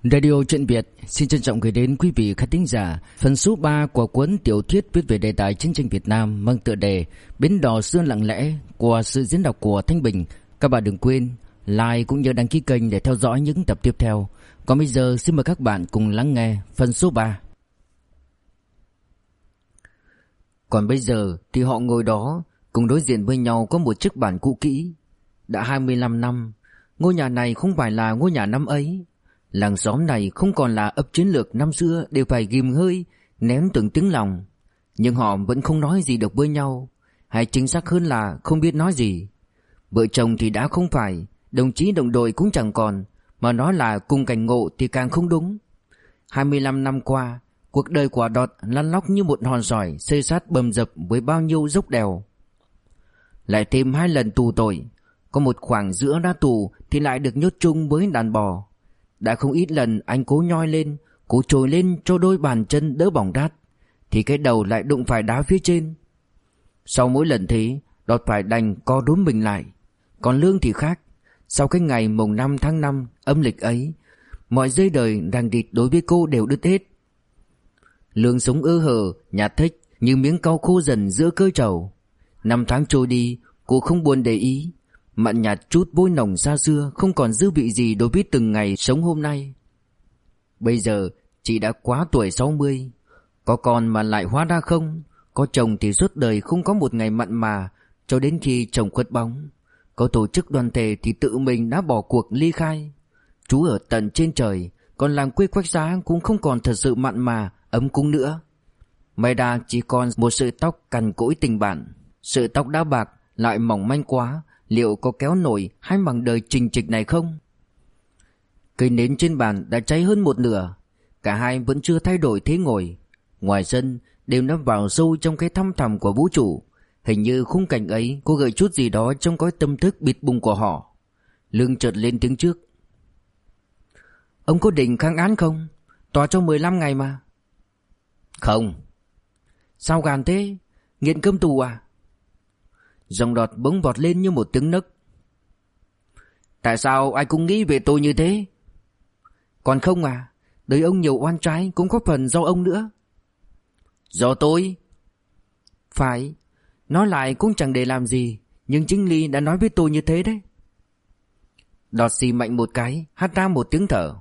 Radio Truyện Việt xin trân trọng gửi đến quý vị khán thính giả phần số 3 của cuốn tiểu thuyết viết về đề tài chiến tranh Việt Nam mang tựa đề Bến đò xưa lặng lẽ của sự diễn đọc của Thanh Bình. Các bạn đừng quên like cũng như đăng ký kênh để theo dõi những tập tiếp theo. Còn bây giờ xin mời các bạn cùng lắng nghe phần số 3. Còn bây giờ thì họ ngồi đó cùng đối diện với nhau có một chiếc bàn cũ kỹ. Đã 25 năm, ngôi nhà này không phải là ngôi nhà năm ấy. Làng xóm này không còn là ấp chiến lược năm xưa đều phải ghim hơi, nén từng tiếng lòng. Nhưng họ vẫn không nói gì được với nhau, hay chính xác hơn là không biết nói gì. Vợ chồng thì đã không phải, đồng chí đồng đội cũng chẳng còn, mà nói là cùng cảnh ngộ thì càng không đúng. 25 năm qua, cuộc đời của Đọt lăn lóc như một hòn sỏi xây sát bầm dập với bao nhiêu dốc đèo. Lại thêm 2 lần tù tội, có một khoảng giữa ra tù thì lại được nhốt chung với đàn bò. Đã không ít lần anh cố nhoi lên, cố trồi lên cho đôi bàn chân đỡ bỏng rát, thì cái đầu lại đụng phải đá phía trên. Sau mỗi lần thế, Đọt phải đành co đúm mình lại. Còn Lương thì khác. Sau cái ngày mùng 5 tháng 5 âm lịch ấy, mọi dây đời ràng rịt đối với cô đều đứt hết. Lương sống ơ hờ, nhạt thích như miếng cau khô dần giữa cơi trầu. 5 tháng trôi đi, cô không buồn để ý. Mặn nhạt chút bôi nồng xa xưa không còn dư vị gì đối với từng ngày sống hôm nay. Bây giờ chị đã quá tuổi 60, có con mà lại hóa ra không, có chồng thì suốt đời không có một ngày mặn mà, cho đến khi chồng khuất bóng. Có tổ chức đoàn thể thì tự mình đã bỏ cuộc ly khai. Chú ở tận trên trời, còn làng quê Quách Giá cũng không còn thật sự mặn mà, ấm cúng nữa. May đa chỉ còn một sợi tóc cằn cỗi tình bạn. Sợi tóc đã bạc lại mỏng manh quá, liệu có kéo nổi hai mảng đời trình trịch này không? Cây nến trên bàn đã cháy hơn một nửa. Cả hai vẫn chưa thay đổi thế ngồi. Ngoài sân đều nấp vào sâu trong cái thăm thẳm của vũ trụ. Hình như khung cảnh ấy có gợi chút gì đó trong cái tâm thức bịt bùng của họ. Lương chợt lên tiếng trước. Ông có định kháng án không? Tòa cho 15 ngày mà. Không. Sao gàn thế? Nghiện cơm tù à? Giọng Đọt bỗng vọt lên như một tiếng nấc. Tại sao ai cũng nghĩ về tôi như thế? Còn không à? Đời ông nhiều oan trái cũng có phần do ông nữa. Do tôi? Phải. Nói lại cũng chẳng để làm gì, nhưng chính Ly đã nói với tôi như thế đấy. Đọt xì mạnh một cái, hắt ra một tiếng thở.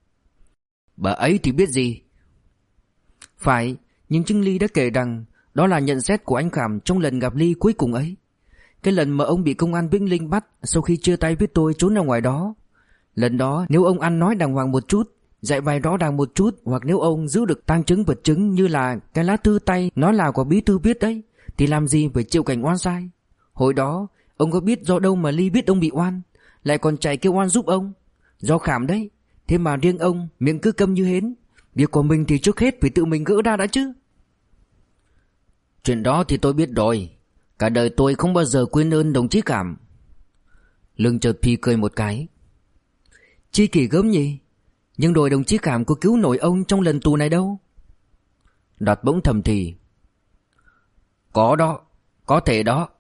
Bà ấy thì biết gì? Phải, nhưng chính Ly đã kể rằng đó là nhận xét của anh Khảm trong lần gặp Ly cuối cùng ấy. Cái lần mà ông bị công an Vĩnh Linh bắt sau khi chia tay với tôi trốn ra ngoài đó. Lần đó nếu ông ăn nói đàng hoàng một chút, dạy bài rõ ràng một chút, hoặc nếu ông giữ được tang chứng vật chứng như là cái lá thư tay nói là của bí thư viết đấy, thì làm gì phải chịu cảnh oan sai. Hồi đó ông có biết do đâu mà Ly biết ông bị oan, lại còn chạy kêu oan giúp ông? Do Khảm đấy. Thế mà riêng ông miệng cứ câm như hến. Việc của mình thì trước hết phải tự mình gỡ ra đã chứ. Chuyện đó thì tôi biết rồi. Cả đời tôi không bao giờ quên ơn đồng chí Khảm. Lương chợt phi cười một cái. Chi kỷ gớm nhỉ? Nhưng rồi đồng chí Khảm có cứu nổi ông trong lần tù này đâu. Đọt bỗng thầm thì. Có đó, có thể đó.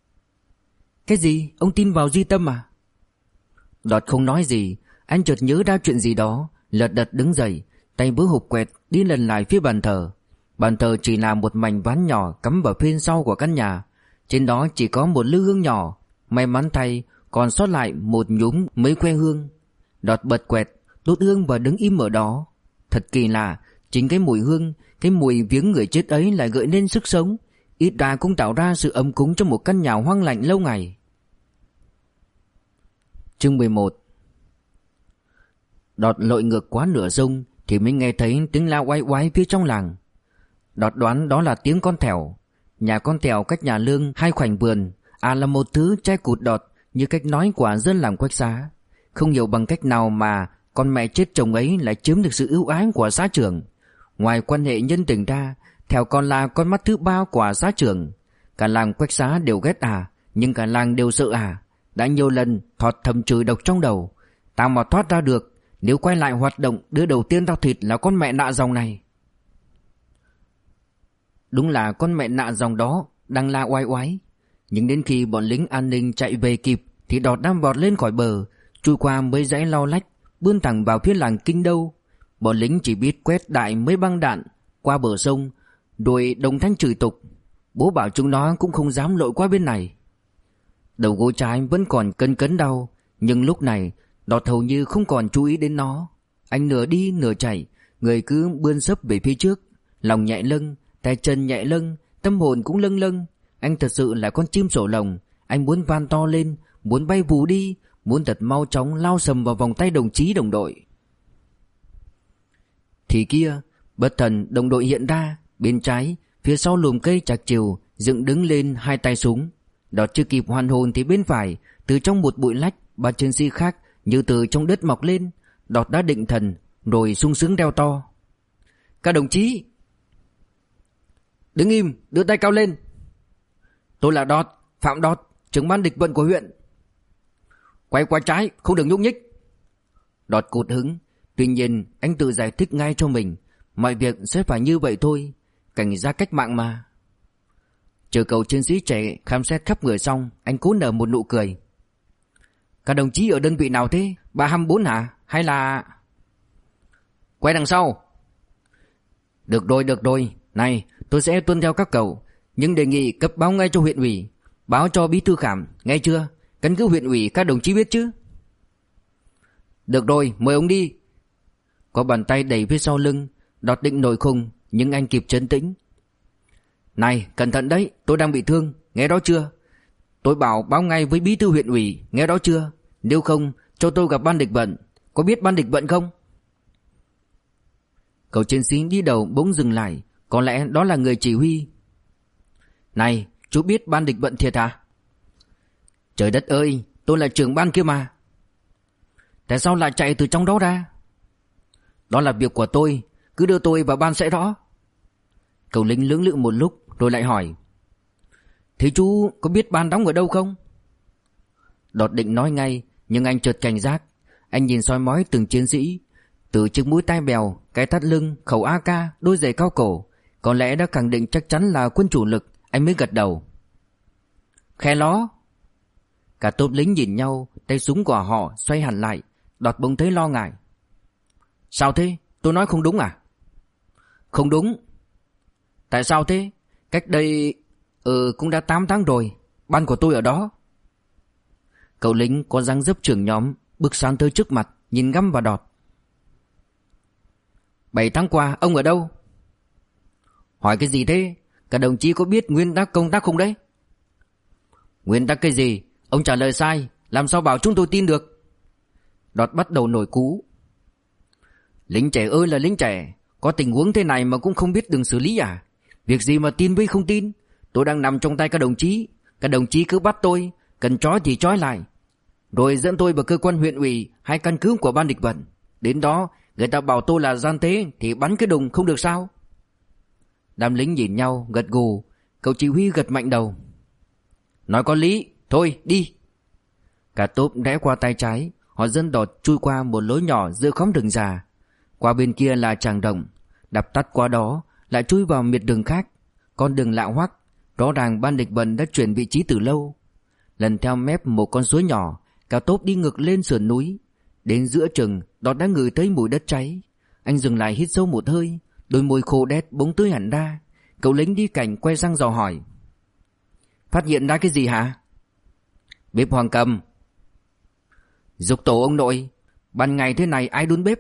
Cái gì? Ông tin vào duy tâm à? Đọt không nói gì. Anh chợt nhớ ra chuyện gì đó, lật đật đứng dậy, tay vớ hộp quẹt đi lần lại phía bàn thờ. Bàn thờ chỉ là một mảnh ván nhỏ cắm vào phía sau của căn nhà. Trên đó chỉ có một lư hương nhỏ. May mắn thay còn sót lại một nhúm mấy que hương. Đọt bật quẹt, đốt hương và đứng im ở đó. Thật kỳ lạ, chính cái mùi hương, cái mùi viếng người chết ấy lại gợi nên sức sống. Ít ra cũng tạo ra sự ấm cúng trong một căn nhà hoang lạnh lâu ngày. Chương 11. Đọt lội ngược quá nửa sông thì mới nghe thấy tiếng la oái oái phía trong làng. Đọt đoán đó là tiếng con thèo. Nhà con thèo cách nhà Lương 2 khoảnh vườn, là một thứ trai cụt Đọt như cách nói của dân làng Quách Xá. Không hiểu bằng cách nào mà con mẹ chết chồng ấy lại chiếm được sự ưu ái của xã trưởng. Ngoài quan hệ nhân tình ra, Thèo còn là con mắt thứ 3 của xã trưởng. Cả làng Quách Xá đều ghét nhưng cả làng đều sợ Đã nhiều lần thọt thầm chửi độc trong đầu. Tao mà thoát ra được, nếu quay lại hoạt động, đứa đầu tiên tao thịt là con mẹ nạ dòng này. Đúng là con mẹ nạ dòng đó đang la oai oái. Nhưng đến khi bọn lính an ninh chạy về kịp thì Đọt đang vọt lên khỏi bờ, chui qua mấy dãy lau lách, bươn thẳng vào phía làng Kinh Đâu. Bọn lính chỉ biết quét đại mấy băng đạn qua bờ sông, rồi đồng thanh chửi tục. Bố bảo chúng nó cũng không dám lội qua bên này. Đầu gối trái vẫn còn cấn cấn đau, nhưng lúc này Đọt hầu như không còn chú ý đến nó. Anh nửa đi nửa chạy, người cứ bươn xấp về phía trước, lòng nhẹ lâng, tay chân nhẹ lâng, tâm hồn cũng lâng lâng. Anh thật sự là con chim sổ lồng. Anh muốn van to lên, muốn bay vù đi, muốn thật mau chóng lao sầm vào vòng tay đồng chí đồng đội. Thì kia, bất thần đồng đội hiện ra, bên trái, phía sau lùm cây chạc chiều, dựng đứng lên hai tay súng. Đọt chưa kịp hoàn hồn thì bên phải, từ trong một bụi lách, ba chiến sĩ khác như từ trong đất mọc lên. Đọt đã định thần, rồi sung sướng đeo to: "Các đồng chí, đứng im, đưa tay cao lên. Tôi là Đọt, Phạm Đọt, trưởng ban địch vận của huyện. Quay qua trái, không được nhúc nhích." Đọt cụt hứng. Tuy nhiên anh tự giải thích ngay cho mình, mọi việc sẽ phải như vậy thôi, cảnh giác cách mạng mà. Chờ cậu chiến sĩ trẻ khám xét khắp người xong, anh cố nở một nụ cười: "Các đồng chí ở đơn vị nào thế? 324 hả? Hay là..." "Quay đằng sau." Được rồi. Này, tôi sẽ tuân theo các cậu, nhưng đề nghị cấp báo ngay cho huyện ủy, báo cho bí thư Khảm, nghe chưa? Căn cứ huyện ủy các đồng chí biết chứ?" "Được rồi, mời ông đi." Có bàn tay đẩy phía sau lưng. Đọt định nổi khùng, nhưng anh kịp trấn tĩnh: "Này, cẩn thận đấy, tôi đang bị thương, nghe đó chưa? Tôi bảo báo ngay với bí thư huyện ủy, nghe đó chưa? Nếu không, cho tôi gặp ban địch vận. Có biết ban địch vận không?" Cậu chiến sĩ đi đầu bỗng dừng lại, có lẽ đó là người chỉ huy. "Này, chú biết ban địch vận thiệt hả?" "Trời đất ơi, tôi là trưởng ban kia mà." "Tại sao lại chạy từ trong đó ra?" "Đó là việc của tôi, cứ đưa tôi vào ban sẽ rõ." Cậu lính lưỡng lự một lúc rồi lại hỏi: "Thế chú có biết ban đóng ở đâu không?" Đọt định nói ngay, nhưng anh chợt cảnh giác. Anh nhìn soi mói từng chiến sĩ, từ chiếc mũi tai bèo, cái thắt lưng, khẩu AK, đôi giày cao cổ, có lẽ đã khẳng định chắc chắn là quân chủ lực. Anh mới gật đầu: "Khe Ló." Cả tốp lính nhìn nhau, tay súng của họ xoay hẳn lại. Đọt bỗng thấy lo ngại: "Sao thế? Tôi nói không đúng à?" "Không đúng." "Tại sao thế?" "Cách đây... cũng đã 8 tháng rồi, ban của tôi ở đó." Cậu lính có dáng dấp trưởng nhóm bước sang tới trước mặt, nhìn ngắm vào Đọt: "7 tháng qua ông ở đâu?" "Hỏi cái gì thế? Các đồng chí có biết nguyên tắc công tác không đấy?" "Nguyên tắc cái gì? Ông trả lời sai, làm sao bảo chúng tôi tin được?" Đọt bắt đầu nổi cú: "Lính trẻ ơi là lính trẻ, có tình huống thế này mà cũng không biết đường xử lý à? Việc gì mà tin với không tin? Tôi đang nằm trong tay các đồng chí cứ bắt tôi, cần trói thì trói lại, rồi dẫn tôi vào cơ quan huyện ủy hay căn cứ của ban địch vận. Đến đó người ta bảo tôi là gian tế thì bắn cái đùng không được sao?" Đám lính nhìn nhau gật gù. Cậu chỉ huy gật mạnh đầu: "Nói có lý, thôi đi." Cả tốp rẽ qua tay trái, họ dẫn Đọt chui qua một lối nhỏ giữa khóm rừng già. Qua bên kia là tràng đồng, đạp tắt qua đó lại chui vào miệt đường khác, con đường lạ hoắc. Rõ ràng ban địch vận đã chuyển vị trí từ lâu. Lần theo mép một con suối nhỏ, cả tốp đi ngược lên sườn núi. Đến giữa chừng, Đọt đã ngửi thấy mùi đất cháy. Anh dừng lại hít sâu một hơi, đôi môi khô đét bỗng tươi hẳn ra. Cậu lính đi cạnh quay sang dò hỏi: "Phát hiện ra cái gì hả?" "Bếp Hoàng Cầm." "Giục tổ ông nội, ban ngày thế này ai đun bếp?"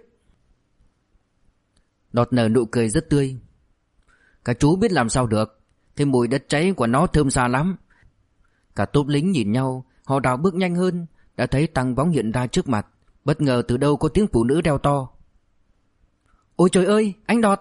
Đọt nở nụ cười rất tươi: "Các chú biết làm sao được, cái mùi đất cháy của nó thơm xa lắm." Cả tốp lính nhìn nhau, họ đào bước nhanh hơn, đã thấy Tăng bóng hiện ra trước mặt. Bất ngờ từ đâu có tiếng phụ nữ reo to: "Ôi trời ơi, anh Đọt!"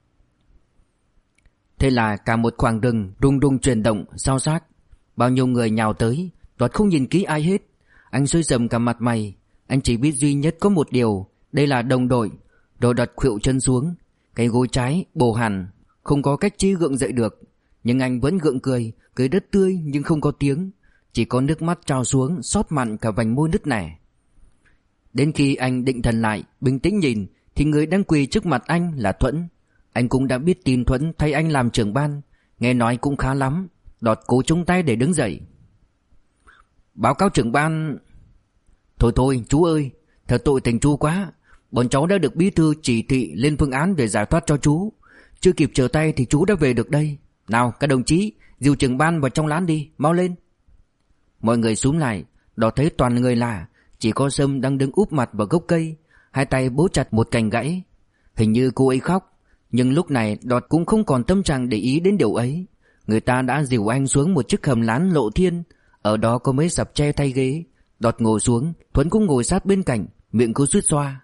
Thế là cả một khoảng rừng rung rung chuyển động xao xác. Bao nhiêu người nhào tới. Đọt không nhìn kỹ ai hết. Anh xôi sầm cả mặt mày. Anh chỉ biết duy nhất có một điều, đây là đồng đội. Rồi Đọt khuỵu chân xuống, cái gối trái bổ hẳn, không có cách chi gượng dậy được. Nhưng anh vẫn gượng cười, cười rất tươi nhưng không có tiếng, chỉ có nước mắt trào xuống xót mặn cả vành môi nứt nẻ. Đến khi anh định thần lại, bình tĩnh nhìn, thì người đang quỳ trước mặt anh là Thuẫn. Anh cũng đã biết tin Thuẫn thay anh làm trưởng ban, nghe nói cũng khá lắm. Đọt cố chống tay để đứng dậy: "Báo cáo trưởng ban..." Thôi chú ơi, Thật tội tình chú quá. Bọn cháu đã được bí thư chỉ thị lên phương án để giải thoát cho chú. Chưa kịp trở tay thì chú đã về được đây. Nào các đồng chí, dìu trưởng ban vào trong lán đi, mau lên. Mọi người xúm lại, Đọt thấy toàn người lạ, chỉ có Sâm đang đứng úp mặt vào gốc cây, hai tay bấu chặt một cành gãy. Hình như cô ấy khóc, nhưng lúc này Đọt cũng không còn tâm trạng để ý đến điều ấy. Người ta đã dìu anh xuống một chiếc hầm lán lộ thiên, ở đó có mấy sập tre thay ghế. Đọt ngồi xuống, Thuấn cũng ngồi sát bên cạnh, miệng cứ suýt xoa.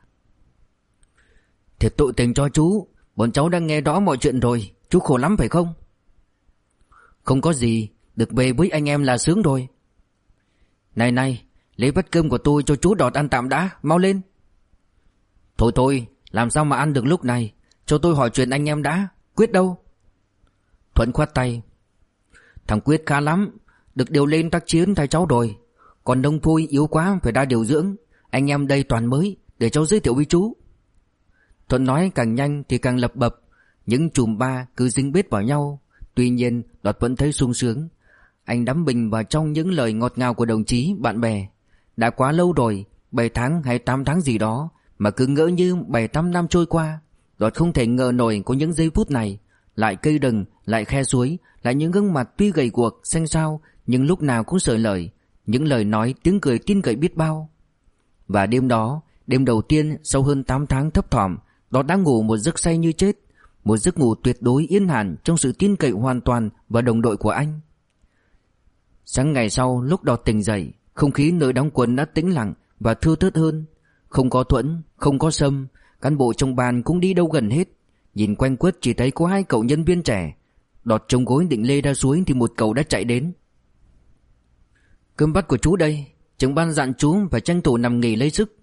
Thiệt tội tình cho chú, bọn cháu đang nghe rõ mọi chuyện rồi, chú khổ lắm phải không? Không có gì, được về với anh em là sướng rồi. Này này, lấy bát cơm của tôi cho chú Đọt ăn tạm đã, mau lên. Thôi thôi, làm sao mà ăn được lúc này, cho tôi hỏi chuyện anh em đã. Quyết đâu? Thuận khoát tay. Thằng Quyết khá lắm, được điều lên tác chiến thay cháu rồi. Còn Đông Phôi yếu quá phải ra điều dưỡng. Anh em đây toàn mới, để cháu giới thiệu với chú. Thuận nói càng nhanh thì càng lập bập, những chùm ba cứ dính bết vào nhau. Tuy nhiên Đọt vẫn thấy sung sướng. Anh đắm mình vào trong những lời ngọt ngào của đồng chí, bạn bè. Đã quá lâu rồi, 7 tháng hay 8 tháng gì đó, mà cứ ngỡ như 7-8 năm trôi qua. Đọt không thể ngờ nổi có những giây phút này. Lại cây rừng, lại khe suối, lại những gương mặt tuy gầy guộc, xanh xao, nhưng lúc nào cũng sởi lời. Những lời nói, tiếng cười tin cậy biết bao. Và đêm đó, đêm đầu tiên sau hơn 8 tháng thấp thỏm, Đọt đã ngủ một giấc say như chết. Một giấc ngủ tuyệt đối yên hẳn trong sự tin cậy hoàn toàn vào đồng đội của anh. Sáng ngày sau lúc Đọt tỉnh dậy, không khí nơi đóng quân đã tĩnh lặng và thưa thớt hơn. Không có Thuẫn, không có Sâm, cán bộ trong ban cũng đi đâu gần hết. Nhìn quanh quất chỉ thấy có 2 cậu nhân viên trẻ. Đọt chống gối định lê ra suối thì một cậu đã chạy đến. Cơm bát của chú đây, trưởng ban dặn chú phải tranh thủ nằm nghỉ lấy sức.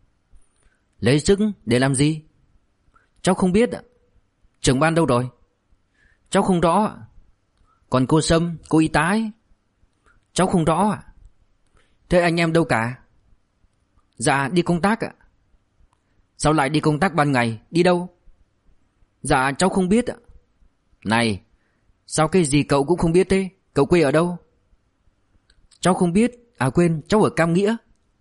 Lấy sức để làm gì? Cháu không biết ạ. Trưởng ban đâu rồi? Cháu không rõ ạ. Còn cô Sâm, cô y tá ấy? Cháu không rõ ạ. Thế anh em đâu cả? Dạ đi công tác ạ. Sao lại đi công tác ban ngày, đi đâu? Dạ cháu không biết ạ. Này, sao cái gì cậu cũng không biết thế? Cậu quê ở đâu? Cháu không biết, à quên, cháu ở Cam Nghĩa.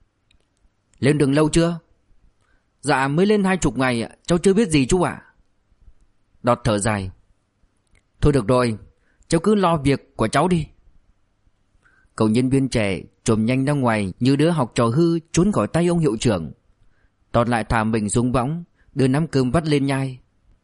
Lên đường lâu chưa? Dạ mới lên 20 ngày ạ, cháu chưa biết gì chú ạ. Đọt thở dài. Thôi được rồi, cháu cứ lo việc của cháu đi. Cậu nhân viên trẻ trồm nhanh ra ngoài như đứa học trò hư trốn khỏi tay ông hiệu trưởng. Đọt lại thả mình xuống võng, đưa nắm cơm vắt lên nhai.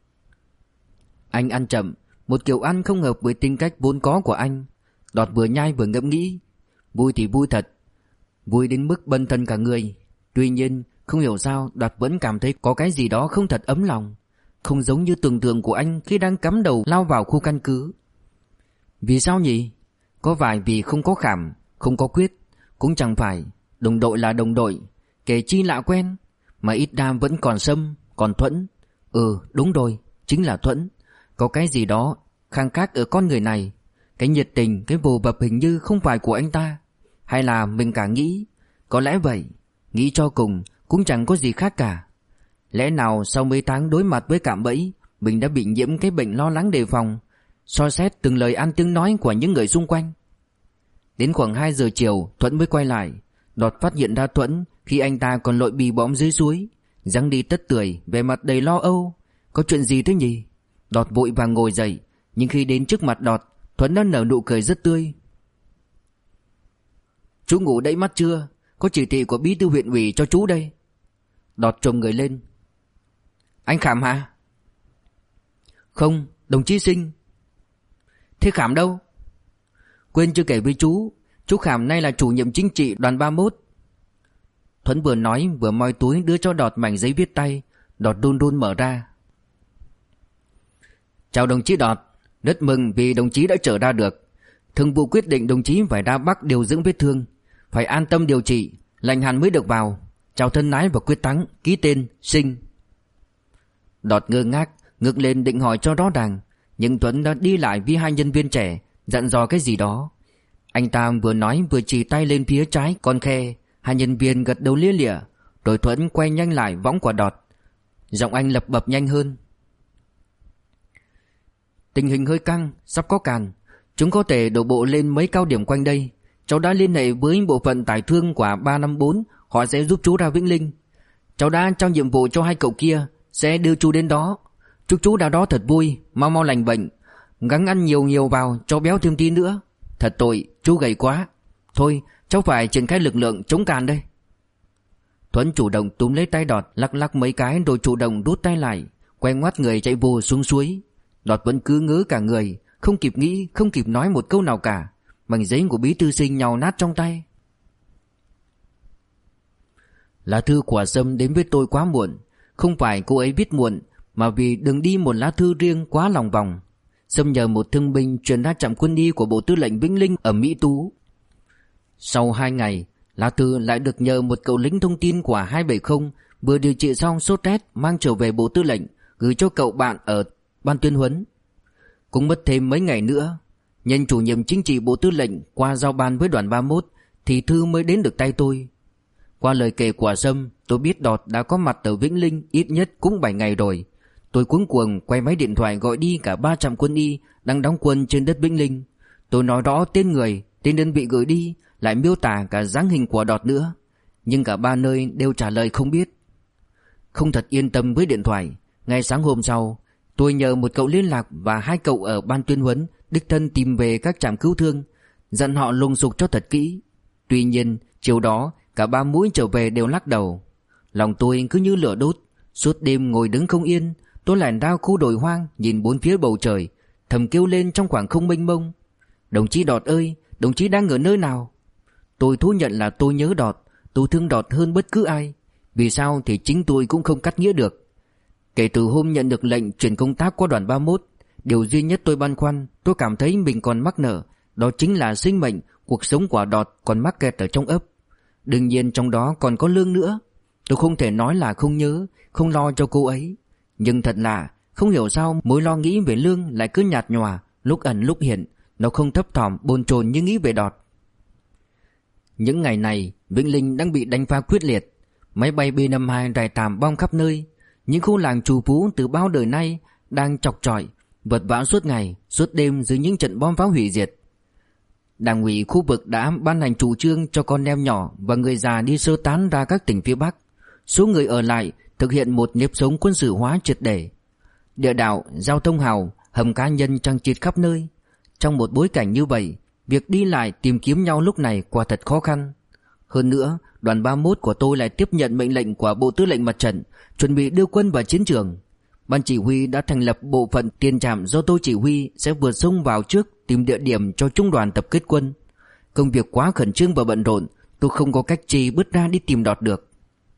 Anh ăn chậm, một kiểu ăn không hợp với tính cách vốn có của anh. Đọt vừa nhai vừa ngẫm nghĩ. Vui thì vui thật, vui đến mức bần thần cả người. Tuy nhiên không hiểu sao Đọt vẫn cảm thấy có cái gì đó không thật ấm lòng. Không giống như tưởng tượng của anh khi đang cắm đầu lao vào khu căn cứ. Vì sao nhỉ? Có phải vì không có Khảm, không có Quyết? Cũng chẳng phải. Đồng đội là đồng đội, kể chi lạ quen. Mà ít ra vẫn còn Sâm, còn Thuẫn. Đúng rồi, chính là Thuẫn. Có cái gì đó khang khác ở con người này. Cái nhiệt tình, cái vồ vập hình như không phải của anh ta. Hay là mình cả nghĩ? Có lẽ vậy. Nghĩ cho cùng cũng chẳng có gì khác cả. Lẽ nào sau mấy tháng đối mặt với cạm bẫy, mình đã bị nhiễm cái bệnh lo lắng đề phòng, soi xét từng lời ăn tiếng nói của những người xung quanh. Đến khoảng 2 giờ chiều Thuẫn mới quay lại. Đọt phát hiện ra Thuẫn khi anh ta còn lội bì bõm dưới suối, dáng đi tất tưởi, vẻ mặt đầy lo âu. Có chuyện gì thế nhỉ? Đọt vội vàng ngồi dậy, nhưng khi đến trước mặt Đọt, Thuẫn đã nở nụ cười rất tươi. Chú ngủ đẫy mắt chưa? Có chỉ thị của bí thư huyện ủy cho chú đây. Đọt trồm người lên. Anh Khảm hả? Không, đồng chí Sinh. Thế Khảm đâu? Quên chưa kể với chú Khảm nay là chủ nhiệm chính trị đoàn 31. Thuấn vừa nói vừa moi túi đưa cho Đọt mảnh giấy viết tay. Đọt run run mở ra. Chào đồng chí Đọt, rất mừng vì đồng chí đã trở ra được. Thường vụ quyết định đồng chí phải ra Bắc điều dưỡng vết thương, phải an tâm điều trị, lành hẳn mới được vào. Chào thân ái và quyết thắng, ký tên Sinh. Đọt ngơ ngác, ngước lên định hỏi cho rõ ràng, nhưng Tuấn đã đi lại với 2 nhân viên trẻ, dặn dò cái gì đó. Anh ta vừa nói vừa chỉ tay lên phía trái con khe. 2 nhân viên gật đầu lia lịa, rồi Tuấn quay nhanh lại võng quả Đọt. Giọng anh lập bập nhanh hơn. Tình hình hơi căng, sắp có càn. Chúng có thể đổ bộ lên mấy cao điểm quanh đây. Cháu đã liên hệ với bộ phận tải thương của 354, họ sẽ giúp chú ra Vĩnh Linh. Cháu đã trao nhiệm vụ cho hai cậu kia, sẽ đưa chú đến đó. Chúc chú到đó thật vui, mau mau lành bệnh. Gắng ăn nhiều nhiều vào cho béo thêm tí nữa. Thật tội, chú gầy quá. Thôi, cháu phải triển khai lực lượng chống càn đây. Thuấn chủ động túm lấy tay Đọt, lắc lắc mấy cái rồi chủ động rút tay lại, quay ngoắt người chạy vù xuống suối. Đọt vẫn cứ ngớ cả người, không kịp nghĩ, không kịp nói một câu nào cả. Mảnh giấy của Bí Thư Sinh nhàu nát trong tay. Lá thư của Sâm đến với tôi quá muộn. Không phải cô ấy viết muộn, mà vì đường đi một lá thư riêng quá lòng vòng. Sâm nhờ một thương binh truyền ra trạm quân y của Bộ Tư lệnh Vĩnh Linh ở Mỹ Tú. Sau 2 ngày, lá thư lại được nhờ một cậu lính thông tin của 270 vừa điều trị xong sốt rét mang trở về Bộ Tư lệnh, gửi cho cậu bạn ở ban tuyên huấn. Cũng mất thêm mấy ngày nữa, nhân chủ nhiệm chính trị Bộ Tư lệnh qua giao ban với đoàn 31 thì thư mới đến được tay tôi. Qua lời kể của Sâm, tôi biết Đọt đã có mặt ở Vĩnh Linh ít nhất cũng 7 ngày rồi. Tôi cuống cuồng quay máy điện thoại gọi đi cả 3 trạm quân y đang đóng quân trên đất Vĩnh Linh. Tôi nói rõ tên người, tên đơn vị gửi đi, lại miêu tả cả dáng hình của Đọt nữa. Nhưng cả 3 nơi đều trả lời không biết. Không thật yên tâm với điện thoại. Ngay sáng hôm sau, tôi nhờ một cậu liên lạc và 2 cậu ở ban tuyên huấn đích thân tìm về các trạm cứu thương, dặn họ lùng sục cho thật kỹ. Tuy nhiên, chiều đó cả 3 mũi trở về đều lắc đầu. Lòng tôi cứ như lửa đốt. Suốt đêm ngồi đứng không yên, tôi lại đao khu đồi hoang nhìn bốn phía bầu trời, thầm kêu lên trong khoảng không mênh mông: Đồng chí Đọt ơi, đồng chí đang ở nơi nào? Tôi thú nhận là tôi nhớ Đọt, tôi thương Đọt hơn bất cứ ai. Vì sao thì chính tôi cũng không cắt nghĩa được. Kể từ hôm nhận được lệnh chuyển công tác qua đoàn 31, điều duy nhất tôi băn khoăn, tôi cảm thấy mình còn mắc nợ, đó chính là sinh mệnh, cuộc sống của Đọt còn mắc kẹt ở trong ấp. Đương nhiên trong đó còn có Lương nữa. Tôi không thể nói là không nhớ, không lo cho cô ấy. Nhưng thật lạ, không hiểu sao mối lo nghĩ về Lương lại cứ nhạt nhòa, lúc ẩn lúc hiện. Nó không thấp thỏm bồn chồn như nghĩ về Đọt. Những ngày này Vĩnh Linh đang bị đánh phá quyết liệt. Máy bay B-52 rải tàm bom khắp nơi. Những khu làng trù phú từ bao đời nay đang chọc chọi, vật vã suốt ngày, suốt đêm dưới những trận bom pháo hủy diệt. Đảng ủy khu vực đã ban hành chủ trương cho con em nhỏ và người già đi sơ tán ra các tỉnh phía Bắc. Số người ở lại thực hiện một nếp sống quân sự hóa triệt để. Địa đạo, giao thông hào, hầm cá nhân chằng chịt khắp nơi. Trong một bối cảnh như vậy, việc đi lại tìm kiếm nhau lúc này quả thật khó khăn. Hơn nữa, đoàn 31 của tôi lại tiếp nhận mệnh lệnh của Bộ Tư lệnh Mặt trận, chuẩn bị đưa quân vào chiến trường. Ban chỉ huy đã thành lập bộ phận tiền trạm do tôi chỉ huy sẽ vượt sông vào trước tìm địa điểm cho trung đoàn tập kết quân. Công việc quá khẩn trương và bận rộn, tôi không có cách chi bứt ra đi tìm Đọt được.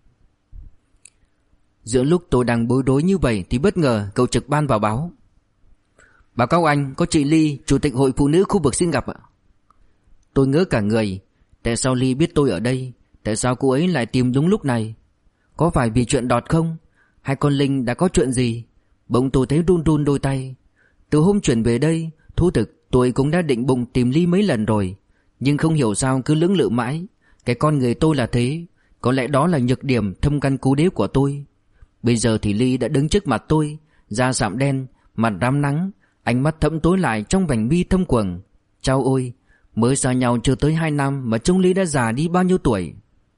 Giữa lúc tôi đang bối rối như vậy thì bất ngờ cậu trực ban vào báo: Báo cáo anh, có chị Ly, chủ tịch hội phụ nữ khu vực xin gặp ạ. Tôi ngỡ cả người. Tại sao Ly biết tôi ở đây? Tại sao cô ấy lại tìm đúng lúc này? Có phải vì chuyện Đọt không? Hay con Linh đã có chuyện gì? Bỗng tôi thấy run run đôi tay. Từ hôm chuyển về đây, thú thực tôi cũng đã định bụng tìm Ly mấy lần rồi, nhưng không hiểu sao cứ lưỡng lự mãi. Cái con người tôi là thế. Có lẽ đó là nhược điểm thâm căn cố đế của tôi. Bây giờ thì Ly đã đứng trước mặt tôi, da sạm đen, mặt rám nắng, ánh mắt thẫm tối lại trong vành mi thâm quầng. Chao ôi, mới xa nhau chưa tới 2 năm mà trông Ly đã già đi bao nhiêu tuổi.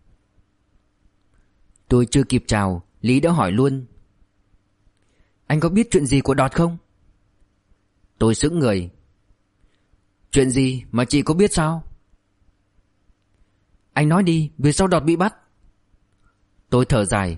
Tôi chưa kịp chào, Lý đã hỏi luôn: Anh có biết chuyện gì của Đọt không? Tôi sững người. Chuyện gì mà chị có biết sao? Anh nói đi, vì sao Đọt bị bắt? Tôi thở dài.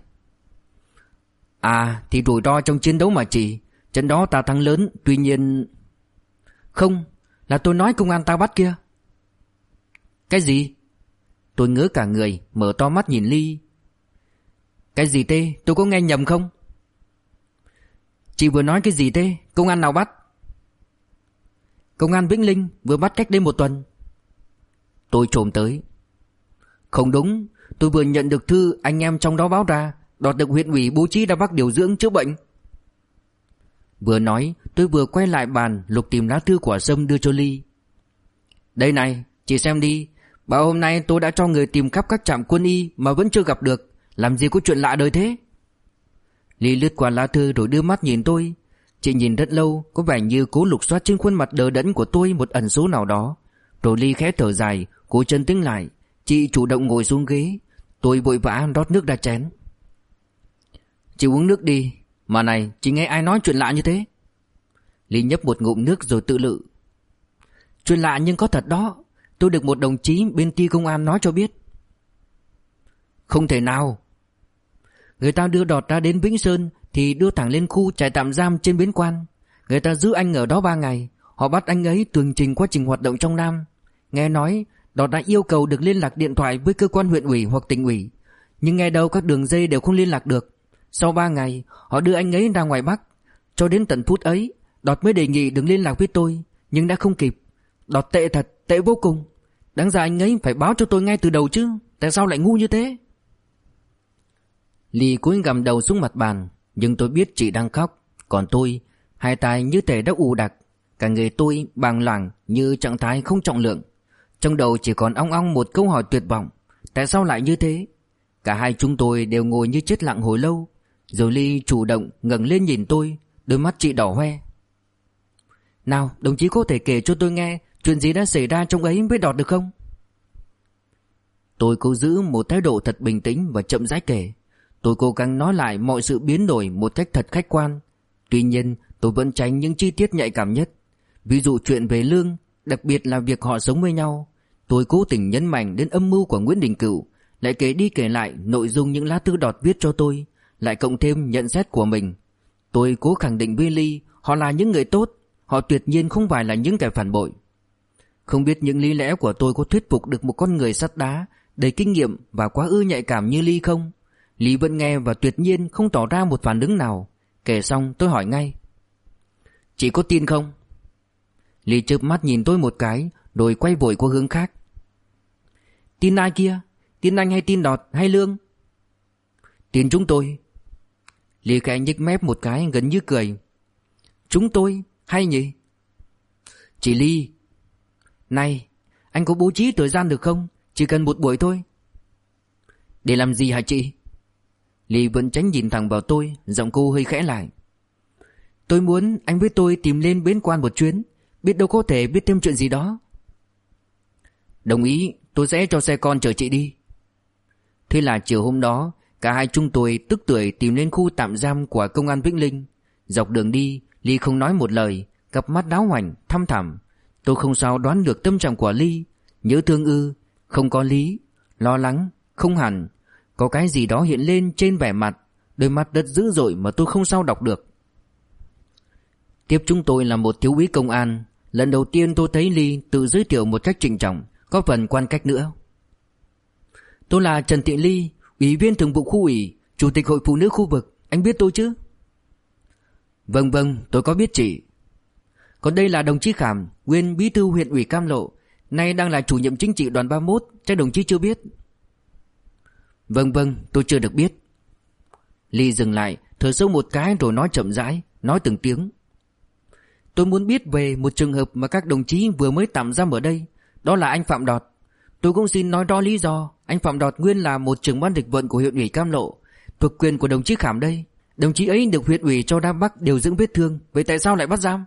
À, thì rủi ro trong chiến đấu mà chị. Trận đó ta thắng lớn, tuy nhiên... Không, là tôi nói công an ta bắt kia. Cái gì? Tôi ngớ cả người, mở to mắt nhìn Ly. Cái gì tê? Tôi có nghe nhầm không? Chị vừa nói cái gì thế? Công an nào bắt? Công an Vĩnh Linh vừa bắt cách đây 1 tuần. Tôi trồm tới. Không đúng, tôi vừa nhận được thư anh em trong đó báo ra Đọt được huyện ủy bố trí ra Bắc điều dưỡng chữa bệnh. Vừa nói tôi vừa quay lại bàn lục tìm lá thư của Sâm đưa cho Ly. Đây này, chị xem đi. Bảo hôm nay tôi đã cho người tìm khắp các trạm quân y mà vẫn chưa gặp được. Làm gì có chuyện lạ đời thế? Ly lướt qua lá thư rồi đưa mắt nhìn tôi. Chị nhìn rất lâu, có vẻ như cố lục soát trên khuôn mặt đờ đẫn của tôi một ẩn số nào đó. Rồi Ly khẽ thở dài, cố chân tĩnh lại. Chị chủ động ngồi xuống ghế. Tôi vội vã rót nước ra chén. Chị uống nước đi. Mà này, chị nghe ai nói chuyện lạ như thế? Ly nhấp một ngụm nước rồi tự lự. Chuyện lạ nhưng có thật đó. Tôi được một đồng chí bên ty công an nói cho biết. Không thể nào. Người ta đưa Đọt ra đến Vĩnh Sơn thì đưa thẳng lên khu trại tạm giam trên Bến Quan. Người ta giữ anh ở đó 3 ngày. Họ bắt anh ấy tường trình quá trình hoạt động trong Nam. Nghe nói Đọt đã yêu cầu được liên lạc điện thoại với cơ quan huyện ủy hoặc tỉnh ủy, nhưng nghe đâu các đường dây đều không liên lạc được. Sau 3 ngày họ đưa anh ấy ra ngoài Bắc. Cho đến tận phút ấy Đọt mới đề nghị đừng liên lạc với tôi, nhưng đã không kịp. Đọt tệ thật, tệ vô cùng. Đáng ra anh ấy phải báo cho tôi ngay từ đầu chứ. Tại sao lại ngu như thế? Ly cúi gằm đầu xuống mặt bàn. Nhưng tôi biết chị đang khóc. Còn tôi, hai tai như thể đã ù đặc. Cả người tôi bàng loảng như trạng thái không trọng lượng. Trong đầu chỉ còn ong ong một câu hỏi tuyệt vọng. Tại sao lại như thế? Cả hai chúng tôi đều ngồi như chết lặng hồi lâu. Rồi Ly chủ động ngẩng lên nhìn tôi. Đôi mắt chị đỏ hoe. Nào, đồng chí có thể kể cho tôi nghe chuyện gì đã xảy ra trong ấy với Đọt được không? Tôi cố giữ một thái độ thật bình tĩnh và chậm rãi kể. Tôi cố gắng nói lại mọi sự biến đổi một cách thật khách quan. Tuy nhiên tôi vẫn tránh những chi tiết nhạy cảm nhất. Ví dụ chuyện về Lương, đặc biệt là việc họ sống với nhau. Tôi cố tình nhấn mạnh đến âm mưu của Nguyễn Đình Cửu, lại kể đi kể lại nội dung những lá thư Đọt viết cho tôi, lại cộng thêm nhận xét của mình. Tôi cố khẳng định với Ly họ là những người tốt. Họ tuyệt nhiên không phải là những kẻ phản bội. Không biết những lý lẽ của tôi có thuyết phục được một con người sắt đá đầy kinh nghiệm và quá ư nhạy cảm như Ly không? Ly vẫn nghe và tuyệt nhiên không tỏ ra một phản ứng nào. Kể xong tôi hỏi ngay. Chị có tin không? Ly chớp mắt nhìn tôi một cái rồi quay vội qua hướng khác. Tin ai kia? Tin anh hay tin Đọt hay Lương? Tin chúng tôi. Ly khẽ nhếch mép một cái gần như cười. Chúng tôi? Hay nhỉ? Chị Ly, này, anh có bố trí thời gian được không? Chỉ cần một buổi thôi. Để làm gì hả chị? Ly vẫn tránh nhìn thẳng vào tôi, giọng cô hơi khẽ lại. Tôi muốn anh với tôi tìm lên Bến Quan một chuyến, biết đâu có thể biết thêm chuyện gì đó. Đồng ý, tôi sẽ cho xe con chở chị đi. Thế là chiều hôm đó, cả hai chúng tôi tức tưởi tìm lên khu tạm giam của công an Vĩnh Linh. Dọc đường đi, Ly không nói một lời, cặp mắt đáo hoành, thăm thẳm. Tôi không sao đoán được tâm trạng của Ly. Nhớ thương ư? Không có lý. Lo lắng? Không hẳn. Có cái gì đó hiện lên trên vẻ mặt, đôi mắt rất dữ dội mà tôi không sao đọc được. Tiếp chúng tôi là một thiếu úy công an. Lần đầu tiên tôi thấy Ly tự giới thiệu một cách trịnh trọng, có phần quan cách nữa. Tôi là Trần Thị Ly, ủy viên thường vụ khu ủy, chủ tịch hội phụ nữ khu vực. Anh biết tôi chứ? Vâng vâng, tôi có biết chị. Còn đây là đồng chí Khảm, nguyên bí thư huyện ủy Cam Lộ, nay đang là chủ nhiệm chính trị đoàn 31, chắc đồng chí chưa biết. Vâng vâng, tôi chưa được biết. Ly dừng lại, thở sâu một cái rồi nói chậm rãi, nói từng tiếng. Tôi muốn biết về một trường hợp mà các đồng chí vừa mới tạm giam ở đây. Đó là anh Phạm Đọt. Tôi cũng xin nói rõ lý do. Anh Phạm Đọt nguyên là một trưởng ban địch vận của huyện ủy Cam Lộ, thuộc quyền của đồng chí Khảm đây. Đồng chí ấy được huyện ủy cho ra Bắc điều dưỡng vết thương, vậy tại sao lại bắt giam?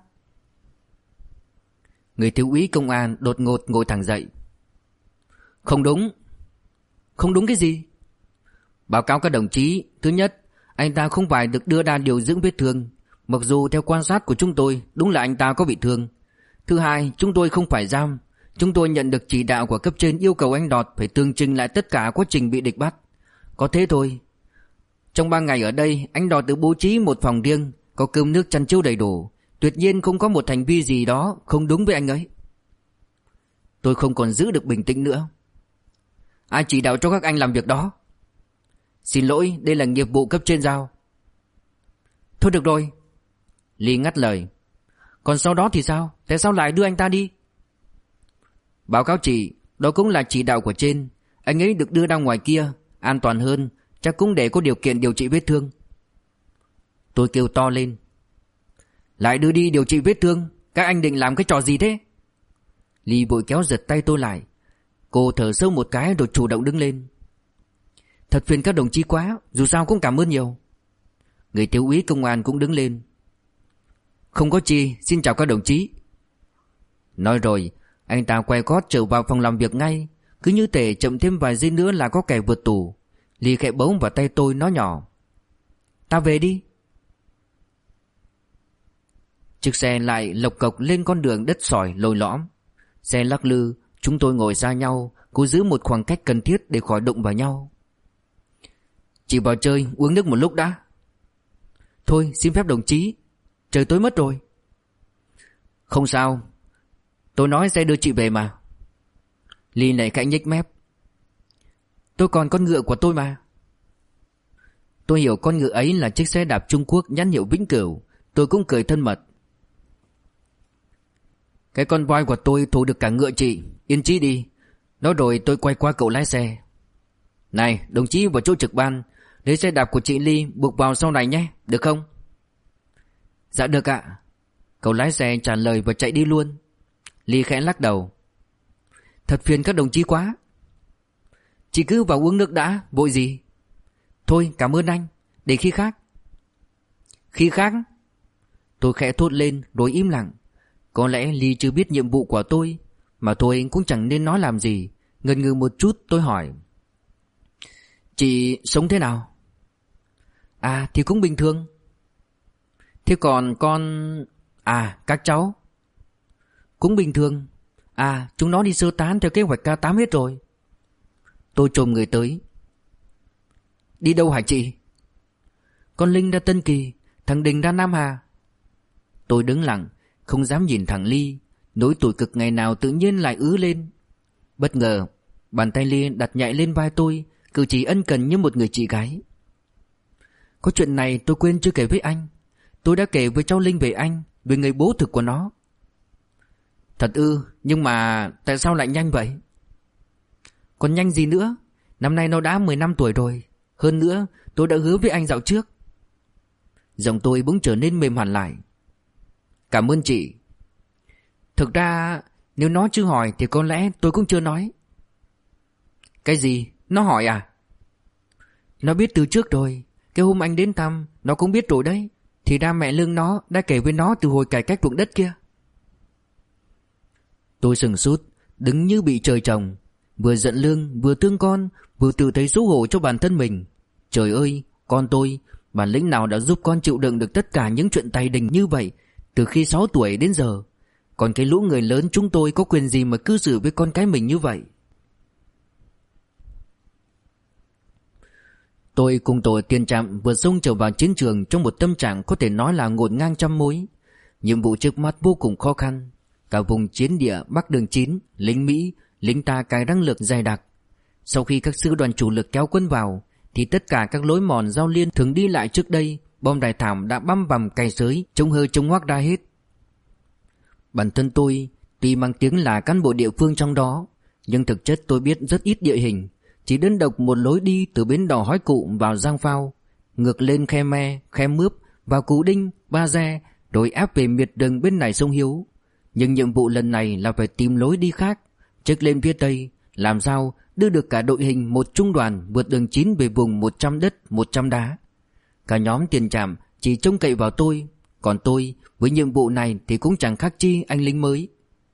Người thiếu úy công an đột ngột ngồi thẳng dậy. Không đúng. Không đúng cái gì? Báo cáo các đồng chí, thứ nhất, anh ta không phải được đưa ra điều dưỡng vết thương, mặc dù theo quan sát của chúng tôi đúng là anh ta có bị thương. Thứ hai, chúng tôi không phải giam. Chúng tôi nhận được chỉ đạo của cấp trên yêu cầu anh Đọt phải tường trình lại tất cả quá trình bị địch bắt. Có thế thôi. Trong 3 ngày ở đây, anh Đọt được bố trí một phòng riêng, có cơm nước chăn chiếu đầy đủ. Tuyệt nhiên không có một hành vi gì đó không đúng với anh ấy. Tôi không còn giữ được bình tĩnh nữa. Ai chỉ đạo cho các anh làm việc đó? Xin lỗi, đây là nghiệp vụ cấp trên giao. Thôi được rồi. Ly ngắt lời. Còn sau đó thì sao? Tại sao lại đưa anh ta đi? Báo cáo chị, đó cũng là chỉ đạo của trên. Anh ấy được đưa ra ngoài kia, an toàn hơn, chắc cũng để có điều kiện điều trị vết thương. Tôi kêu to lên. Lại đưa đi điều trị vết thương? Các anh định làm cái trò gì thế? Ly vội kéo giật tay tôi lại. Cô thở sâu một cái rồi chủ động đứng lên. Thật phiền các đồng chí quá, dù sao cũng cảm ơn nhiều. Người thiếu úy công an cũng đứng lên. Không có chi, xin chào các đồng chí. Nói rồi, anh ta quay gót trở vào phòng làm việc ngay. Cứ như thể chậm thêm vài giây nữa là có kẻ vượt tù. Ly khẽ bấu vào tay tôi nói nhỏ. Ta về đi. Chiếc xe lại lộc cộc lên con đường đất sỏi lồi lõm. Xe lắc lư, chúng tôi ngồi xa nhau, cố giữ một khoảng cách cần thiết để khỏi đụng vào nhau. Chỉ vào chơi, uống nước một lúc đã. Thôi xin phép đồng chí, trời tối mất rồi. Không sao, tôi nói sẽ đưa chị về mà. Ly lại cạnh nhếch mép. Tôi còn con ngựa của tôi mà. Tôi hiểu con ngựa ấy là chiếc xe đạp Trung Quốc nhãn hiệu Vĩnh Cửu. Tôi cũng cười thân mật. Cái con voi của tôi thủ được cả ngựa chị, yên chí đi. Nói rồi tôi quay qua cậu lái xe. Này đồng chí vào chỗ trực ban, lấy xe đạp của chị Ly buộc vào sau này nhé, được không? Dạ được ạ. Cậu lái xe trả lời và chạy đi luôn. Ly khẽ lắc đầu. Thật phiền các đồng chí quá. Chị cứ vào uống nước đã, vội gì? Thôi cảm ơn anh, để khi khác. Khi khác? Tôi khẽ thốt lên rồi im lặng. Có lẽ Ly chưa biết nhiệm vụ của tôi, mà tôi cũng chẳng nên nói làm gì. Ngần ngừ một chút tôi hỏi. Chị sống thế nào? À thì cũng bình thường. Thế còn con... À các cháu? Cũng bình thường. À chúng nó đi sơ tán theo kế hoạch K8 hết rồi. Tôi chồm người tới. Đi đâu hả chị? Con Linh ra Tân Kỳ, thằng Đình ra Nam Hà. Tôi đứng lặng, không dám nhìn thằng Ly. Nỗi tủi cực ngày nào tự nhiên lại ứ lên. Bất ngờ bàn tay Ly đặt nhẹ lên vai tôi, cử chỉ ân cần như một người chị gái. Có chuyện này tôi quên chưa kể với anh. Tôi đã kể với cháu Linh về anh, về người bố thực của nó. Thật ư? Nhưng mà tại sao lại nhanh vậy? Còn nhanh gì nữa? Năm nay nó đã 15 tuổi rồi. Hơn nữa tôi đã hứa với anh dạo trước. Giọng tôi bỗng trở nên mềm hẳn lại. Cảm ơn chị. Thực ra nếu nó chưa hỏi thì có lẽ tôi cũng chưa nói. Cái gì? Nó hỏi à? Nó biết từ trước rồi. Cái hôm anh đến thăm nó cũng biết rồi đấy. Thì ra mẹ Lương nó đã kể với nó từ hồi cải cách ruộng đất kia. Tôi sừng sốt, đứng như bị trời trồng. Vừa giận Lương, vừa thương con, vừa tự thấy xấu hổ cho bản thân mình. Trời ơi, con tôi, bản lĩnh nào đã giúp con chịu đựng được tất cả những chuyện tày đình như vậy từ khi 6 tuổi đến giờ. Còn cái lũ người lớn chúng tôi có quyền gì mà cư xử với con cái mình như vậy? Tôi cùng tổ tiền trạm vừa xông trở vào chiến trường trong một tâm trạng có thể nói là ngổn ngang trăm mối. Nhiệm vụ trước mắt vô cùng khó khăn. Cả vùng chiến địa Bắc Đường 9, lính Mỹ, lính ta cài răng lược dày đặc. Sau khi các sư đoàn chủ lực kéo quân vào thì tất cả các lối mòn giao liên thường đi lại trước đây, bom đài thảm đã băm vằm cày xới, trông hơi trông hoác ra hết. Bản thân tôi tuy mang tiếng là cán bộ địa phương trong đó, nhưng thực chất tôi biết rất ít địa hình. Chỉ đơn độc một lối đi từ bến đò Hói Cụ vào Giang Phao, ngược lên Khe Me, Khe Mướp, vào Cú Đinh, Ba Re, rồi áp về miệt rừng bên này sông Hiếu. Nhưng nhiệm vụ lần này là phải tìm lối đi khác, trek lên phía Tây, làm sao đưa được cả đội hình một trung đoàn vượt đường 9 về vùng 100 đất 100 đá. Cả nhóm tiền trạm chỉ trông cậy vào tôi, còn tôi với nhiệm vụ này thì cũng chẳng khác chi anh lính mới.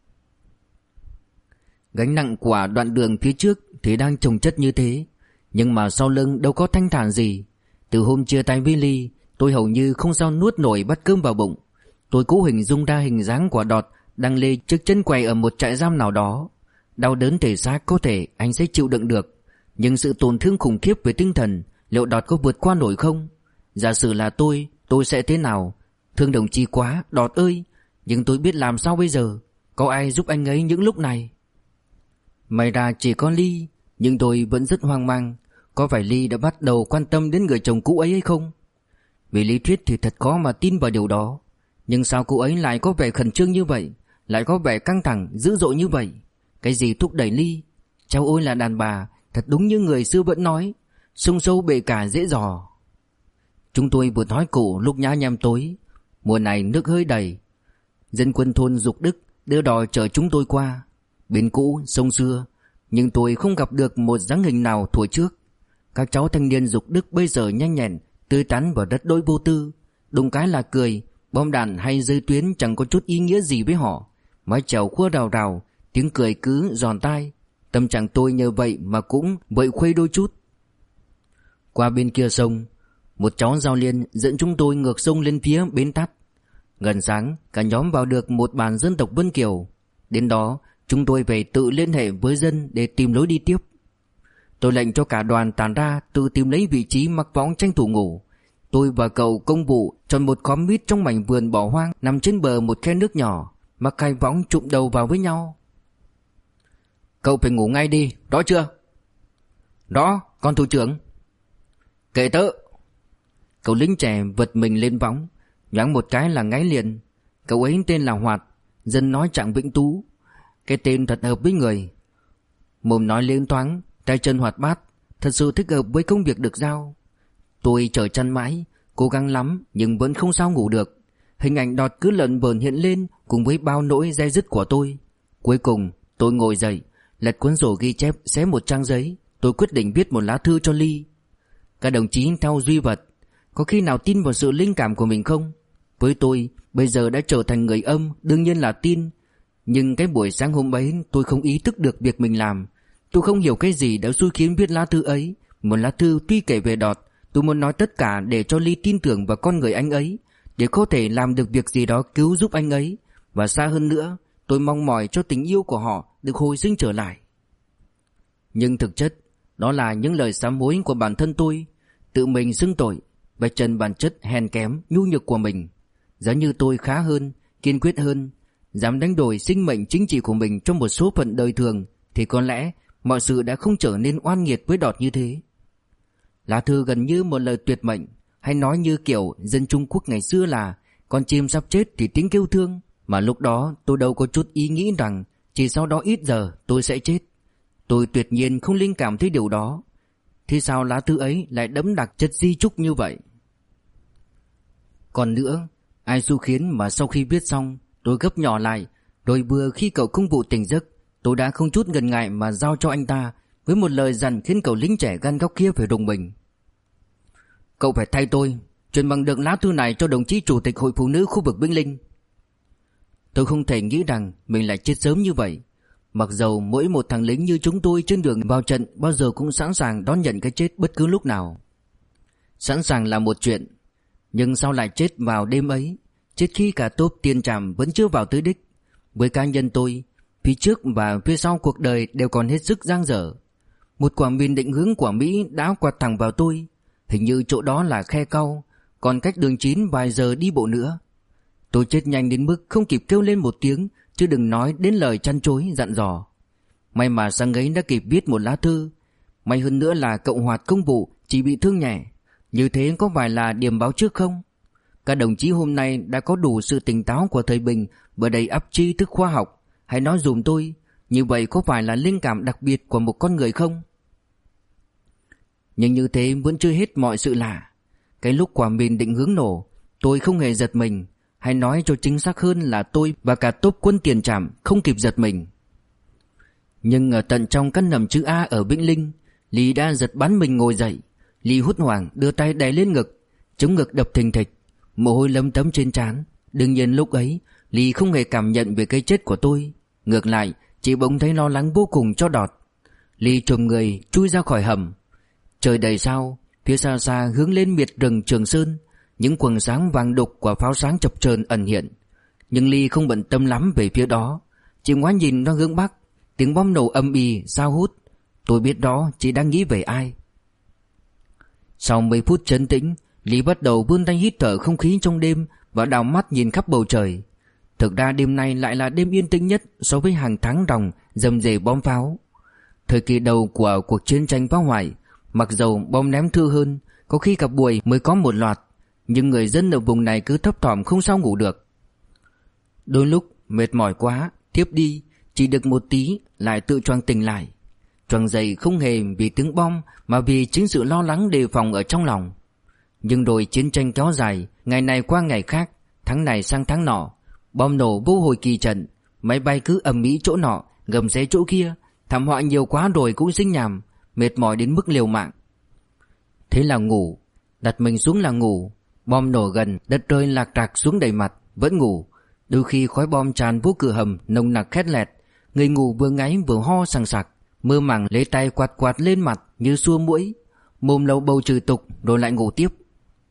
Gánh nặng của đoạn đường phía trước thì đang chồng chất như thế, nhưng mà sau lưng đâu có thanh thản gì. Từ hôm chia tay với Ly, tôi hầu như không sao nuốt nổi bát cơm vào bụng. Tôi cố hình dung ra hình dáng của Đọt đang lê trước chân quầy ở một trại giam nào đó. Đau đớn thể xác có thể anh sẽ chịu đựng được, nhưng sự tổn thương khủng khiếp về tinh thần liệu Đọt có vượt qua nổi không? Giả sử là tôi sẽ thế nào? Thương đồng chí quá, Đọt ơi. Nhưng tôi biết làm sao bây giờ? Có ai giúp anh ấy những lúc này? May ra chỉ có Ly, nhưng tôi vẫn rất hoang mang. Có phải Ly đã bắt đầu quan tâm đến người chồng cũ ấy hay không? Vì lý thuyết thì thật khó mà tin vào điều đó. Nhưng sao cô ấy lại có vẻ khẩn trương như vậy, lại có vẻ căng thẳng, dữ dội như vậy? Cái gì thúc đẩy Ly? Cháu ôi là đàn bà, thật đúng như người xưa vẫn nói, sông sâu bể cả dễ dò. Chúng tôi vừa nói cổ lúc nhá nhem tối. Mùa này nước hơi đầy. Dân quân thôn Dục Đức đưa đò chở chúng tôi qua bến cũ sông xưa, nhưng tôi không gặp được một dáng hình nào thuở trước. Các cháu thanh niên Dục Đức bây giờ nhanh nhẹn, tươi tắn và đất đỗi vô tư. Đùng cái là cười, bom đạn hay rơi tuyến chẳng có chút ý nghĩa gì với họ. Mái chèo khua rào rào, tiếng cười cứ giòn tai. Tâm trạng tôi nhờ vậy mà cũng vậy khuây đôi chút. Qua bên kia sông, Một cháu giao liên dẫn chúng tôi ngược sông lên phía bến tắt. Gần sáng cả nhóm vào được một bản dân tộc Vân Kiều. Đến đó chúng tôi phải tự liên hệ với dân để tìm lối đi tiếp. Tôi lệnh cho cả đoàn tản ra tự tìm lấy vị trí mắc võng tranh thủ ngủ. Tôi và cậu công vụ chọn một khóm mít trong mảnh vườn bỏ hoang nằm trên bờ một khe nước nhỏ, mắc hai võng chụm đầu vào với nhau. Cậu phải ngủ ngay đi, rõ chưa? Rõ, con thủ trưởng. Kệ tớ. Cậu lính trẻ vật mình lên võng, nhoáng một cái là ngáy liền. Cậu ấy tên là Hoạt, dân nói Trạng Vĩnh Tú. Cái tên thật hợp với người. Mồm nói liên toáng, tay chân hoạt bát, thật sự thích hợp với công việc được giao. Tôi trở chăn mãi, cố gắng lắm nhưng vẫn không sao ngủ được. Hình ảnh Đọt cứ lợn vờn hiện lên cùng với bao nỗi day dứt của tôi. Cuối cùng tôi ngồi dậy, lật cuốn sổ ghi chép, xé một trang giấy. Tôi quyết định viết một lá thư cho Ly. Các đồng chí theo duy vật, có khi nào tin vào sự linh cảm của mình không? Với tôi, bây giờ đã trở thành người âm, đương nhiên là tin. Nhưng cái buổi sáng hôm ấy tôi không ý thức được việc mình làm. Tôi không hiểu cái gì đã xui khiến viết lá thư ấy. Một lá thư tuy kể về Đọt. Tôi muốn nói tất cả để cho Ly tin tưởng vào con người anh ấy, để có thể làm được việc gì đó cứu giúp anh ấy. Và xa hơn nữa, tôi mong mỏi cho tình yêu của họ được hồi sinh trở lại. Nhưng thực chất, đó là những lời sám hối của bản thân tôi. Tự mình xưng tội, vạch trần bản chất hèn kém, nhu nhược của mình. Giá như tôi khá hơn, kiên quyết hơn, dám đánh đổi sinh mệnh chính trị của mình trong một số phận đời thường, thì có lẽ mọi sự đã không trở nên oan nghiệt với Đọt như thế. Lá thư gần như một lời tuyệt mệnh, hay nói như kiểu dân Trung Quốc ngày xưa là con chim sắp chết thì tiếng kêu thương. Mà lúc đó tôi đâu có chút ý nghĩ rằng chỉ sau đó ít giờ tôi sẽ chết. Tôi tuyệt nhiên không linh cảm thấy điều đó. Thì sao lá thư ấy lại đẫm đặc chất di chúc như vậy? Còn nữa, ai xu khiến mà sau khi viết xong tôi gấp nhỏ lại, rồi vừa khi cậu công vụ tỉnh giấc, tôi đã không chút ngần ngại mà giao cho anh ta, với một lời dặn khiến cậu lính trẻ gan góc kia phải rùng mình. Cậu phải thay tôi truyền bằng được lá thư này cho đồng chí chủ tịch hội phụ nữ khu vực Vĩnh Linh. Tôi không thể nghĩ rằng mình lại chết sớm như vậy. Mặc dầu mỗi một thằng lính như chúng tôi trên đường vào trận bao giờ cũng sẵn sàng đón nhận cái chết bất cứ lúc nào. Sẵn sàng là một chuyện, nhưng sao lại chết vào đêm ấy, chết khi cả tốp tiền trảm vẫn chưa vào tới đích. Với cá nhân tôi, phía trước và phía sau cuộc đời đều còn hết sức dang dở. Một quả mìn định hướng của Mỹ đã quạt thẳng vào tôi. Hình như chỗ đó là khe cau, còn cách đường 9 vài giờ đi bộ nữa. Tôi chết nhanh đến mức không kịp kêu lên một tiếng, chứ đừng nói đến lời chăn chối dặn dò. May mà sáng ấy đã kịp viết một lá thư. May hơn nữa là cậu Hoạt công vụ chỉ bị thương nhẹ. Như thế có phải là điểm báo trước không? Các đồng chí hôm nay đã có đủ sự tỉnh táo của thời bình và đầy ắp tri thức khoa học. Hãy nói dùm tôi, như vậy có phải là linh cảm đặc biệt của một con người không? Nhưng như thế vẫn chưa hết mọi sự lạ. Cái lúc quả mìn định hướng nổ, tôi không hề giật mình. Hay nói cho chính xác hơn là tôi và cả tốp quân tiền trảm không kịp giật mình. Nhưng ở tận trong căn hầm chữ A ở Vĩnh Linh, Lý đã giật bắn mình ngồi dậy. Lý hốt hoảng đưa tay đè lên ngực, chống ngực đập thình thịch, mồ hôi lấm tấm trên trán. Đương nhiên lúc ấy Lý không hề cảm nhận về cái chết của tôi. Ngược lại chỉ bỗng thấy lo lắng vô cùng cho Đọt. Lý chồm người chui ra khỏi hầm. Trời đầy sao, phía xa xa hướng lên miệt rừng Trường Sơn, những quầng sáng vàng đục của pháo sáng chập chờn ẩn hiện. Nhưng Ly không bận tâm lắm về phía đó, chỉ ngoái nhìn nó hướng bắc. Tiếng bom nổ âm ỉ sao hút. Tôi biết đó chỉ đang nghĩ về ai. Sau mấy phút trấn tĩnh, Ly bắt đầu vươn tay hít thở không khí trong đêm và đảo mắt nhìn khắp bầu trời. Thực ra đêm nay lại là đêm yên tĩnh nhất so với hàng tháng ròng rầm rề bom pháo. Thời kỳ đầu của cuộc chiến tranh phá hoại, mặc dầu bom ném thưa hơn, có khi cả buổi mới có một loạt, nhưng người dân ở vùng này cứ thấp thỏm không sao ngủ được. Đôi lúc mệt mỏi quá, thiếp đi, chỉ được một tí lại tự choàng tỉnh lại. Choàng dậy không hề vì tiếng bom mà vì chính sự lo lắng đề phòng ở trong lòng. Nhưng rồi chiến tranh kéo dài, ngày này qua ngày khác, tháng này sang tháng nọ, bom nổ vô hồi kỳ trận, máy bay cứ ầm ĩ chỗ nọ, gầm ré chỗ kia, thảm họa nhiều quá rồi cũng sinh nhàm, mệt mỏi đến mức liều mạng. Thế là ngủ, đặt mình xuống là ngủ. Bom nổ gần, đất rơi lạc rạc xuống đầy mặt, vẫn ngủ. Đôi khi khói bom tràn vô cửa hầm nồng nặc khét lẹt, người ngủ vừa ngáy vừa ho sằng sặc, mơ màng lấy tay quạt quạt lên mặt như xua muỗi, mồm lầu bầu chửi tục rồi lại ngủ tiếp.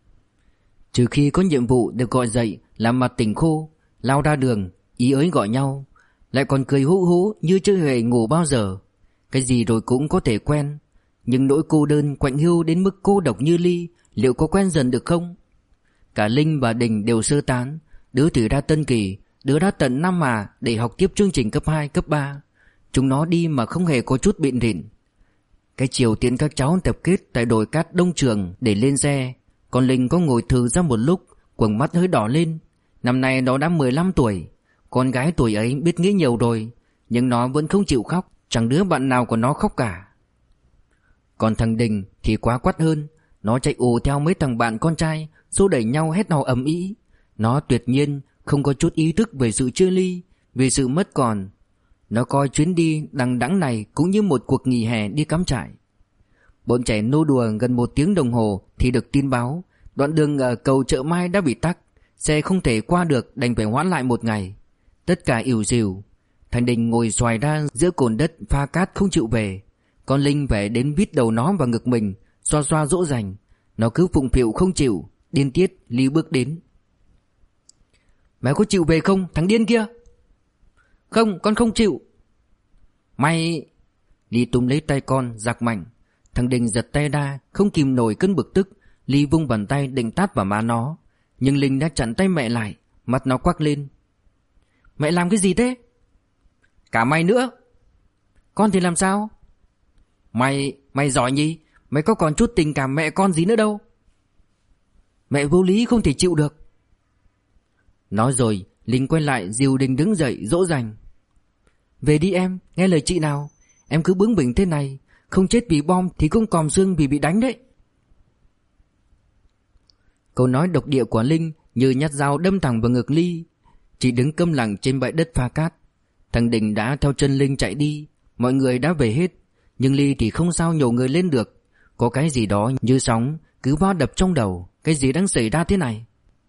Trừ khi có nhiệm vụ được gọi dậy làm mặt tỉnh khô, lao ra đường, ý ới gọi nhau, lại còn cười hú hú như chưa hề ngủ bao giờ. Cái gì rồi cũng có thể quen, nhưng nỗi cô đơn quạnh hiu đến mức cô độc như Ly liệu có quen dần được không? Cả Linh và Đình đều sơ tán, đứa thì ra Tân Kỳ, đứa ra tận Nam Hà để học tiếp chương trình cấp 2, cấp 3. Chúng nó đi mà không hề có chút bịn rỉn. Cái chiều tiễn các cháu tập kết tại đồi cát Đông Trường để lên xe, còn Linh có ngồi thừ ra một lúc, quầng mắt hơi đỏ lên. Năm nay nó đã 15 tuổi, con gái tuổi ấy biết nghĩ nhiều rồi, nhưng nó vẫn không chịu khóc, chẳng đứa bạn nào của nó khóc cả. Còn thằng Đình thì quá quắt hơn, nó chạy ù theo mấy thằng bạn con trai, xô đẩy nhau hét hò ầm ĩ. Nó tuyệt nhiên không có chút ý thức về sự chia ly, về sự mất còn. Nó coi chuyến đi đằng đẵng này cũng như một cuộc nghỉ hè đi cắm trại. Bọn trẻ nô đùa gần 1 tiếng đồng hồ thì được tin báo đoạn đường ở cầu Chợ Mai đã bị tắc, xe không thể qua được, đành phải hoãn lại 1 ngày. Tất cả ỉu xìu. Thằng Đình ngồi xoài ra giữa cồn đất pha cát không chịu về. Con Linh về đến vít đầu nó vào ngực mình, xoa xoa dỗ dành. Nó cứ phụng phịu không chịu. Điên tiết. Ly bước đến. Mẹ có chịu về không thằng điên kia? Không, con không chịu. Mày... Ly túm lấy tay con giặc mạnh. Thằng Đình giật tay ra, không kìm nổi cơn bực tức. Ly vung bàn tay định tát vào má nó, nhưng Linh đã chặn tay mẹ lại. Mặt nó quắc lên. Mẹ làm cái gì thế? Cả mày nữa. Con thì làm sao? Mày giỏi nhỉ? Mày có còn chút tình cảm mẹ con gì nữa đâu. Mẹ vô lý không thể chịu được. Nói rồi Linh quay lại dìu Đình đứng dậy dỗ dành. Về đi em, nghe lời chị nào. Em cứ bướng bỉnh thế này, không chết vì bom thì cũng còm xương vì bị đánh đấy. Câu nói độc địa của Linh như nhát dao đâm thẳng vào ngực Ly. Chị đứng câm lặng trên bãi đất pha cát. Thằng Đình đã theo chân Linh chạy đi. Mọi người đã về hết, nhưng Ly thì không sao nhổ người lên được. Có cái gì đó như sóng cứ va đập trong đầu. Cái gì đang xảy ra thế này?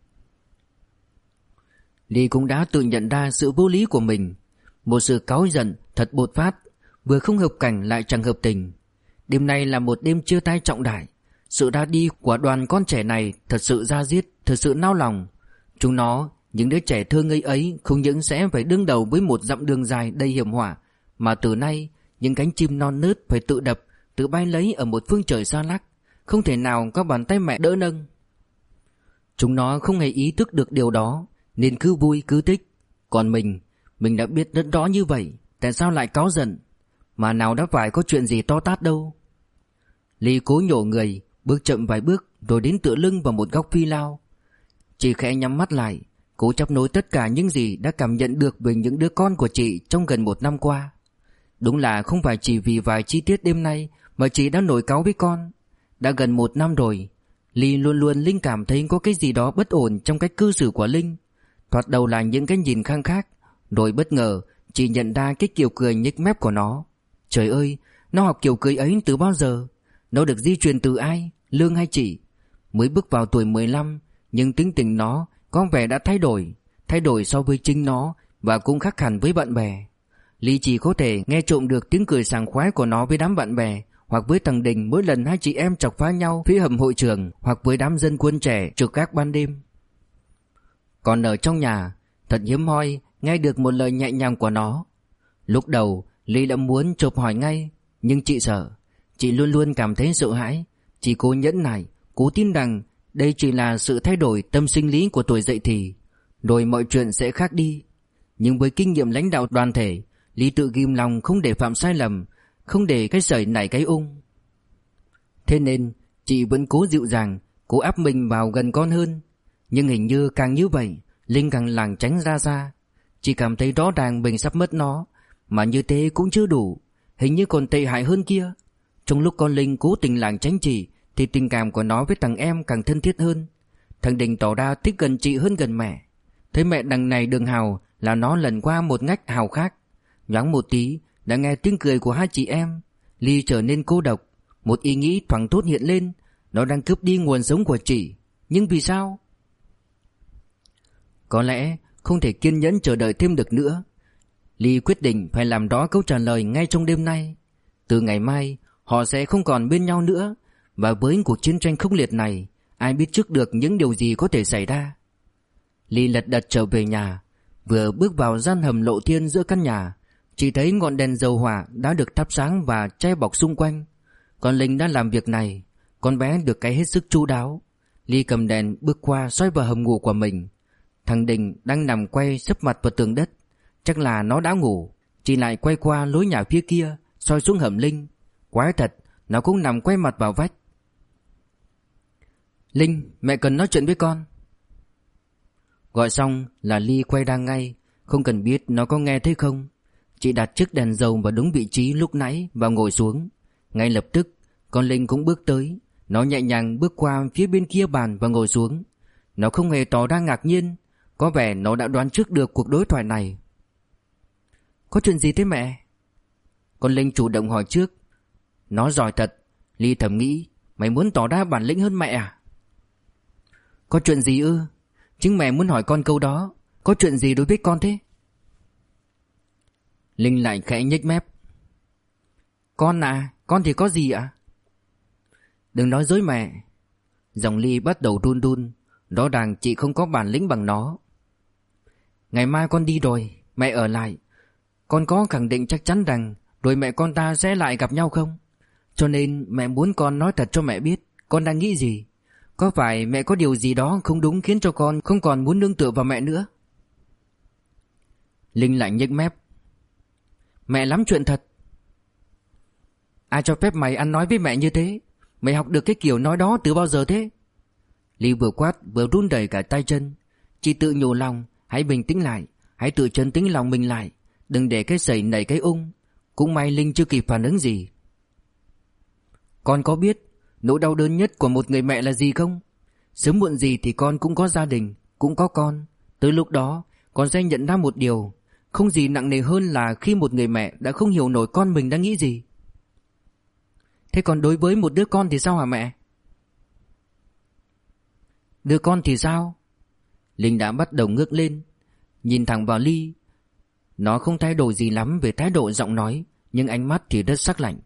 Ly cũng đã tự nhận ra sự vô lý của mình. Một sự cáu giận thật bột phát, vừa không hợp cảnh lại chẳng hợp tình. Đêm nay là một đêm chia tay trọng đại. Sự ra đi của đoàn con trẻ này thật sự da diết, thật sự nao lòng. Chúng nó, những đứa trẻ thơ ngây ấy, không những sẽ phải đương đầu với một dặm đường dài đầy hiểm họa, mà từ nay những cánh chim non nớt phải tự đập, tự bay lấy ở một phương trời xa lắc, không thể nào có bàn tay mẹ đỡ nâng. Chúng nó không hề ý thức được điều đó, nên cứ vui cứ thích. Còn mình đã biết rất rõ như vậy, tại sao lại cáu giận? Mà nào đã phải có chuyện gì to tát đâu. Ly cố nhổ người, bước chậm vài bước rồi đến tựa lưng vào một góc phi lao. Chị khẽ nhắm mắt lại, cố chấp nối tất cả những gì đã cảm nhận được về những đứa con của chị trong gần 1 năm qua. Đúng là không phải chỉ vì vài chi tiết đêm nay mà chị đã nổi cáu với con. Đã gần 1 năm rồi, Ly luôn Linh cảm thấy có cái gì đó bất ổn trong cách cư xử của Linh. Thoạt đầu là những cái nhìn khăng khác, rồi bất ngờ chị nhận ra cái kiểu cười nhếch mép của nó. Trời ơi, nó học kiểu cười ấy từ bao giờ? Nó được di truyền từ ai? Lương hay chị? Mới bước vào tuổi 15, nhưng tính tình nó có vẻ đã thay đổi so với chính nó, và cũng khác hẳn với bạn bè. Ly chỉ có thể nghe trộm được tiếng cười sảng khoái của nó với đám bạn bè, hoặc với thằng Đình mỗi lần hai chị em chọc phá nhau phía hầm hội trường, hoặc với đám dân quân trẻ trực gác ban đêm. Còn ở trong nhà, thật hiếm hoi nghe được một lời nhẹ nhàng của nó. Lúc đầu Ly đã muốn chộp hỏi ngay, nhưng chị sợ. Chị luôn cảm thấy sợ hãi. Chị cố nhẫn nại, cố tin rằng đây chỉ là sự thay đổi tâm sinh lý của tuổi dậy thì, rồi mọi chuyện sẽ khác đi. Nhưng với kinh nghiệm lãnh đạo đoàn thể, Ly tự ghim lòng không để phạm sai lầm, không để cái sởi nảy cái ung. Thế nên chị vẫn cố dịu dàng, cố áp mình vào gần con hơn. Nhưng hình như càng như vậy, Linh càng lảng tránh ra xa. Chị cảm thấy rõ ràng mình sắp mất nó, mà như thế cũng chưa đủ, hình như còn tệ hại hơn kia. Trong lúc con Linh cố tình lảng tránh chị, thì tình cảm của nó với thằng em càng thân thiết hơn. Thằng Đình tỏ ra thích gần chị hơn gần mẹ. Thấy mẹ đằng này đường hào là nó lần qua một ngách hào khác. Nhoáng một tí đã nghe tiếng cười của hai chị em. Ly trở nên cô độc. Một ý nghĩ thoáng tốt hiện lên, nó đang cướp đi nguồn sống của chị. Nhưng vì sao? Có lẽ không thể kiên nhẫn chờ đợi thêm được nữa. Ly quyết định phải làm rõ câu trả lời ngay trong đêm nay. Từ ngày mai họ sẽ không còn bên nhau nữa, và với cuộc chiến tranh khốc liệt này, Ai biết trước được những điều gì có thể xảy ra. Ly lật đật trở về nhà. Vừa bước vào gian hầm lộ thiên giữa căn nhà, chỉ thấy ngọn đèn dầu hỏa đã được thắp sáng và che bọc xung quanh. Con Linh đã làm việc này. Con bé được cái hết sức chu đáo. Ly cầm đèn bước qua soi vào hầm ngủ của mình. Thằng Đình đang nằm quay sấp mặt vào tường đất. Chắc là nó đã ngủ. Chỉ lại quay qua lối nhà phía kia, soi xuống hầm Linh. Quái thật, nó cũng nằm quay mặt vào vách. Linh, mẹ cần nói chuyện với con. Gọi xong là Ly quay ra ngay. Không cần biết nó có nghe thấy không. Chị đặt chiếc đèn dầu vào đúng vị trí lúc nãy và ngồi xuống. Ngay lập tức con Linh cũng bước tới. Nó nhẹ nhàng bước qua phía bên kia bàn và ngồi xuống. Nó không hề tỏ ra ngạc nhiên. Có vẻ nó đã đoán trước được cuộc đối thoại này. Có chuyện gì thế mẹ? Con Linh chủ động hỏi trước. Nó giỏi thật. Ly thầm nghĩ, mày muốn tỏ ra bản lĩnh hơn mẹ à? Có chuyện gì ư? Chính mẹ muốn hỏi con câu đó. Có chuyện gì đối với con thế? Linh lại khẽ nhếch mép. Con à? Con thì có gì ạ? Đừng nói dối mẹ. Giọng Ly bắt đầu run run. Rõ ràng chị không có bản lĩnh bằng nó. Ngày mai con đi rồi, mẹ ở lại. Con có khẳng định chắc chắn rằng rồi mẹ con ta sẽ lại gặp nhau không? Cho nên mẹ muốn con nói thật cho mẹ biết con đang nghĩ gì. Có phải mẹ có điều gì đó không đúng khiến cho con không còn muốn nương tựa vào mẹ nữa? Linh lại nhếch mép. Mẹ lắm chuyện thật. Ai cho phép mày ăn nói với mẹ như thế? Mày học được cái kiểu nói đó từ bao giờ thế? Ly vừa quát vừa run rẩy cả tay chân. Chị tự nhủ lòng, hãy bình tĩnh lại, hãy tự trấn tĩnh lòng mình lại, đừng để cái sẩy nảy cái ung. Cũng may Linh chưa kịp phản ứng gì. Con có biết nỗi đau đớn nhất của một người mẹ là gì không? Sớm muộn gì thì con cũng có gia đình, cũng có con. Tới lúc đó con sẽ nhận ra một điều, không gì nặng nề hơn là khi một người mẹ đã không hiểu nổi con mình đang nghĩ gì. Thế còn đối với một đứa con thì sao hả mẹ? Đứa con thì sao? Linh đã bắt đầu ngước lên, nhìn thẳng vào Ly. Nó không thay đổi gì lắm về thái độ giọng nói, nhưng ánh mắt thì rất sắc lạnh.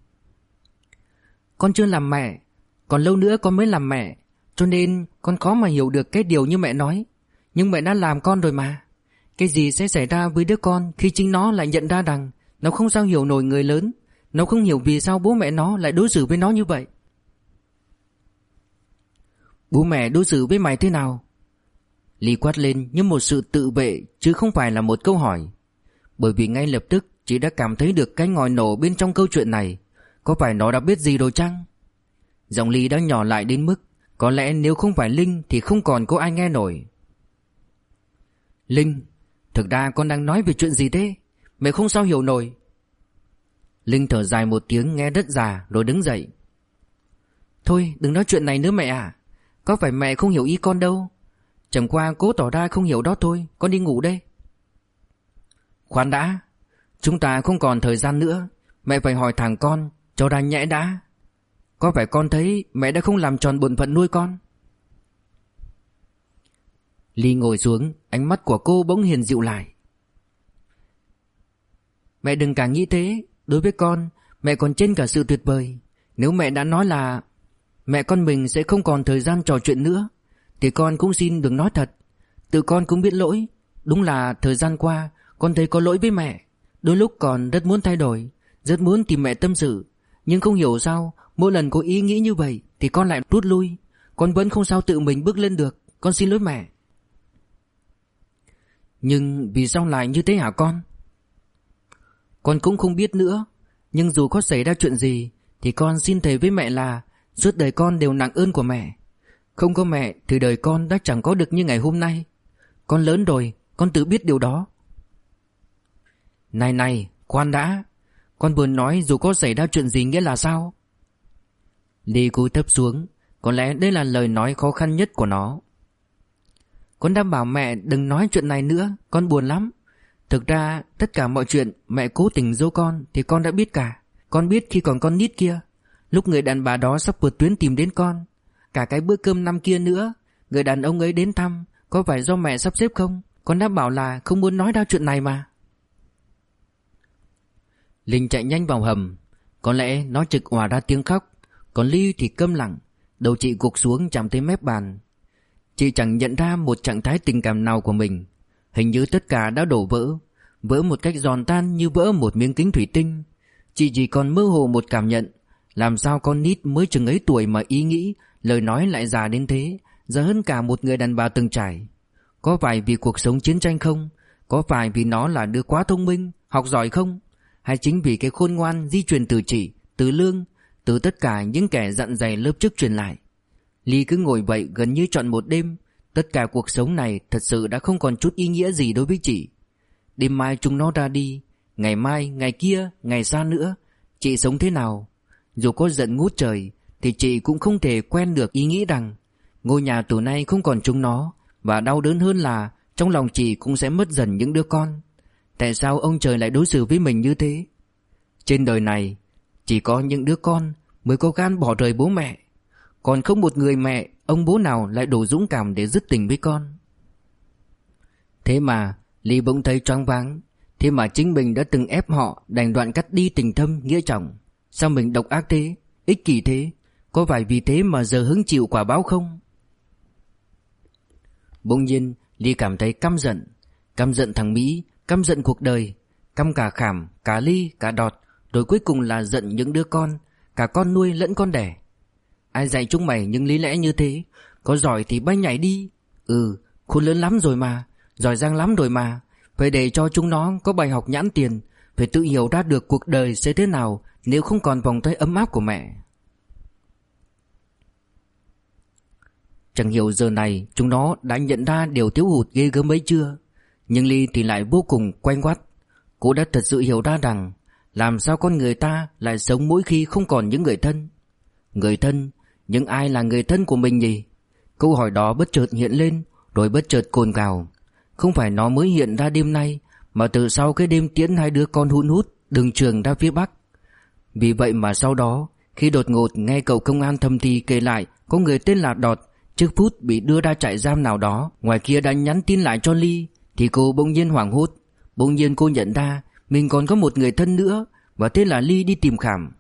Con chưa làm mẹ, còn lâu nữa con mới làm mẹ, cho nên con khó mà hiểu được cái điều như mẹ nói. Nhưng mẹ đã làm con rồi mà. Cái gì sẽ xảy ra với đứa con khi chính nó lại nhận ra rằng nó không sao hiểu nổi người lớn. Nó không hiểu vì sao bố mẹ nó lại đối xử với nó như vậy. Bố mẹ đối xử với mày thế nào? Ly quát lên như một sự tự vệ chứ không phải là một câu hỏi. Bởi vì ngay lập tức chị đã cảm thấy được cái ngòi nổ bên trong câu chuyện này. Có phải nó đã biết gì rồi chăng? Giọng Ly đã nhỏ lại đến mức có lẽ nếu không phải Linh thì không còn có ai nghe nổi. Linh, thực ra con đang nói về chuyện gì thế? Mẹ không sao hiểu nổi. Linh thở dài một tiếng nghe rất già rồi đứng dậy. Thôi đừng nói chuyện này nữa mẹ à. Có phải mẹ không hiểu ý con đâu. Chẳng qua cố tỏ ra không hiểu đó thôi. Con đi ngủ đây. Khoan đã. Chúng ta không còn thời gian nữa. Mẹ phải hỏi thằng con cho ra nhẽ đã. Có phải con thấy mẹ đã không làm tròn bổn phận nuôi con? Ly ngồi xuống, ánh mắt của cô bỗng hiền dịu lại. Mẹ đừng càng nghĩ thế. Đối với con, mẹ còn trên cả sự tuyệt vời. Nếu mẹ đã nói là mẹ con mình sẽ không còn thời gian trò chuyện nữa, thì con cũng xin đừng nói thật. Tự con cũng biết lỗi. Đúng là thời gian qua con thấy có lỗi với mẹ. Đôi lúc còn rất muốn thay đổi, rất muốn tìm mẹ tâm sự. Nhưng không hiểu sao mỗi lần có ý nghĩ như vậy thì con lại rút lui. Con vẫn không sao tự mình bước lên được. Con xin lỗi mẹ. Nhưng vì sao lại như thế hả con? Con cũng không biết nữa. Nhưng dù có xảy ra chuyện gì thì con xin thề với mẹ là suốt đời con đều nặng ơn của mẹ. Không có mẹ thì đời con đã chẳng có được như ngày hôm nay. Con lớn rồi, con tự biết điều đó. Này, khoan đã. Con vừa nói dù có xảy ra chuyện gì nghĩa là sao? Ly cúi thấp xuống. Có lẽ đây là lời nói khó khăn nhất của nó. Con đã bảo mẹ đừng nói chuyện này nữa. Con buồn lắm. Thực ra tất cả mọi chuyện mẹ cố tình giấu con thì con đã biết cả. Con biết khi còn con nít kia, lúc người đàn bà đó sắp vượt tuyến tìm đến con. Cả cái bữa cơm năm kia nữa, người đàn ông ấy đến thăm. Có phải do mẹ sắp xếp không? Con đã bảo là không muốn nói ra chuyện này mà. Linh chạy nhanh vào hầm. Có lẽ nó trực òa ra tiếng khóc. Còn Ly thì câm lặng. Đầu chị gục xuống chạm tới mép bàn. Chị chẳng nhận ra một trạng thái tình cảm nào của mình. Hình như tất cả đã đổ vỡ, vỡ một cách giòn tan như vỡ một miếng kính thủy tinh. Chị chỉ còn mơ hồ một cảm nhận. Làm sao con nít mới chừng ấy tuổi mà ý nghĩ, lời nói lại già đến thế, già hơn cả một người đàn bà từng trải. Có phải vì cuộc sống chiến tranh không? Có phải vì nó là đứa quá thông minh, học giỏi không? Hay chính vì cái khôn ngoan di truyền từ chị, từ Lương, từ tất cả những kẻ dặn dày lớp trước truyền lại? Ly cứ ngồi vậy gần như trọn một đêm. Tất cả cuộc sống này thật sự đã không còn chút ý nghĩa gì đối với chị. Đêm mai chúng nó ra đi, ngày mai, ngày kia, ngày xa nữa, chị sống thế nào? Dù có giận ngút trời thì chị cũng không thể quen được ý nghĩ rằng ngôi nhà từ nay không còn chúng nó. Và đau đớn hơn là trong lòng chị cũng sẽ mất dần những đứa con. Tại sao ông trời lại đối xử với mình như thế? Trên đời này chỉ có những đứa con mới có gan bỏ rời bố mẹ. Còn không một người mẹ, ông bố nào lại đủ dũng cảm để dứt tình với con. Thế mà Ly bỗng thấy choáng váng. Thế mà chính mình đã từng ép họ đành đoạn cắt đi tình thâm nghĩa trọng. Sao mình độc ác thế, ích kỷ thế? Có phải vì thế mà giờ hứng chịu quả báo không? Bỗng nhiên Ly cảm thấy căm giận. Căm giận thằng Mỹ, căm giận cuộc đời, căm cả Khảm, cả Ly, cả Đọt. Rồi cuối cùng là giận những đứa con, cả con nuôi lẫn con đẻ. Ai dạy chúng mày những lý lẽ như thế? Có giỏi thì bay nhảy đi. Khôn lớn lắm rồi mà, giỏi giang lắm rồi mà. Phải để cho chúng nó có bài học nhãn tiền. Phải tự hiểu ra được cuộc đời sẽ thế nào nếu không còn vòng tay ấm áp của mẹ. Chẳng hiểu giờ này chúng nó đã nhận ra điều thiếu hụt ghê gớm ấy chưa. Nhưng Ly thì lại vô cùng quanh quắt. Cô đã thật sự hiểu ra rằng làm sao con người ta lại sống mỗi khi không còn những người thân. Người thân, nhưng ai là người thân của mình nhỉ? Câu hỏi đó bất chợt hiện lên, rồi bất chợt cồn cào. Không phải nó mới hiện ra đêm nay, mà từ sau cái đêm tiễn hai đứa con hun hút đường trường ra phía Bắc. Vì vậy mà sau đó, khi đột ngột nghe cậu công an thầm thì kể lại có người tên là Đọt trước phút bị đưa ra trại giam nào đó, ngoài kia đã nhắn tin lại cho Ly, thì cô bỗng nhiên hoảng hốt. Bỗng nhiên cô nhận ra mình còn có một người thân nữa, và thế là Ly đi tìm Khảm.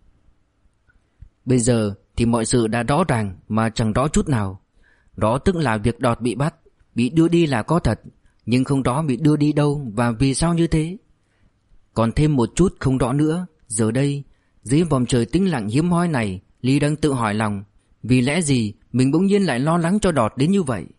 Bây giờ thì mọi sự đã rõ ràng mà chẳng rõ chút nào. Rõ tức là việc Đọt bị bắt, bị đưa đi là có thật, nhưng không rõ bị đưa đi đâu và vì sao như thế. Còn thêm một chút không rõ nữa. Giờ đây, dưới vòng trời tĩnh lặng hiếm hoi này, Ly đang tự hỏi lòng, vì lẽ gì mình bỗng nhiên lại lo lắng cho Đọt đến như vậy.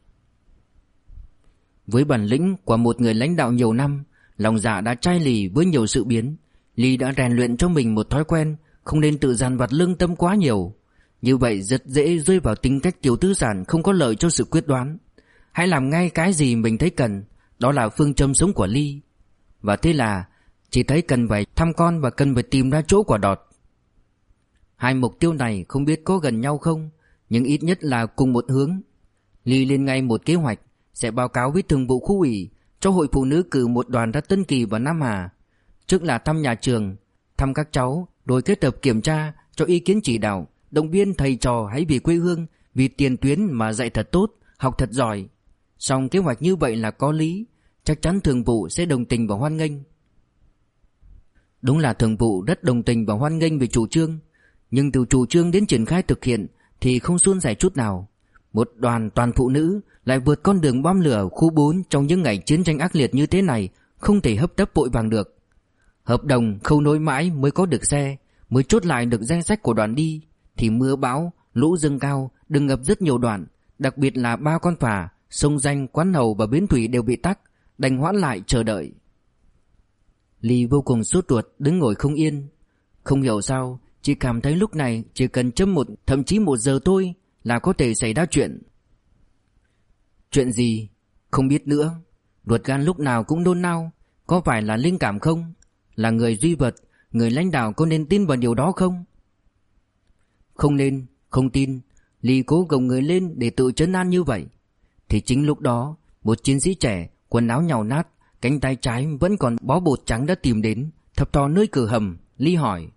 Với bản lĩnh của một người lãnh đạo nhiều năm, lòng dạ đã chai lì với nhiều sự biến. Ly đã rèn luyện cho mình một thói quen không nên tự dằn vặt lương tâm quá nhiều. Như vậy rất dễ rơi vào tính cách tiểu tư sản không có lợi cho sự quyết đoán. Hãy làm ngay cái gì mình thấy cần, đó là phương châm sống của Ly. Và thế là chỉ thấy cần phải thăm con và cần phải tìm ra chỗ của Đọt. Hai mục tiêu này không biết có gần nhau không, nhưng ít nhất là cùng một hướng. Ly lên ngay một kế hoạch, sẽ báo cáo với thường vụ khu ủy cho hội phụ nữ cử một đoàn ra Tân Kỳ và Nam Hà. Trước là thăm nhà trường, thăm các cháu, rồi kết hợp kiểm tra, cho ý kiến chỉ đạo, động viên thầy trò hãy vì quê hương, vì tiền tuyến mà dạy thật tốt, học thật giỏi. Song kế hoạch như vậy là có lý, chắc chắn thường vụ sẽ đồng tình và hoan nghênh. Đúng là thường vụ rất đồng tình và hoan nghênh về chủ trương, nhưng từ chủ trương đến triển khai thực hiện thì không suôn sẻ chút nào. Một đoàn toàn phụ nữ lại vượt con đường bom lửa khu 4 trong những ngày chiến tranh ác liệt như thế này không thể hấp tấp vội vàng được. Hợp đồng khâu nối mãi mới có được xe, mới chốt lại được danh sách của đoàn đi, thì mưa bão, lũ dâng cao, đường ngập rất nhiều đoạn, đặc biệt là 3 con phà, sông Danh, Quán Hầu và Bến Thủy đều bị tắc, đành hoãn lại chờ đợi. Ly vô cùng sốt ruột đứng ngồi không yên. Không hiểu sao, chị cảm thấy lúc này chỉ cần chấm thậm chí 1 giờ thôi là có thể xảy ra chuyện. Chuyện gì? Không biết nữa. Ruột gan lúc nào cũng nôn nao. Có phải là linh cảm không? Là người duy vật, người lãnh đạo có nên tin vào điều đó không? Không nên, không tin. Ly cố gồng người lên để tự trấn an như vậy. Thì chính lúc đó, một chiến sĩ trẻ, quần áo nhàu nát, cánh tay trái vẫn còn bó bột trắng đã tìm đến, thập thò nơi cửa hầm. Ly hỏi: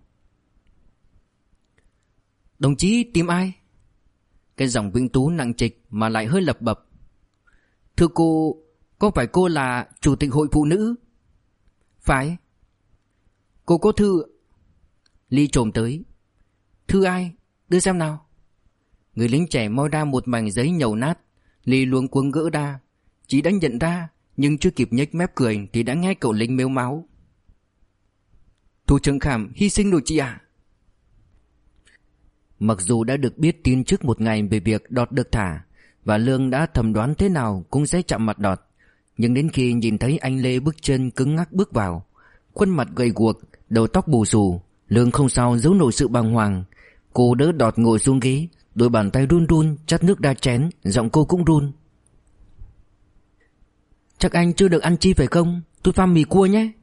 "Đồng chí tìm ai?" Cái giọng Vĩnh Tú nặng trịch mà lại hơi lập bập: "Thưa cô, có phải cô là chủ tịch hội phụ nữ?" "Phải." "Cô có thư?" Ly trồm tới: "Thư ai? Đưa xem nào." Người lính trẻ moi ra một mảnh giấy nhầu nát. Ly luống cuống gỡ ra. Chị đã nhận ra, nhưng chưa kịp nhếch mép cười thì đã nghe cậu lính mếu máo: Thủ trưởng Khảm hy sinh rồi chị ạ. Mặc dù đã được biết tin trước một ngày về việc Đọt được thả, và Lương đã thầm đoán thế nào cũng sẽ chạm mặt Đọt, nhưng đến khi nhìn thấy anh Lê bước chân cứng ngắc bước vào, khuôn mặt gầy guộc, đầu tóc bù xù, Lương không sao giấu nổi sự bàng hoàng. Cô đỡ Đọt ngồi xuống ghế, đôi bàn tay run run chắt nước ra chén, giọng cô cũng run: Chắc anh chưa được ăn chi phải không? Tôi pha mì cua nhé.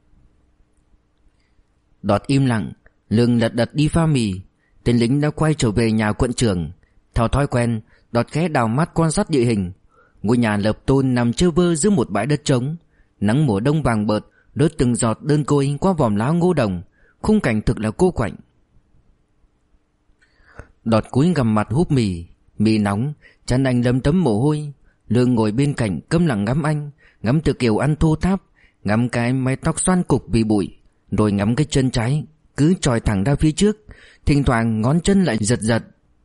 Đọt im lặng. Lương lật đật đi pha mì. Tên lính đã quay trở về nhà quận trưởng. Theo thói quen, Đọt khẽ đào mắt quan sát địa hình. Ngôi nhà lợp tôn nằm trơ vơ giữa một bãi đất trống. Nắng mùa đông vàng bợt đớt từng giọt đơn côi qua vòm lá ngô đồng. Khung cảnh thực là cô quạnh. Đọt cúi gằm mặt húp mì. Mì nóng, chán anh lấm tấm mồ hôi. Lương ngồi bên cạnh câm lặng ngắm anh, ngắm từ kiểu ăn thô tháp, ngắm cái mái tóc xoăn cục vì bụi, rồi ngắm cái chân trái cứ chòi thẳng ra phía trước, thỉnh thoảng ngón chân lại giật giật.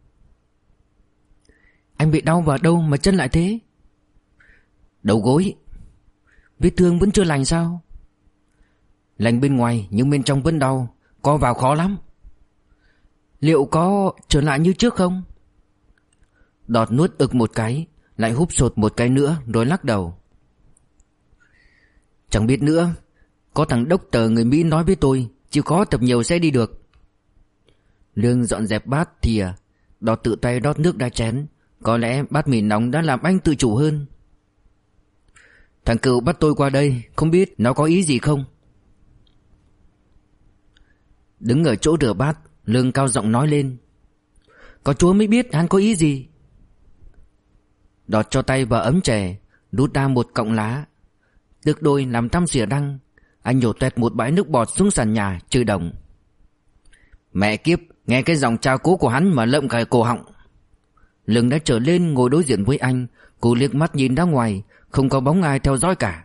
Anh bị đau vào đâu mà chân lại thế? Đầu gối. Vết thương vẫn chưa lành sao? Lành bên ngoài nhưng bên trong vẫn đau, co vào khó lắm. Liệu có trở lại như trước không? Đọt nuốt ực một cái, lại húp sột một cái nữa rồi lắc đầu. Chẳng biết nữa. Có thằng đốc tờ người Mỹ nói với tôi chịu khó tập nhiều sẽ đi được. Lương dọn dẹp bát thìa. Đọt tự tay rót nước ra chén. Có lẽ bát mì nóng đã làm anh tự chủ hơn. Thằng cựu bắt tôi qua đây, không biết nó có ý gì không? Đứng ở chỗ rửa bát, Lương cao giọng nói lên: Có chúa mới biết hắn có ý gì. Đọt cho tay vào ấm chè, rút ra một cọng lá, tước đôi làm tăm xỉa răng. Anh nhổ toẹt một bãi nước bọt xuống sàn nhà, chửi đồng: Mẹ kiếp, nghe cái giọng trao cố của hắn mà lợm cả cổ họng. Lương đã trở lên ngồi đối diện với anh. Cô liếc mắt nhìn ra ngoài, không có bóng ai theo dõi cả.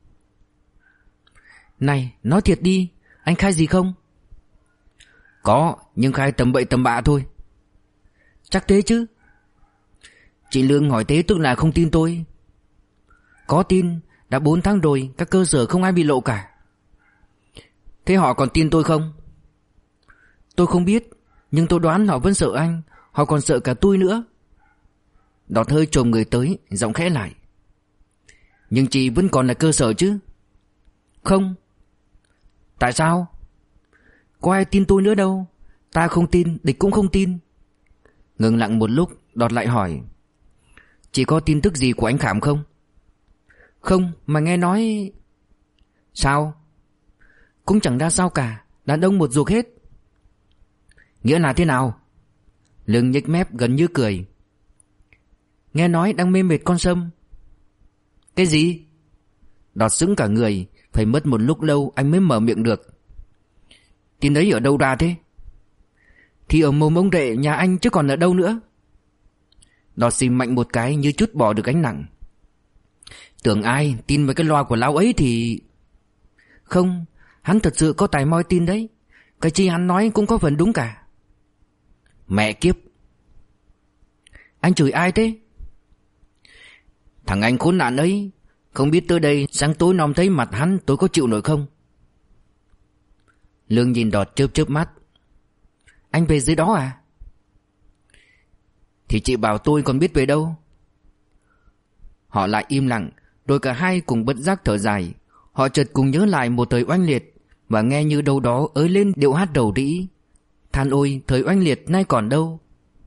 Này, nói thiệt đi, anh khai gì không? Có, nhưng khai tầm bậy tầm bạ thôi. Chắc thế chứ? Chị Lương hỏi thế tức là không tin tôi. Có tin, đã 4 tháng rồi, các cơ sở không ai bị lộ cả. Thế họ còn tin tôi không? Tôi không biết, nhưng tôi đoán họ vẫn sợ anh. Họ còn sợ cả tôi nữa. Đọt hơi chồm người tới, giọng khẽ lại: Nhưng chị vẫn còn là cơ sở chứ? Không. Tại sao? Có ai tin tôi nữa đâu. Ta không tin, địch cũng không tin. Ngừng lặng một lúc, Đọt lại hỏi: Chị có tin tức gì của anh Khảm không? Không, mà nghe nói... Sao? Cũng chẳng ra sao cả, đàn ông một ruột hết. Nghĩa là thế nào? Lương nhếch mép gần như cười: Nghe nói đang mê mệt con Sâm. Cái gì? Đọt sững cả người, phải mất một lúc lâu anh mới mở miệng được. Tin ấy ở đâu ra thế? Thì ở mồm ông đệ nhà anh chứ còn ở đâu nữa. Đọt xì mạnh một cái như chút bỏ được gánh nặng. Tưởng ai tin với cái loa của lão ấy thì... Không, hắn thật sự có tài moi tin đấy. Cái chi hắn nói cũng có phần đúng cả. Mẹ kiếp. Anh chửi ai thế? Thằng anh khốn nạn ấy. Không biết tới đây sáng tối nom thấy mặt hắn tôi có chịu nổi không? Lương nhìn Đọt chớp chớp mắt. Anh về dưới đó à? Thì chị bảo tôi còn biết về đâu. Họ lại im lặng, rồi cả hai cùng bất giác thở dài. Họ chợt cùng nhớ lại một thời oanh liệt, và nghe như đâu đó ới lên điệu hát đầu rĩ: Than ôi thời oanh liệt nay còn đâu.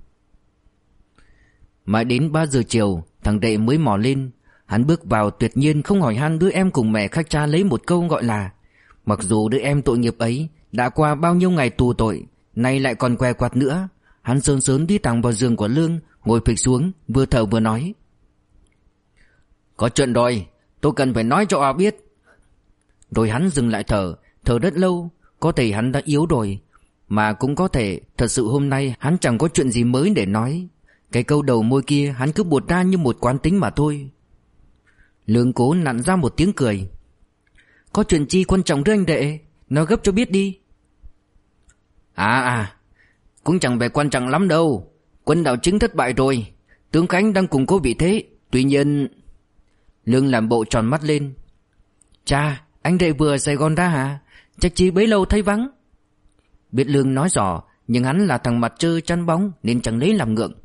Mãi đến 3 giờ chiều, thằng đệ mới mò lên. Hắn bước vào tuyệt nhiên không hỏi han đứa em cùng mẹ khách cha lấy một câu gọi là: Mặc dù đứa em tội nghiệp ấy đã qua bao nhiêu ngày tù tội, nay lại còn què quặt nữa. Hắn sớn sớn đi thẳng vào giường của Lương, ngồi phịch xuống, vừa thở vừa nói: Có chuyện rồi, tôi cần phải nói cho họ biết. Rồi hắn dừng lại thở rất lâu. Có thể hắn đã yếu rồi, mà cũng có thể thật sự hôm nay hắn chẳng có chuyện gì mới để nói. Cái câu đầu môi kia hắn cứ buột ra như một quán tính mà thôi. Lương cố nặn ra một tiếng cười: Có chuyện chi quan trọng với anh đệ? Nói gấp cho biết đi. À, cũng chẳng phải quan trọng lắm đâu. Quân đảo chính thất bại rồi. Tướng Khánh đang củng cố vị thế. Tuy nhiên... Lương làm bộ tròn mắt lên. Cha, anh đệ vừa Sài Gòn ra hả? Chắc chi bấy lâu thấy vắng. Biết Lương nói rõ, nhưng hắn là thằng mặt trơ chăn bóng nên chẳng lấy làm ngượng.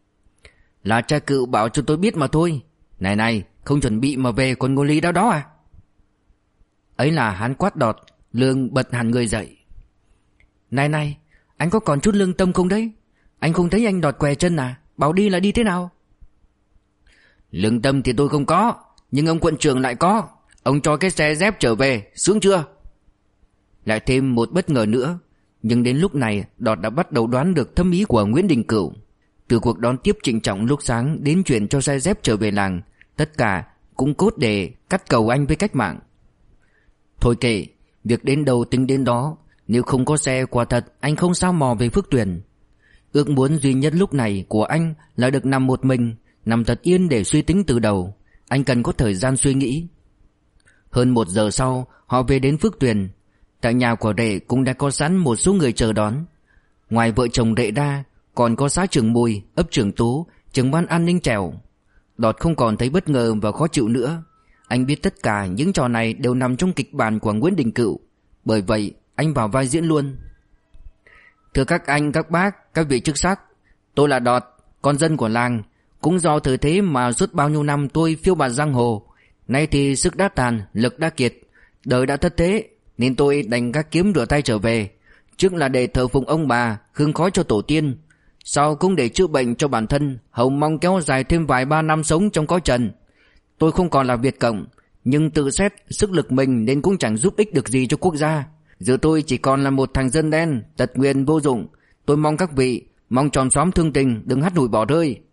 Là cha cựu bảo cho tôi biết mà thôi. Này này, không chuẩn bị mà về còn ngô lý đó đó à? Ấy là hắn quát đọt. Lương bật hẳn người dậy. Này này, anh có còn chút lương tâm không đấy? Anh không thấy anh đọt què chân à? Bảo đi là đi thế nào? Lương tâm thì tôi không có, nhưng ông quận trưởng lại có. Ông cho cái xe dép trở về, sướng chưa? Lại thêm một bất ngờ nữa. Nhưng đến lúc này Đọt đã bắt đầu đoán được thâm ý của Nguyễn Đình Cửu. Từ cuộc đón tiếp trịnh trọng lúc sáng đến chuyện cho xe dép trở về làng, tất cả cũng cốt để cắt cầu anh với cách mạng. Thôi kệ, việc đến đâu tính đến đó. Nếu không có xe, quả thật anh không sao mò về Phước Tuyền. Ước muốn duy nhất lúc này của anh là được nằm một mình, nằm thật yên để suy tính từ đầu. Anh cần có thời gian suy nghĩ. Hơn 1 giờ sau, họ về đến Phước Tuyền. Tại nhà của Đệ cũng đã có sẵn một số người chờ đón. Ngoài vợ chồng Đệ ra, còn có xã trưởng Mùi, ấp trưởng Tú, trưởng ban an ninh Trèo. Đọt không còn thấy bất ngờ và khó chịu nữa. Anh biết tất cả những trò này đều nằm trong kịch bản của Nguyễn Đình Cửu. Bởi vậy anh vào vai diễn luôn. Thưa các anh, các bác, các vị chức sắc, tôi là Đọt, con dân của làng. Cũng do thời thế mà suốt bao nhiêu năm tôi phiêu bạt giang hồ. Nay thì sức đã tàn, lực đã kiệt, đời đã thất thế, nên tôi đành gác kiếm rửa tay trở về. Trước là để thờ phụng ông bà, hương khói cho tổ tiên, sau cũng để chữa bệnh cho bản thân, hầu mong kéo dài thêm vài 3 năm sống trong cõi trần. Tôi không còn là Việt Cộng, nhưng tự xét sức lực mình nên cũng chẳng giúp ích được gì cho quốc gia. Giờ tôi chỉ còn là một thằng dân đen, tật nguyền vô dụng. Tôi mong các vị, mong tròn xóm thương tình đừng hắt hủi bỏ rơi.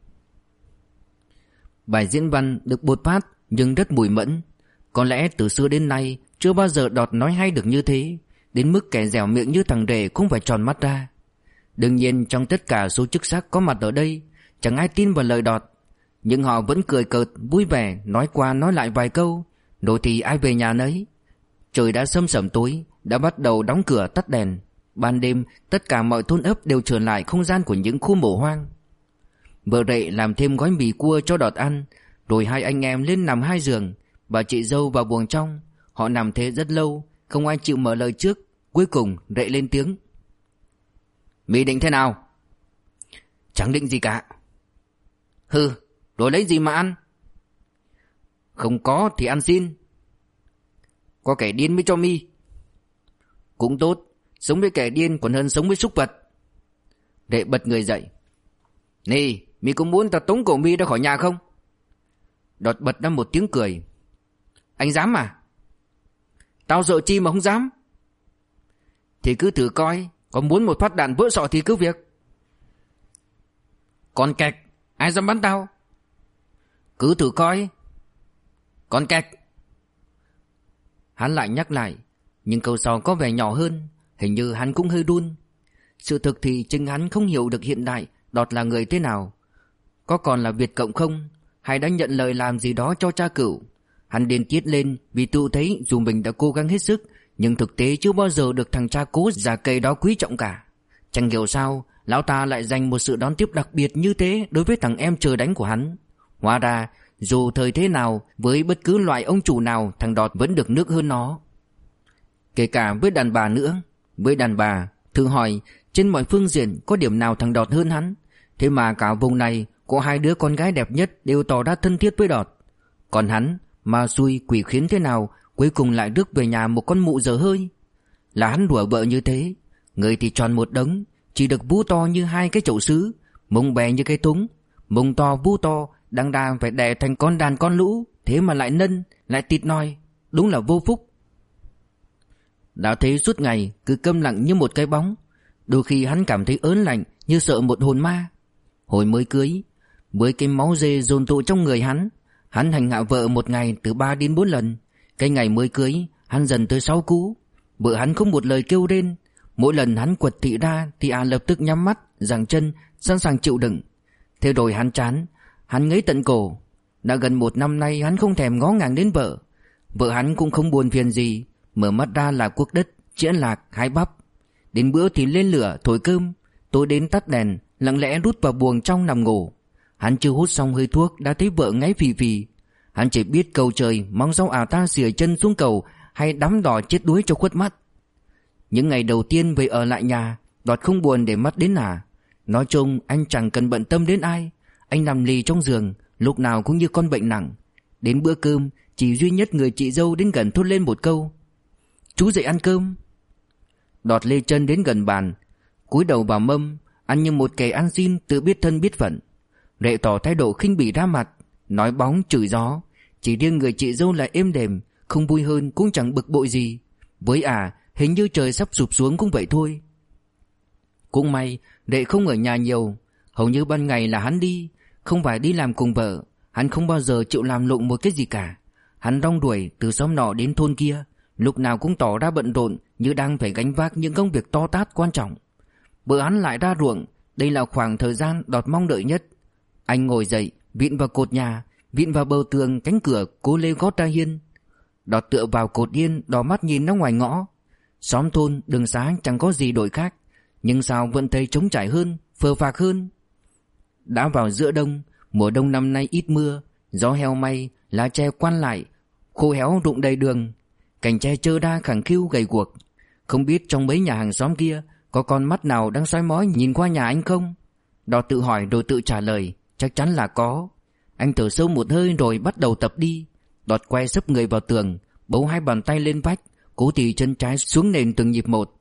Bài diễn văn được bột phát nhưng rất mùi mẫn. Có lẽ từ xưa đến nay chưa bao giờ Đọt nói hay được như thế, đến mức kẻ dẻo miệng như thằng Rể cũng phải tròn mắt ra. Đương nhiên trong tất cả số chức sắc có mặt ở đây, chẳng ai tin vào lời Đọt, nhưng họ vẫn cười cợt vui vẻ, nói qua nói lại vài câu, rồi thì ai về nhà nấy. Trời đã sâm sẩm tối, đã bắt đầu đóng cửa tắt đèn. Ban đêm tất cả mọi thôn ấp đều trở lại không gian của những khu mộ hoang. Vợ Rệ làm thêm gói mì cua cho Đọt ăn, rồi hai anh em lên nằm 2 giường. Bà chị dâu vào buồng trong. Họ nằm thế rất lâu, không ai chịu mở lời trước. Cuối cùng Rệ lên tiếng. Mì định thế nào? Chẳng định gì cả. Hừ, rồi lấy gì mà ăn? Không có thì ăn xin. Có kẻ điên mới cho mi. Cũng tốt, sống với kẻ điên còn hơn sống với súc vật. Rệ bật người dậy. Nì, mi có muốn ta tống cổ mi ra khỏi nhà không? Đọt bật ra một tiếng cười. Anh dám à? Tao sợ chi mà không dám. Thì cứ thử coi, có muốn một phát đạn vỡ sọ thì cứ việc. Con kẹt, ai dám bắn tao? Cứ thử coi. Con kẹt. Hắn lại nhắc lại, nhưng câu sau có vẻ nhỏ hơn. Hình như hắn cũng hơi run. Sự thực thì chính hắn không hiểu được hiện đại Đọt là người thế nào. Có còn là Việt Cộng không, hay đã nhận lời làm gì đó cho cha Cửu. Hắn điên tiết lên vì tự thấy dù mình đã cố gắng hết sức, nhưng thực tế chưa bao giờ được thằng cha cố già cây đó quý trọng cả. Chẳng hiểu sao lão ta lại dành một sự đón tiếp đặc biệt như thế đối với thằng em chờ đánh của hắn. Hóa ra dù thời thế nào, với bất cứ loại ông chủ nào, thằng Đọt vẫn được nước hơn nó. Kể cả với đàn bà nữa. Với đàn bà, thử hỏi trên mọi phương diện có điểm nào thằng Đọt hơn hắn. Thế mà cả vùng này có 2 đứa con gái đẹp nhất đều tỏ ra thân thiết với Đọt. Còn hắn, ma xui quỷ khiến thế nào, cuối cùng lại rước về nhà một con mụ dở hơi. Là hắn đùa vợ như thế. Người thì tròn một đống, chỉ được vú to như 2 cái chậu sứ, mông bè như cái túng. Mông to vú to, đằng đà phải đẻ thành con đàn con lũ, thế mà lại nân, lại tịt noi. Đúng là vô phúc. Đã thế suốt ngày cứ câm lặng như một cái bóng. Đôi khi hắn cảm thấy ớn lạnh như sợ một hồn ma. Hồi mới cưới, với cái máu dê dồn tụ trong người hắn hành hạ vợ một ngày từ 3 đến 4 lần. Cái ngày mới cưới hắn dần tới 6 cú. Vợ hắn không một lời kêu rên. Mỗi lần hắn quật thị ra thì lập tức nhắm mắt, giằng chân, sẵn sàng chịu đựng. Thế rồi hắn chán, hắn ngấy tận cổ. Đã gần 1 năm nay hắn không thèm ngó ngàng đến vợ. Vợ hắn cũng không buồn phiền gì. Mở mắt ra là cuốc đất, chĩa lạc, hái bắp. Đến bữa thì lên lửa thổi cơm. Tối đến tắt đèn, lặng lẽ rút vào buồng trong nằm ngủ. Hắn chưa hút xong hơi thuốc đã thấy vợ ngáy phì phì. Hắn chỉ biết cầu trời mong sao ta xỉa chân xuống cầu hay đắm đò chết đuối cho khuất mắt. Những ngày đầu tiên về ở lại nhà, Đọt không buồn để mắt đến Nói chung anh chẳng cần bận tâm đến ai. Anh nằm lì trong giường, lúc nào cũng như con bệnh nặng. Đến bữa cơm, chỉ duy nhất người chị dâu đến gần thốt lên một câu: "Chú dậy ăn cơm." Đọt lê chân đến gần bàn, cúi đầu vào mâm, ăn như một kẻ ăn xin tự biết thân biết phận. Rệ tỏ thái độ khinh bỉ ra mặt, nói bóng chửi gió. Chỉ riêng người chị dâu là êm đềm, không vui hơn cũng chẳng bực bội gì. Với hình như trời sắp sụp xuống cũng vậy thôi. Cũng may Rệ không ở nhà nhiều. Hầu như ban ngày là hắn đi, không phải đi làm cùng vợ. Hắn không bao giờ chịu làm lụng một cái gì cả. Hắn rong ruổi từ xóm nọ đến thôn kia, lúc nào cũng tỏ ra bận rộn, như đang phải gánh vác những công việc to tát quan trọng. Bữa hắn lại ra ruộng. Đây là khoảng thời gian Đọt mong đợi nhất. Anh ngồi dậy, vịn vào cột nhà, vịn vào bờ tường cánh cửa, cố lê gót ra hiên. Đọt tựa vào cột hiên, đỏ mắt nhìn ra ngoài ngõ. Xóm thôn đường xá chẳng có gì đổi khác, nhưng sao vẫn thấy trống trải hơn, phờ phạc hơn. Đã vào giữa đông, mùa đông năm nay ít mưa, gió heo may, lá tre quan lại, khô héo rụng đầy đường. Cành tre trơ đa khẳng khiu gầy guộc. Không biết trong mấy nhà hàng xóm kia có con mắt nào đang soi mói nhìn qua nhà anh không? Đọt tự hỏi rồi tự trả lời, chắc chắn là có. Anh thở sâu một hơi rồi bắt đầu tập đi. Đọt quay sấp người vào tường, bấu hai bàn tay lên vách, cố tì chân trái xuống nền từng nhịp một.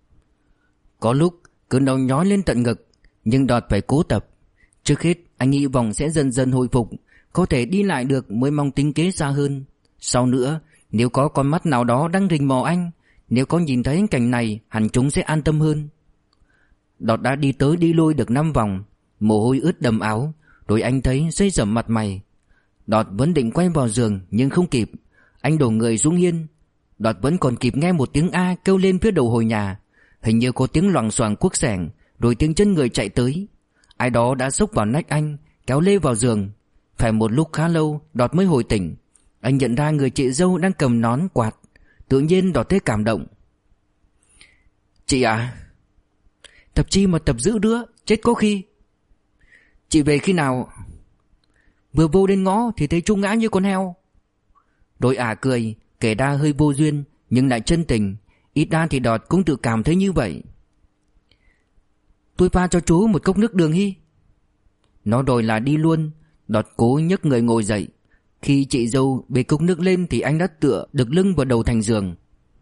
Có lúc cơn đau nhói lên tận ngực, nhưng Đọt phải cố tập. Trước hết anh hy vọng sẽ dần dần hồi phục, có thể đi lại được mới mong tính kế xa hơn. Sau nữa, nếu có con mắt nào đó đang rình mò anh, nếu có nhìn thấy cảnh này, hẳn chúng sẽ an tâm hơn. Đọt đã đi tới đi lui được 5 vòng, mồ hôi ướt đầm áo, rồi anh thấy xây sẩm mặt mày. Đọt vẫn định quay vào giường nhưng không kịp. Anh đổ người xuống hiên. Đọt vẫn còn kịp nghe một tiếng A kêu lên phía đầu hồi nhà. Hình như có tiếng loằng xoàng cuốc xẻng, rồi tiếng chân người chạy tới. Ai đó đã xốc vào nách anh, kéo lê vào giường. Phải một lúc khá lâu Đọt mới hồi tỉnh. Anh nhận ra người chị dâu đang cầm nón quạt. Tự nhiên Đọt thấy cảm động. "Chị à?" "Tập chi mà tập giữ đứa, chết có khi." "Chị về khi nào?" "Vừa vô đến ngõ thì thấy chú ngã như con heo." Rồi cười, kể ra hơi vô duyên nhưng lại chân tình. Ít ra thì Đọt cũng tự cảm thấy như vậy. "Tôi pha cho chú một cốc nước đường hy." Nói rồi là đi luôn. Đọt cố nhấc người ngồi dậy. Khi chị dâu bê cốc nước lên thì anh đã tựa được lưng vào đầu thành giường.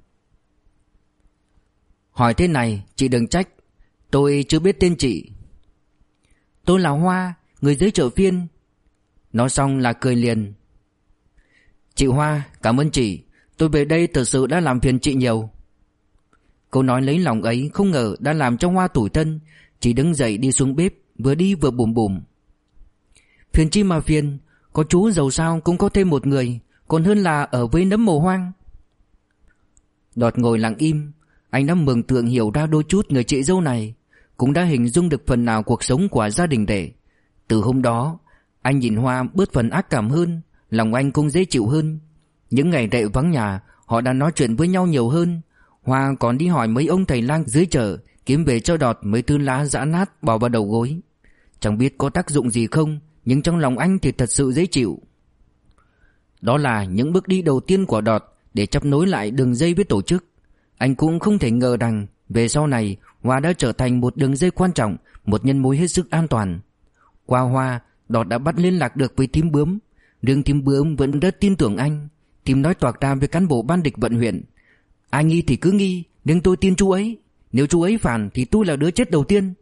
"Hỏi thế này, chị đừng trách. Tôi chưa biết tên chị." "Tôi là Hoa, người dưới chợ phiên." Nói xong là cười liền. "Chị Hoa, cảm ơn chị. Tôi về đây thật sự đã làm phiền chị nhiều." Câu nói lấy lòng ấy không ngờ đã làm cho Hoa tủi thân. Chị đứng dậy đi xuống bếp, vừa đi vừa bùm bùm. "Phiền chi mà phiền, có chú dầu sao cũng có thêm một người, còn hơn là ở với nấm mồ hoang." Đọt ngồi lặng im. Anh đã mường tượng hiểu ra đôi chút người chị dâu này, cũng đã hình dung được phần nào cuộc sống của gia đình Rệ. Từ hôm đó anh nhìn Hoa bớt phần ác cảm hơn, lòng anh cũng dễ chịu hơn. Những ngày Rệ vắng nhà, họ đã nói chuyện với nhau nhiều hơn. Hoa còn đi hỏi mấy ông thầy lang dưới chợ, kiếm về cho Đọt mấy thứ lá giã nát bỏ vào đầu gối. Chẳng biết có tác dụng gì không, nhưng trong lòng anh thì thật sự dễ chịu. Đó là những bước đi đầu tiên của Đọt để chấp nối lại đường dây với tổ chức. Anh cũng không thể ngờ rằng về sau này Hoa đã trở thành một đường dây quan trọng, một nhân mối hết sức an toàn. Qua Hoa, Đọt đã bắt liên lạc được với Thím Bướm. Riêng Thím Bướm vẫn rất tin tưởng anh. Thím nói toạc ra với cán bộ ban địch vận huyện: "Ai nghi thì cứ nghi, nhưng tôi tin chú ấy. Nếu chú ấy phản thì tôi là đứa chết đầu tiên."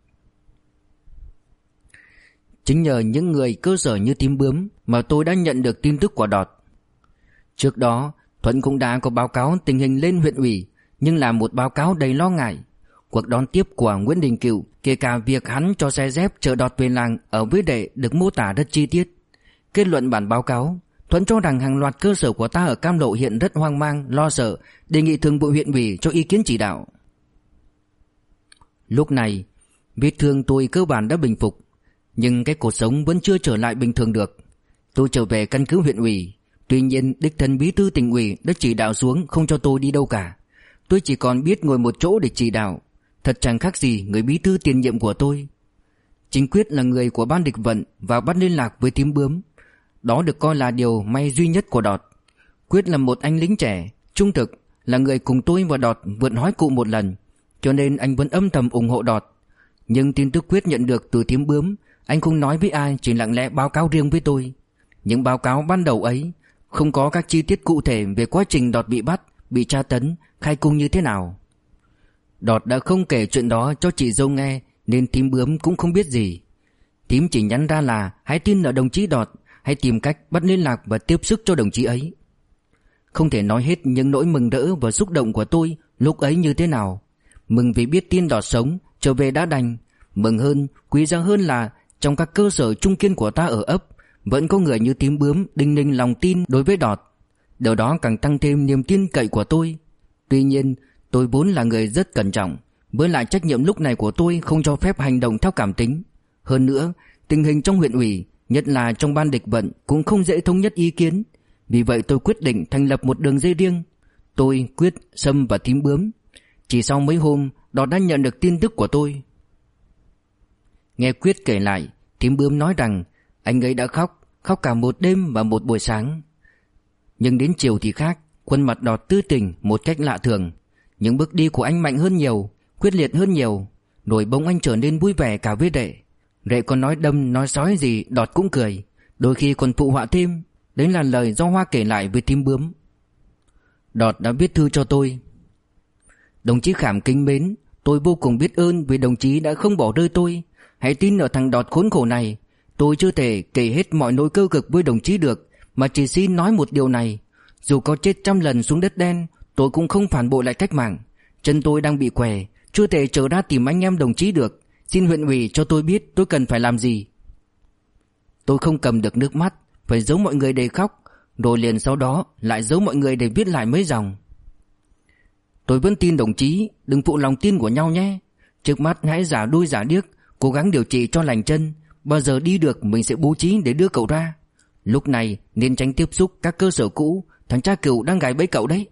Chính nhờ những người cơ sở như Thím Bướm mà tôi đã nhận được tin tức của Đọt. Trước đó Thuận cũng đã có báo cáo tình hình lên huyện ủy, nhưng là một báo cáo đầy lo ngại. Cuộc đón tiếp của Nguyễn Đình Cựu, kể cả việc hắn cho xe dép chở Đọt về làng ở với Đệ, được mô tả rất chi tiết. Kết luận bản báo cáo, Thuận cho rằng hàng loạt cơ sở của ta ở Cam Lộ hiện rất hoang mang, lo sợ, đề nghị thường vụ huyện ủy cho ý kiến chỉ đạo. Lúc này, vết thương tôi cơ bản đã bình phục, nhưng cái cuộc sống vẫn chưa trở lại bình thường được. Tôi trở về căn cứ huyện ủy, tuy nhiên đích thân bí thư tỉnh ủy đã chỉ đạo xuống không cho tôi đi đâu cả. Tôi chỉ còn biết ngồi một chỗ để chỉ đạo, thật chẳng khác gì người bí thư tiền nhiệm của tôi. Chính Quyết là người của ban địch vận và bắt liên lạc với Tím Bướm. Đó được coi là điều may duy nhất của Đọt. Quyết là một anh lính trẻ, trung thực, là người cùng tôi và Đọt vượt hói cụ một lần, cho nên anh vẫn âm thầm ủng hộ Đọt. Nhưng tin tức Quyết nhận được từ Tím Bướm, anh không nói với ai, chỉ lặng lẽ báo cáo riêng với tôi. Những báo cáo ban đầu ấy không có các chi tiết cụ thể về quá trình Đọt bị bắt, bị tra tấn, khai cung như thế nào. Đọt đã không kể chuyện đó cho chị dâu nghe, nên Tím Bướm cũng không biết gì. Tím chỉ nhắn ra là hãy tin ở đồng chí Đọt, hãy tìm cách bắt liên lạc và tiếp sức cho đồng chí ấy. Không thể nói hết những nỗi mừng rỡ và xúc động của tôi lúc ấy như thế nào. Mừng vì biết tin Đọt sống, trở về đã đành. Mừng hơn, quý giá hơn là trong các cơ sở trung kiên của ta ở ấp vẫn có người như Tím Bướm đinh ninh lòng tin đối với Đọt. Điều đó càng tăng thêm niềm tin cậy của tôi. Tuy nhiên, tôi vốn là người rất cẩn trọng, với lại trách nhiệm lúc này của tôi không cho phép hành động theo cảm tính. Hơn nữa, tình hình trong huyện ủy, nhất là trong ban địch vận, cũng không dễ thống nhất ý kiến. Vì vậy tôi quyết định thành lập một đường dây riêng. Tôi, Quyết, Sâm và Tím Bướm. Chỉ sau mấy hôm, Đọt đã nhận được tin tức của tôi. Nghe Quyết kể lại, Tím Bướm nói rằng anh ấy đã khóc cả một đêm và một buổi sáng. Nhưng đến chiều thì khác, khuôn mặt Đọt tươi tỉnh một cách lạ thường. Những bước đi của anh mạnh hơn nhiều, quyết liệt hơn nhiều. Rồi bỗng anh trở nên vui vẻ cả với Đệ. Đệ còn nói đâm nói sói gì Đọt cũng cười, đôi khi còn phụ họa thêm. Đấy là lời do Hoa kể lại với Tím Bướm. Đọt đã viết thư cho tôi. Đồng chí Khảm kính mến, tôi vô cùng biết ơn vì đồng chí đã không bỏ rơi tôi. Hãy tin ở thằng Đọt khốn khổ này. Tôi chưa thể kể hết mọi nỗi cơ cực với đồng chí được, mà chỉ xin nói một điều này. Dù có chết 100 lần xuống đất đen, tôi cũng không phản bội lại cách mạng. Chân tôi đang bị què, chưa thể trở ra tìm anh em đồng chí được. Xin huyện ủy cho tôi biết tôi cần phải làm gì. Tôi không cầm được nước mắt, phải giấu mọi người để khóc, rồi liền sau đó lại giấu mọi người để viết lại mấy dòng. Tôi vẫn tin đồng chí, đừng phụ lòng tin của nhau nhé. Trước mắt hãy giả đuôi giả điếc, cố gắng điều trị cho lành chân. Bao giờ đi được mình sẽ bố trí để đưa cậu ra. Lúc này nên tránh tiếp xúc các cơ sở cũ, thằng cha cựu đang gài bẫy cậu đấy.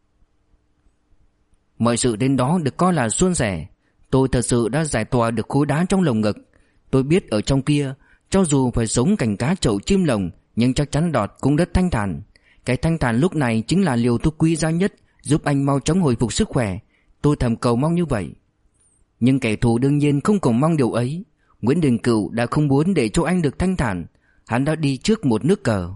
Mọi sự đến đó được coi là suôn sẻ. Tôi thật sự đã giải tỏa được khối đá trong lồng ngực. Tôi biết ở trong kia, cho dù phải sống cảnh cá chậu chim lồng, nhưng chắc chắn Đọt cũng rất thanh thản. Cái thanh thản lúc này chính là liều thuốc quý giá nhất, giúp anh mau chóng hồi phục sức khỏe. Tôi thầm cầu mong như vậy. Nhưng kẻ thù đương nhiên không cùng mong điều ấy. Nguyễn Đình Cửu đã không muốn để cho anh được thanh thản. Hắn đã đi trước một nước cờ.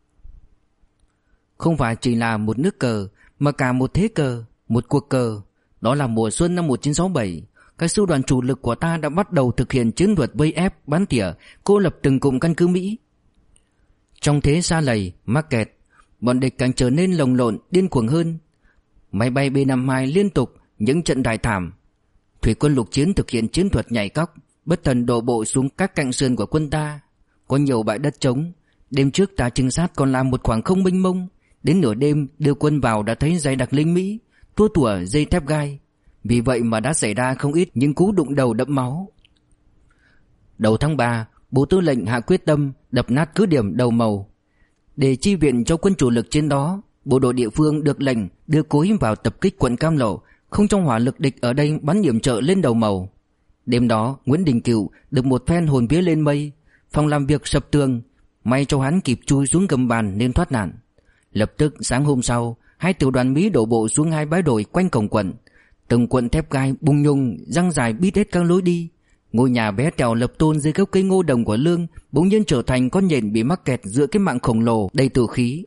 Không phải chỉ là một nước cờ, mà cả một thế cờ, một cuộc cờ. Đó là mùa xuân năm 1967. Các sư đoàn chủ lực của ta đã bắt đầu thực hiện chiến thuật vây ép, bắn tỉa, cô lập từng cụm căn cứ Mỹ. Trong thế sa lầy, mắc kẹt, bọn địch càng trở nên lồng lộn, điên cuồng hơn. Máy bay B-52 liên tục những trận đại thảm. Thủy quân lục chiến thực hiện chiến thuật nhảy cóc, bất thần đổ bộ xuống các cạnh sườn của quân ta. Có nhiều bãi đất trống. Đêm trước ta trinh sát còn làm một khoảng không mênh mông. Đến nửa đêm đưa quân vào đã thấy dày đặc lính Mỹ, tua tủa dây thép gai. Vì vậy mà đã xảy ra không ít những cú đụng đầu đẫm máu. Đầu tháng 3, Bộ Tư lệnh hạ quyết tâm đập nát cứ điểm Đầu Mầu. Để chi viện cho quân chủ lực trên đó, bộ đội địa phương được lệnh đưa cối vào tập kích quận Cam Lộ, không trong hỏa lực địch ở đây bắn yểm trợ lên Đầu Mầu. Đêm đó Nguyễn Đình Cửu được một phen hồn vía lên mây, phòng làm việc sập tường, may cho hắn kịp chui xuống gầm bàn nên thoát nạn. Lập tức sáng hôm sau, 2 tiểu đoàn Mỹ đổ bộ xuống 2 bãi đồi quanh cổng quận. Từng cuộn thép gai bung nhung răng dài bít hết các lối đi. Ngôi nhà bé tèo lập tôn dưới gốc cây ngô đồng của Lương bỗng nhiên trở thành con nhện bị mắc kẹt giữa cái mạng khổng lồ đầy tử khí.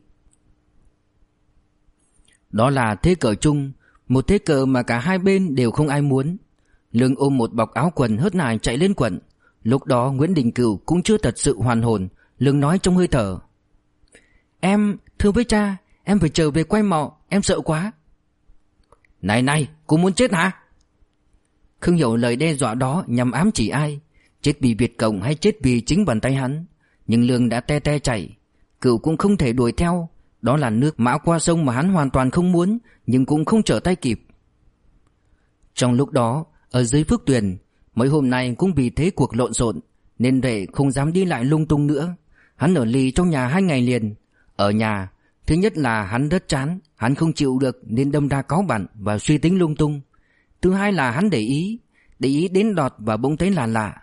Đó là thế cờ chung, một thế cờ mà cả hai bên đều không ai muốn. Lương ôm một bọc áo quần hớt hải chạy lên quận. Lúc đó Nguyễn Đình Cửu cũng chưa thật sự hoàn hồn. Lương nói trong hơi thở: "Em thưa với cha, em phải trở về quay mọ, em sợ quá." Này, cô muốn chết hả?" Không hiểu lời đe dọa đó nhằm ám chỉ ai, chết vì Việt Cộng hay chết vì chính bàn tay hắn. Nhưng Lương đã te te chạy, Cửu cũng không thể đuổi theo. Đó là nước mã qua sông mà hắn hoàn toàn không muốn, nhưng cũng không trở tay kịp. Trong lúc đó, ở dưới Phước Tuyền, mấy hôm nay cũng vì thế cuộc lộn xộn nên Đệ không dám đi lại lung tung nữa. Hắn ở lì trong nhà 2 ngày liền. Ở nhà, thứ nhất là hắn rất chán, hắn không chịu được nên đâm ra cáu bẳn và suy tính lung tung. Thứ hai là hắn để ý đến Đọt và bỗng thấy là lạ.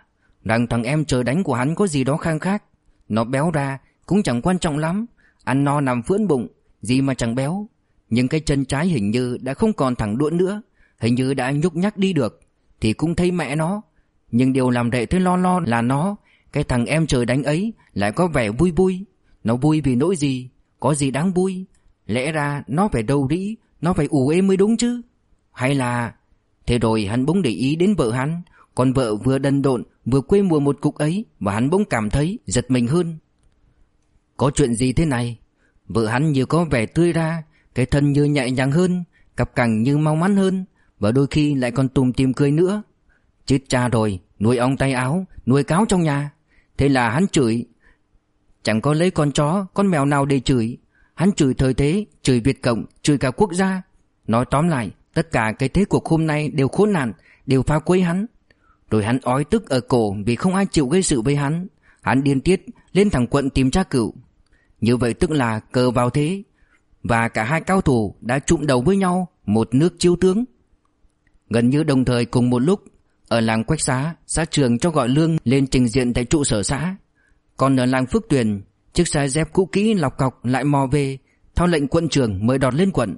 rằng thằng em trời đánh của hắn có gì đó khang khác. Nó béo ra cũng chẳng quan trọng lắm, ăn no nằm phưỡn bụng, gì mà chẳng béo. Nhưng cái chân trái hình như đã không còn thẳng đuộn nữa, hình như đã nhúc nhắc đi được. Thì cũng thấy mẹ nó. Nhưng điều làm Đệ thấy lo là nó, cái thằng em trời đánh ấy lại có vẻ vui vui. Nó vui vì nỗi gì? Có gì đáng vui? Lẽ ra nó phải đầu đĩ, nó phải ủ êm mới đúng chứ. Hay là... Thế rồi hắn bỗng để ý đến vợ hắn. Còn vợ vừa đần độn vừa quê mùa một cục ấy, và hắn bỗng cảm thấy giật mình hơn. Có chuyện gì thế này? Vợ hắn như có vẻ tươi ra, cái thân như nhẹ nhàng hơn, cặp cẳng như mau mắn hơn, và đôi khi lại còn tủm tỉm cười nữa. Chết cha rồi, nuôi ong tay áo, nuôi cáo trong nhà. Thế là hắn chửi. Chẳng có lấy con chó, con mèo nào để chửi. Hắn chửi thời thế, chửi Việt Cộng, chửi cả quốc gia. Nói tóm lại, tất cả cái thế cuộc hôm nay đều khốn nạn, đều phá quấy hắn. Rồi hắn ói tức ở cổ vì không ai chịu gây sự với hắn. Hắn điên tiết lên thẳng quận tìm tra cửu. Như vậy tức là cờ vào thế, và cả hai cao thủ đã trụm đầu với nhau, một nước chiêu tướng. Gần như đồng thời cùng một lúc, ở làng Quách Xá, xã trưởng cho gọi Lương lên trình diện tại trụ sở xã. Còn ở làng Phước Tuyền, chiếc xe dép cũ kỹ lọc cọc lại mò về, theo lệnh quận trưởng mời Đọt lên quận.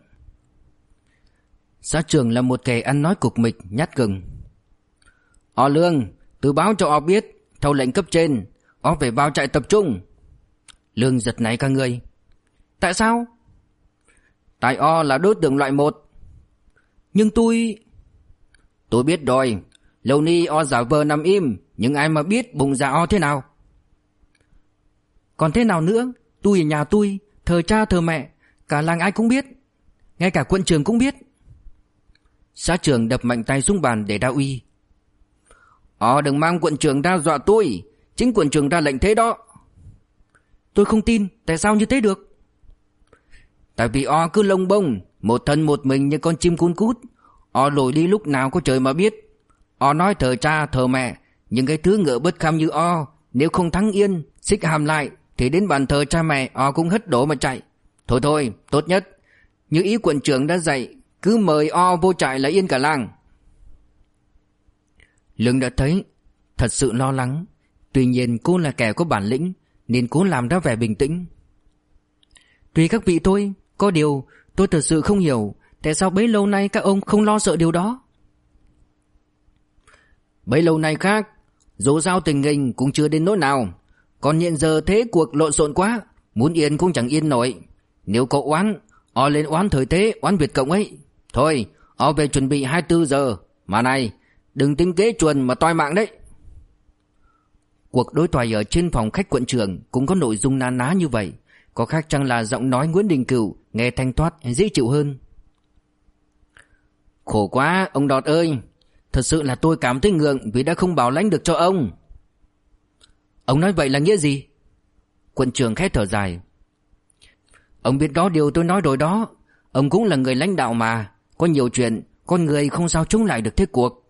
Xã trưởng là một kẻ ăn nói cục mịch, nhát gừng. Lương, tôi báo cho biết, theo lệnh cấp trên, phải vào trại tập trung. Lương giật nảy cả người. Tại sao? Tại là đối tượng loại 1. Nhưng tôi biết rồi. Lâu ni giả vờ nằm im, nhưng ai mà biết bụng dạ thế nào. Còn thế nào nữa? Tôi ở nhà tôi, thờ cha thờ mẹ, cả làng ai cũng biết, ngay cả quận trưởng cũng biết. Xã trưởng đập mạnh tay xuống bàn để đa uy. Đừng mang quận trưởng ra dọa tôi, chính quận trưởng ra lệnh thế đó. Tôi không tin, tại sao như thế được? Tại vì cứ lông bông, một thân một mình như con chim cun cút. Lội đi lúc nào có trời mà biết. Nói thờ cha thờ mẹ, nhưng cái thứ ngựa bất kham như nếu không thắng yên, xích hàm lại, thì đến bàn thờ cha mẹ cũng hất đổ mà chạy. Thôi, tốt nhất, như ý quận trưởng đã dạy, cứ mời vô trại là yên cả làng. Lương đã thấy thật sự lo lắng. Tuy nhiên cô là kẻ có bản lĩnh, nên cố làm ra vẻ bình tĩnh. Tùy các vị thôi, có điều tôi thật sự không hiểu tại sao bấy lâu nay các ông không lo sợ điều đó. Bấy lâu nay khác, dù sao tình hình cũng chưa đến nỗi nào. Còn hiện giờ thế cuộc lộn xộn quá, muốn yên cũng chẳng yên nổi. Nếu có oán, lên oán thời thế, oán Việt Cộng ấy. Thôi, về chuẩn bị 24 giờ. Mà này, đừng tính kế chuồn mà toi mạng đấy. Cuộc đối thoại ở trên phòng khách quận trưởng cũng có nội dung na ná như vậy. Có khác chăng là giọng nói Nguyễn Đình Cửu nghe thanh thoát dễ chịu hơn. Khổ quá ông Đọt ơi, thật sự là tôi cảm thấy ngượng vì đã không bảo lãnh được cho ông. Ông nói vậy là nghĩa gì? Quận trưởng khẽ thở dài. Ông biết đó điều tôi nói rồi đó. Ông cũng là người lãnh đạo mà, có nhiều chuyện con người không sao chống lại được thế cuộc.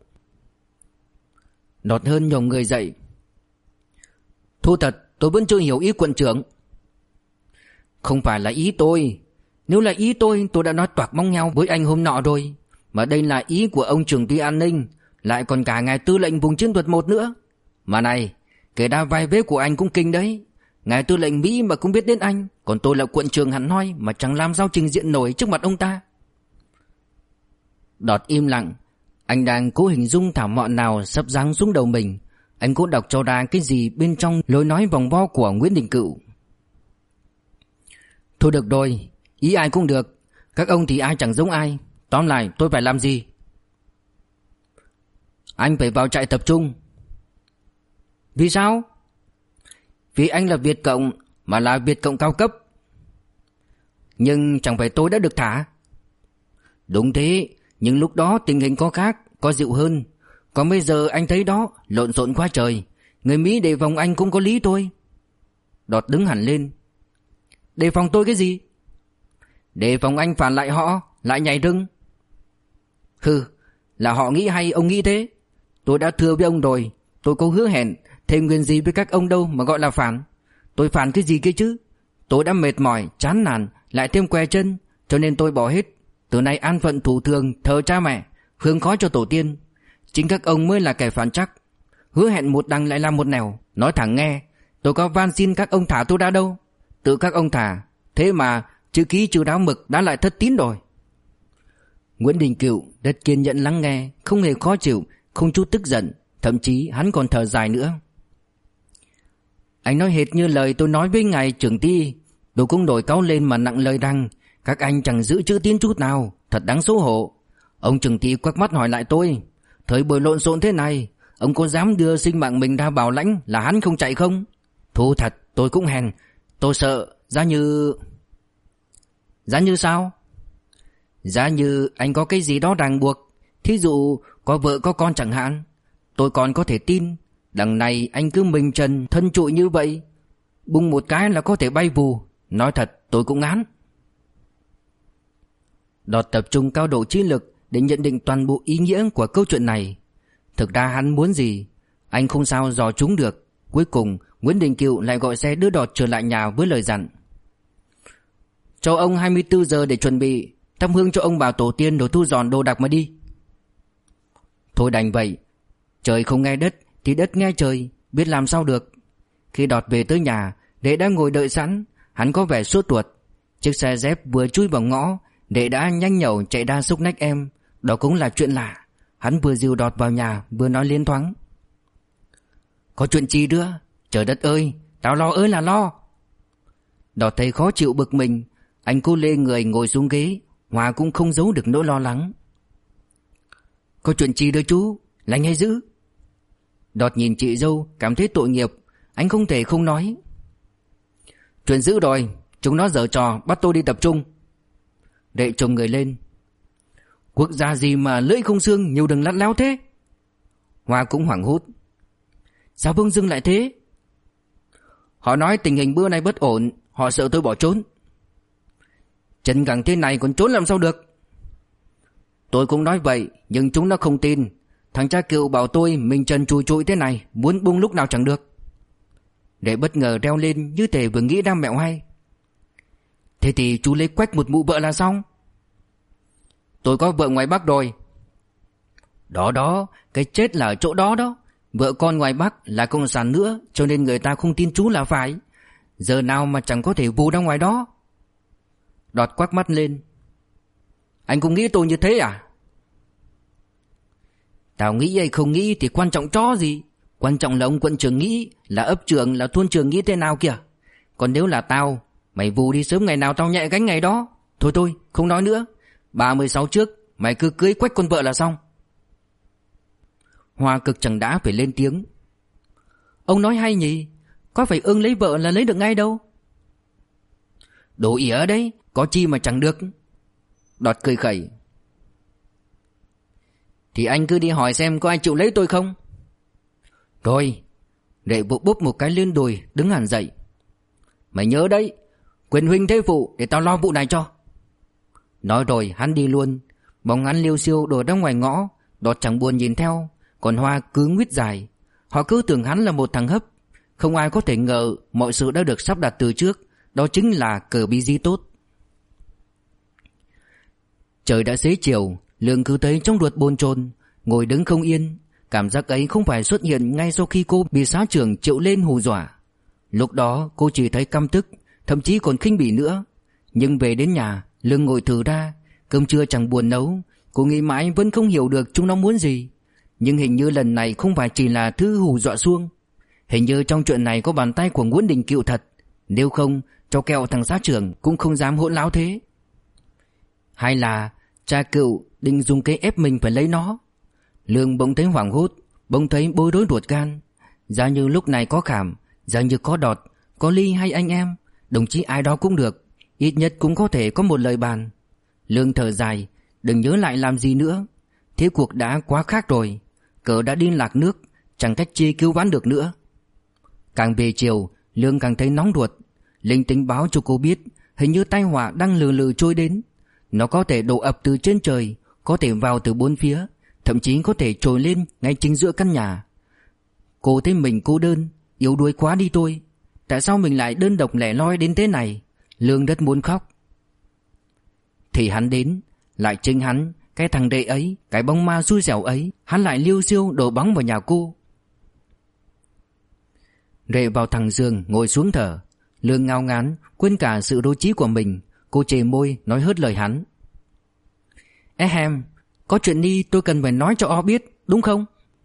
Đọt hơn nhổm người dậy. Thú thật tôi vẫn chưa hiểu ý quận trưởng. Không phải là ý tôi. Nếu là ý tôi đã nói toạc mong nhau với anh hôm nọ rồi. Mà đây là ý của ông trưởng ty an ninh, lại còn cả ngài tư lệnh vùng chiến thuật 1 nữa. Mà này, kể ra vai vế của anh cũng kinh đấy. Ngài tư lệnh Mỹ mà cũng biết đến anh, còn tôi là quận trưởng hẳn hoi mà chẳng làm sao trình diện nổi trước mặt ông ta. Đọt im lặng. Anh đang cố hình dung thảm họa nào sắp giáng xuống đầu mình. Anh cố đọc cho ra cái gì bên trong lối nói vòng vo của Nguyễn Đình Cửu. Thôi được rồi, ý ai cũng được. Các ông thì ai chẳng giống ai. Tóm lại tôi phải làm gì? Anh phải vào trại tập trung. Vì sao? Vì anh là Việt Cộng, mà là Việt Cộng cao cấp. Nhưng chẳng phải tôi đã được thả? Đúng thế, nhưng lúc đó tình hình có khác, có dịu hơn. Còn bây giờ anh thấy đó, lộn xộn quá trời. Người Mỹ đề phòng anh cũng có lý thôi. Đọt đứng hẳn lên. Đề phòng tôi cái gì? Đề phòng anh phản lại họ, lại nhảy rừng. Hừ, là họ nghĩ hay ông nghĩ thế? Tôi đã thưa với ông rồi, tôi có hứa hẹn thêm nguyên gì với các ông đâu mà gọi là phản. Tôi phản cái gì kia chứ? Tôi đã mệt mỏi, chán nản, lại thêm què chân, cho nên tôi bỏ hết. Từ nay an phận thủ thường, thờ cha mẹ, hương khói cho tổ tiên. Chính các ông mới là kẻ phản chắc. hứa hẹn một đằng lại làm một nẻo. Nói thẳng nghe, tôi có van xin các ông thả tôi ra đâu. Tự các ông thả, thế mà chữ ký chưa đáo mực đã lại thất tín rồi. Nguyễn Đình Cựu rất kiên nhẫn lắng nghe, không hề khó chịu, không chút tức giận, thậm chí hắn còn thở dài nữa. Anh nói hệt như lời tôi nói với ngài trưởng ty. Tôi cũng nổi cáu lên mà nặng lời rằng các anh chẳng giữ chữ tín chút nào, thật đáng xấu hổ. Ông trưởng ty quắc mắt hỏi lại tôi, thời buổi lộn xộn thế này, ông có dám đưa sinh mạng mình ra bảo lãnh là hắn không chạy không? Thú thật, tôi cũng hèn. Tôi sợ giá như... Giá như sao? Giá như anh có cái gì đó ràng buộc, thí dụ có vợ có con chẳng hạn, tôi còn có thể tin. Đằng này anh cứ mình trần thân trụi như vậy, bung một cái là có thể bay vù. Nói thật tôi cũng ngán. Đọt tập trung cao độ trí lực để nhận định toàn bộ ý nghĩa của câu chuyện này. Thực ra hắn muốn gì anh không sao dò trúng được. Cuối cùng Nguyễn Đình Cựu lại gọi xe đưa Đọt trở lại nhà với lời dặn: cho ông 24 giờ để chuẩn bị, thắp hương cho ông bà tổ tiên rồi thu dọn đồ đạc mà đi. Thôi đành vậy, trời không nghe đất thì đất nghe trời, biết làm sao được. Khi Đọt về tới nhà, Đệ đã ngồi đợi sẵn. Hắn có vẻ sốt ruột. Chiếc xe dép vừa chui vào ngõ, Đệ đã nhanh nhẩu chạy ra xúc nách em. Đó cũng là chuyện lạ. Hắn vừa dìu Đọt vào nhà vừa nói liên thoáng: có chuyện chi nữa? Trời đất ơi, tao lo ơi là lo. Đọt thấy khó chịu bực mình, anh cố lê người ngồi xuống ghế. Hòa cũng không giấu được nỗi lo lắng. Có chuyện chi đó chú, lành hay dữ? Đọt nhìn chị dâu cảm thấy tội nghiệp. Anh không thể không nói: chuyện dữ rồi, chúng nó giở trò bắt tôi đi tập trung. Đệ trồm người lên: quốc gia gì mà lưỡi không xương, nhiều đừng lắt léo thế? Hoa cũng hoảng hốt: sao bỗng dưng lại thế? Họ nói tình hình bữa nay bất ổn, họ sợ tôi bỏ trốn. Chân gẳng thế này còn trốn làm sao được? Tôi cũng nói vậy, nhưng chúng nó không tin. Thằng cha Cựu bảo tôi mình trần trùi trụi thế này, muốn bung lúc nào chẳng được. Đệ bất ngờ reo lên như thể vừa nghĩ ra mẹo hay. Thế thì chú lấy quách một mụ vợ là xong. Tôi có vợ ngoài Bắc rồi. Đó đó, cái chết là ở chỗ đó đó. Vợ con ngoài Bắc là cộng sản nữa, cho nên người ta không tin chú là phải. Giờ nào mà chẳng có thể vù ra ngoài đó. Đọt quắc mắt lên: anh cũng nghĩ tôi như thế à? Tao nghĩ hay không nghĩ thì quan trọng chó gì. Quan trọng là ông quận trưởng nghĩ, là ấp trưởng, là thôn trưởng nghĩ thế nào kìa. Còn nếu là tao, mày vù đi sớm ngày nào tao nhẹ gánh ngày đó. Thôi thôi, không nói nữa. 36 trước, mày cứ cưới quách con vợ là xong. Hoa cực chẳng đã phải lên tiếng: ông nói hay nhỉ, có phải ưng lấy vợ là lấy được ngay đâu. Đồ ỉa đấy, có chi mà chẳng được. Đọt cười khẩy: thì anh cứ đi hỏi xem có ai chịu lấy tôi không. Rồi. Đệ vụ búp một cái lên đùi, đứng hẳn dậy: mày nhớ đấy, quyền huynh thế phụ để tao lo vụ này cho. Nói rồi hắn đi luôn. Bóng hắn liêu xiêu đổ ra ngoài ngõ. Đọt chẳng buồn nhìn theo, còn Hoa cứ nguyết dài. Họ cứ tưởng hắn là một thằng hấp. Không ai có thể ngờ mọi sự đã được sắp đặt từ trước. Đó chính là cờ bí di tốt. Trời đã xế chiều. Lương cứ thấy trong ruột bồn chồn, ngồi đứng không yên. Cảm giác ấy không phải xuất hiện ngay sau khi cô bị xã trưởng triệu lên hù dọa. Lúc đó cô chỉ thấy căm tức, thậm chí còn khinh bỉ nữa. Nhưng về đến nhà, Lương ngồi thử ra, cơm trưa chẳng buồn nấu. Cô nghĩ mãi vẫn không hiểu được chúng nó muốn gì. Nhưng hình như lần này không phải chỉ là thứ hù dọa suông. Hình như trong chuyện này có bàn tay của Nguyễn Đình Cựu thật. Nếu không, cho kẹo thằng xã trưởng cũng không dám hỗn láo thế. Hay là cha Cựu định dùng kế ép mình phải lấy nó. Lương bỗng thấy hoảng hốt, bỗng thấy bối rối ruột gan. Giả như lúc này có Khảm, giả như có Đọt, có Ly hay anh em, đồng chí ai đó cũng được, ít nhất cũng có thể có một lời bàn. Lương thở dài, đừng nhớ lại làm gì nữa. Thế cuộc đã quá khác rồi, cờ đã đi lạc nước, chẳng cách chi cứu vãn được nữa. Càng về chiều, Lương càng thấy nóng ruột. Linh tính báo cho cô biết, hình như tai họa đang lừ lừ trôi đến. Nó có thể đổ ập từ trên trời, có thể vào từ bốn phía, thậm chí có thể trồi lên ngay chính giữa căn nhà. Cô thấy mình cô đơn, yếu đuối quá đi tôi. Tại sao mình lại đơn độc lẻ loi đến thế này? Lương rất muốn khóc. Thì hắn đến, lại chính hắn, cái thằng đệ ấy, cái bóng ma xui xẻo ấy, hắn lại liêu xiêu đổ bóng vào nhà cô. Rệ vào thẳng giường ngồi xuống thở. Lương ngao ngán, quên cả sự đố trí của mình. Cô chề môi nói hớt lời hắn. Có chuyện đi tôi cần phải nói cho O biết, đúng không?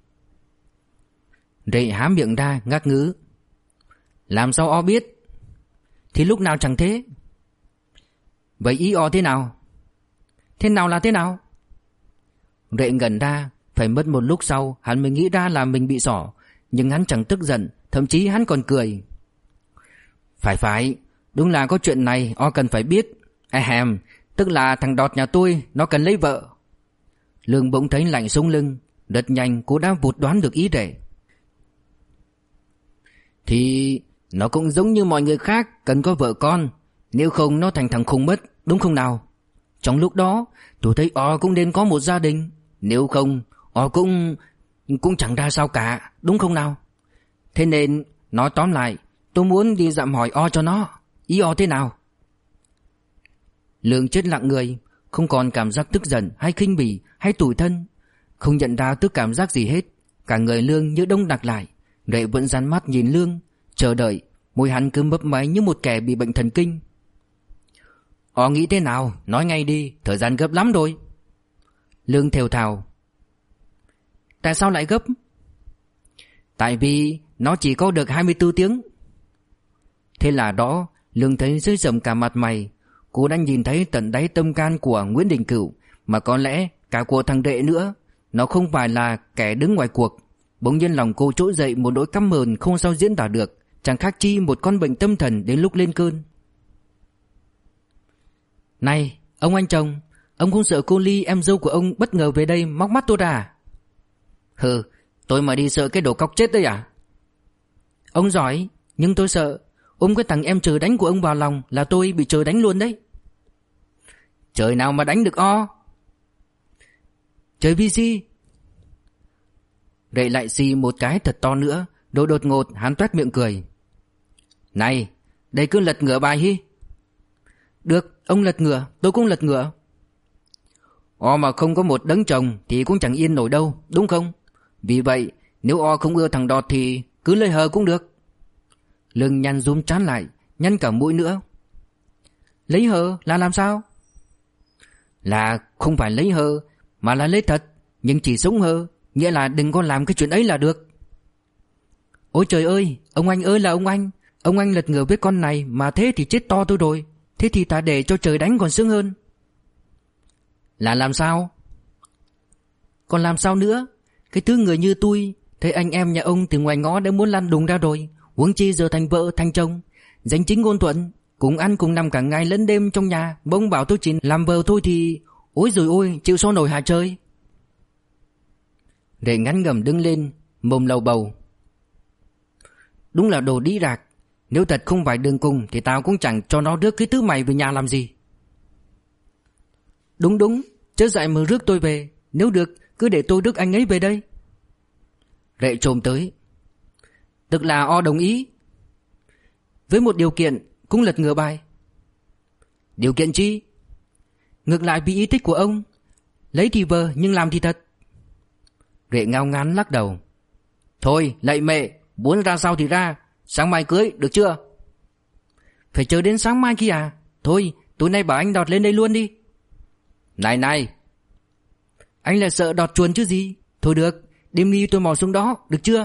Rệ há miệng ra ngắc ngứ. Làm sao O biết? Thì lúc nào chẳng thế. Vậy ý O thế nào? Thế nào là thế nào? Rệ ngẩn ra. Phải mất một lúc sau hắn mới nghĩ ra là mình bị xỏ. Nhưng hắn chẳng tức giận, thậm chí hắn còn cười. Phải, đúng là có chuyện này O cần phải biết. Tức là thằng Đọt nhà tôi nó cần lấy vợ. Lương bỗng thấy lạnh sống lưng. Rất nhanh cô đã vụt đoán được ý Rệ. Thì nó cũng giống như mọi người khác, cần có vợ con. Nếu không nó thành thằng khùng mất, đúng không nào? Trong lúc đó tôi thấy O cũng nên có một gia đình. Nếu không O cũng chẳng ra sao cả, đúng không nào? Thế nên nói tóm lại, tôi muốn đi dặm hỏi O cho nó. Ý O thế nào? Lương chết lặng người, không còn cảm giác tức giận hay khinh bỉ hay tủi thân, không nhận ra tức cảm giác gì hết. Cả người Lương như đông đặc lại. Rệ vẫn dán mắt nhìn Lương, chờ đợi. Môi hắn cứ mấp máy như một kẻ bị bệnh thần kinh. O nghĩ thế nào? Nói ngay đi, thời gian gấp lắm rồi. Lương thều thào. Tại sao lại gấp? Tại vì nó chỉ có được 24 tiếng. Thế là đó, Lương thấy rơi rầm cả mặt mày. Cô đã nhìn thấy tận đáy tâm can của Nguyễn Đình Cửu, mà có lẽ cả của thằng Rệ nữa. Nó không phải là kẻ đứng ngoài cuộc. Bỗng nhiên lòng cô trỗi dậy một nỗi căm hờn không sao diễn tả được, chẳng khác chi một con bệnh tâm thần đến lúc lên cơn. Này, ông anh chồng, ông không sợ cô Ly em dâu của ông bất ngờ về đây móc mắt tôi ra à? Hừ, tôi mà đi sợ cái đồ cóc chết đấy à? Ông giỏi, nhưng tôi sợ ôm cái thằng em trời đánh của ông vào lòng là tôi bị trời đánh luôn đấy. Trời nào mà đánh được O? Trời vi si. Rệ lại xì một cái thật to nữa. Rồi đột ngột hắn toét miệng cười. Này, đây cứ lật ngửa bài hi. Được, ông lật ngửa, tôi cũng lật ngửa. O mà không có một đấng chồng thì cũng chẳng yên nổi đâu, đúng không? Vì vậy, nếu O không ưa thằng Đọt thì cứ lấy hờ cũng được. Lương nhăn rúm trán lại, nhăn cả mũi nữa. Lấy hờ là làm sao? Là không phải lấy hờ, mà là lấy thật, nhưng chỉ sống hờ. Nghĩa là đừng có làm cái chuyện ấy là được. Ôi trời ơi, ông anh ơi là ông anh. Ông anh lật ngửa với con này mà thế thì chết to tôi rồi. Thế thì ta để cho trời đánh còn sướng hơn. Là làm sao? Còn làm sao nữa? Cái thứ người như tôi thấy anh em nhà ông từ ngoài ngõ đã muốn lăn đùng ra rồi, huống chi giờ thành vợ thành chồng, danh chính ngôn thuận, cùng ăn cùng nằm cả ngày lẫn đêm trong nhà. Bỗng bảo tôi chỉ làm vợ thôi thì ôi rồi ôi, chịu sao nổi hả trời. Rệ ngắn ngẩm đứng lên, mồm lầu bầu. Đúng là đồ đĩ rạc. Nếu thật không phải đường cùng thì tao cũng chẳng cho nó rước cái thứ mày về nhà làm gì. Đúng, chớ dại mà rước tôi về. Nếu được cứ để tôi rước anh ấy về đây. Rệ trồm tới. Tức là O đồng ý. Với một điều kiện, cũng lật ngửa bài. Điều kiện chi? Ngược lại vì ý thích của ông. Lấy thì vờ nhưng làm thì thật. Rệ ngao ngán lắc đầu. Thôi lạy mẹ, muốn ra sao thì ra. Sáng mai cưới được chưa? Phải chờ đến sáng mai kia à? Thôi tối nay bảo anh Đọt lên đây luôn đi. Này, anh là sợ Đọt chuồn chứ gì. Thôi được, đêm đi tôi mò xuống đó, được chưa?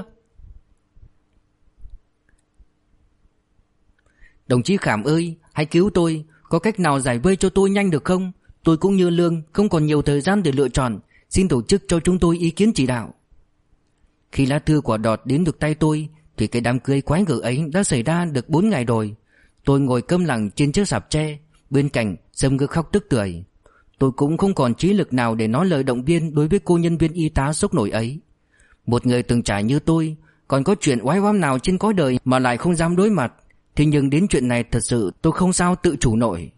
Đồng chí Khảm ơi, hãy cứu tôi. Có cách nào giải vây cho tôi nhanh được không? Tôi cũng như Lương, không còn nhiều thời gian để lựa chọn. Xin tổ chức cho chúng tôi ý kiến chỉ đạo. Khi lá thư của Đọt đến được tay tôi thì cái đám cưới quái gở ấy đã xảy ra được 4 ngày rồi. Tôi ngồi câm lặng trên chiếc sạp tre, bên cạnh Sâm Ngư khóc tức tưởi. Tôi cũng không còn trí lực nào để nói lời động viên đối với cô nhân viên y tá sốc nổi ấy. Một người từng trải như tôi, còn có chuyện oái oăm nào trên cõi đời mà lại không dám đối mặt. Thế nhưng đến chuyện này thật sự tôi không sao tự chủ nổi.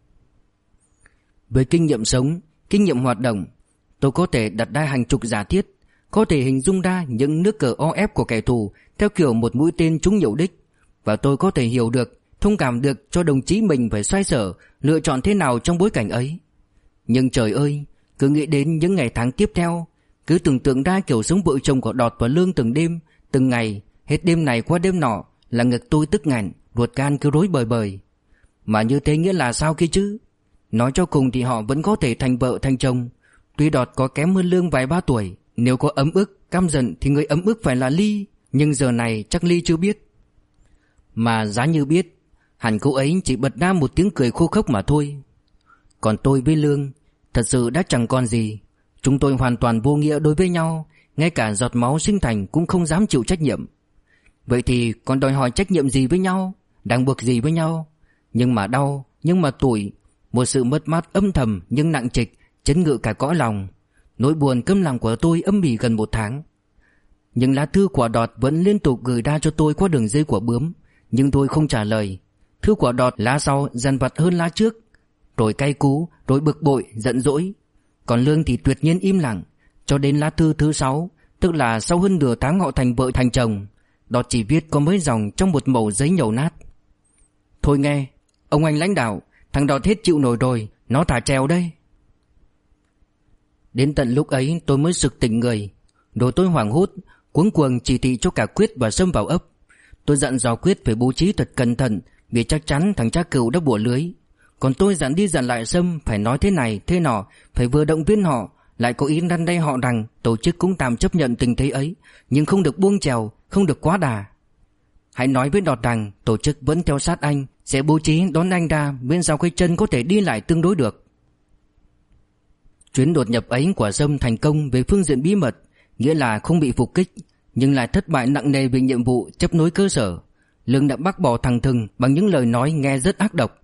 Với kinh nghiệm sống, kinh nghiệm hoạt động, tôi có thể đặt ra hàng chục giả thiết, có thể hình dung ra những nước cờ o ép của kẻ thù theo kiểu một mũi tên trúng nhiều đích. Và tôi có thể hiểu được, thông cảm được cho đồng chí mình phải xoay sở, lựa chọn thế nào trong bối cảnh ấy. Nhưng trời ơi, cứ nghĩ đến những ngày tháng tiếp theo, cứ tưởng tượng ra kiểu sống vợ chồng của Đọt và Lương từng đêm, từng ngày, Hết đêm này qua đêm nọ là ngực tôi tức nghẹn, ruột gan cứ rối bời bời. Mà như thế nghĩa là sao kia chứ? Nói cho cùng thì họ vẫn có thể thành vợ thành chồng. Tuy Đọt có kém hơn Lương vài ba tuổi, nếu có ấm ức, căm giận thì người ấm ức phải là Ly. Nhưng giờ này chắc Ly chưa biết. Mà giá như biết, hẳn cô ấy chỉ bật ra một tiếng cười khô khốc mà thôi. Còn tôi với Lương thật sự đã chẳng còn gì. Chúng tôi hoàn toàn vô nghĩa đối với nhau, ngay cả giọt máu sinh thành cũng không dám chịu trách nhiệm. Vậy thì còn đòi hỏi trách nhiệm gì với nhau, ràng buộc gì với nhau? Nhưng mà đau, nhưng mà tủi, một sự mất mát âm thầm nhưng nặng trịch chấn ngự cả cõi lòng. Nỗi buồn câm lặng của tôi âm ỉ gần 1 tháng. Những lá thư của Đọt vẫn liên tục gửi ra cho tôi qua đường dây của Bướm, nhưng tôi không trả lời. Thư của Đọt lá sau dằn vặt hơn lá trước, rồi cay cú, rồi bực bội, giận dỗi. Còn Lương thì tuyệt nhiên im lặng. Cho đến lá thư thứ 6, tức là sau hơn nửa tháng họ thành vợ thành chồng, Đọt chỉ viết có mấy dòng trong một mẩu giấy nhầu nát. Thôi nghe, ông anh lãnh đạo, thằng Đọt hết chịu nổi rồi, nó thả treo đây. Đến tận lúc ấy tôi mới sực tỉnh người. Rồi tôi hoảng hốt, cuống cuồng chỉ thị cho cả Quyết và Sâm vào ấp. Tôi dặn dò Quyết phải bố trí thật cẩn thận, vì chắc chắn thằng cha Cừu đã bủa lưới. Còn tôi dặn đi dặn lại Sâm phải nói thế này thế nọ, phải vừa động viên họ, lại có ý răn đe họ rằng tổ chức cũng tạm chấp nhận tình thế ấy, nhưng không được buông chèo, không được quá đà. Hãy nói với Đọt rằng tổ chức vẫn theo sát anh, sẽ bố trí đón anh ra miễn sao cái chân có thể đi lại tương đối được. Chuyến đột nhập ấy của Sâm thành công về phương diện bí mật, nghĩa là không bị phục kích, nhưng lại thất bại nặng nề về nhiệm vụ chấp nối cơ sở. Lương đã bác bỏ thẳng thừng bằng những lời nói nghe rất ác độc.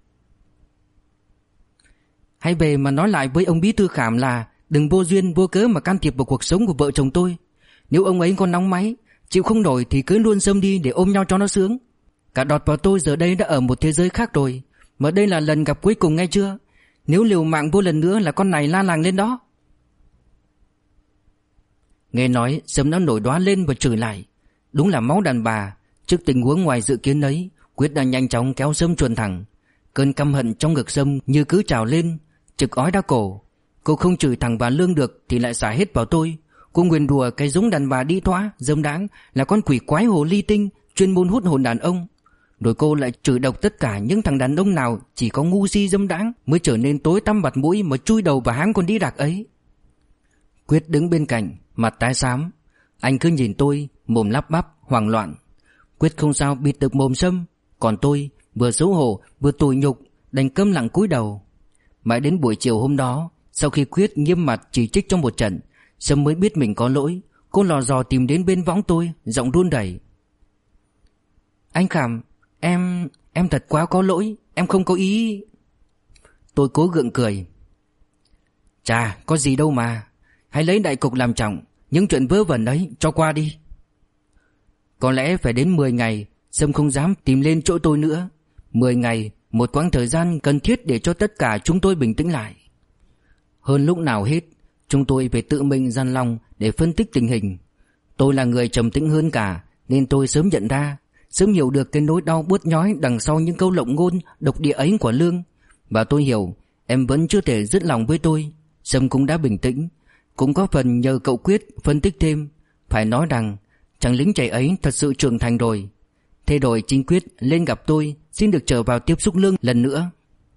Hãy về mà nói lại với ông bí thư Khảm là đừng vô duyên vô cớ mà can thiệp vào cuộc sống của vợ chồng tôi. Nếu ông ấy còn nóng máy, chịu không nổi thì cưới luôn Sâm đi để ôm nhau cho nó sướng. Cả Đọt và tôi giờ đây đã ở một thế giới khác rồi, mà đây là lần gặp cuối cùng nghe chưa? Nếu liều mạng vô lần nữa là con này la làng lên đó. Nghe nói Sâm đã nổi đoá lên và chửi lại. Đúng là máu đàn bà. Trước tình huống ngoài dự kiến ấy, Quyết đã nhanh chóng kéo Sâm chuồn thẳng. Cơn căm hận trong ngực Sâm như cứ trào lên, trực ói đau cổ. Cô không chửi thẳng bà Lương được thì lại xả hết vào tôi. Cô nguyền rủa cái giống đàn bà đi thoá, dâm đáng, là con quỷ quái hồ ly tinh, chuyên môn hút hồn đàn ông. Rồi cô lại chửi độc tất cả những thằng đàn ông nào chỉ có ngu si dâm đáng mới trở nên tối tăm mặt mũi mà chui đầu vào háng con đĩ đạc ấy. Quyết đứng bên cạnh, mặt tái xám. Anh cứ nhìn tôi, mồm lắp bắp, hoảng loạn. Quyết không sao bịt được mồm Sâm. Còn tôi, vừa xấu hổ, vừa tủi nhục, đành câm lặng cúi đầu. Mãi đến buổi chiều hôm đó, sau khi Quyết nghiêm mặt chỉ trích trong một trận, Sâm mới biết mình có lỗi. Cô lò dò tìm đến bên võng tôi, giọng run rẩy. Anh Khảm, em thật quá có lỗi, em không có ý. Tôi cố gượng cười. Chà, có gì đâu mà. Hãy lấy đại cục làm trọng, những chuyện vớ vẩn ấy cho qua đi. Có lẽ phải đến 10 ngày, Sâm không dám tìm lên chỗ tôi nữa. 10 ngày, một quãng thời gian cần thiết để cho tất cả chúng tôi bình tĩnh lại. Hơn lúc nào hết, chúng tôi phải tự mình dằn lòng để phân tích tình hình. Tôi là người trầm tĩnh hơn cả, nên tôi sớm nhận ra, sớm hiểu được cái nỗi đau buốt nhói đằng sau những câu lộng ngôn độc địa ấy của Lương. Và tôi hiểu em vẫn chưa thể dứt lòng với tôi. Sâm cũng đã bình tĩnh, cũng có phần nhờ cậu Quyết phân tích thêm. Phải nói rằng chàng lính trẻ ấy thật sự trưởng thành rồi. Thế rồi chính Quyết lên gặp tôi, xin được trở vào tiếp xúc Lương lần nữa.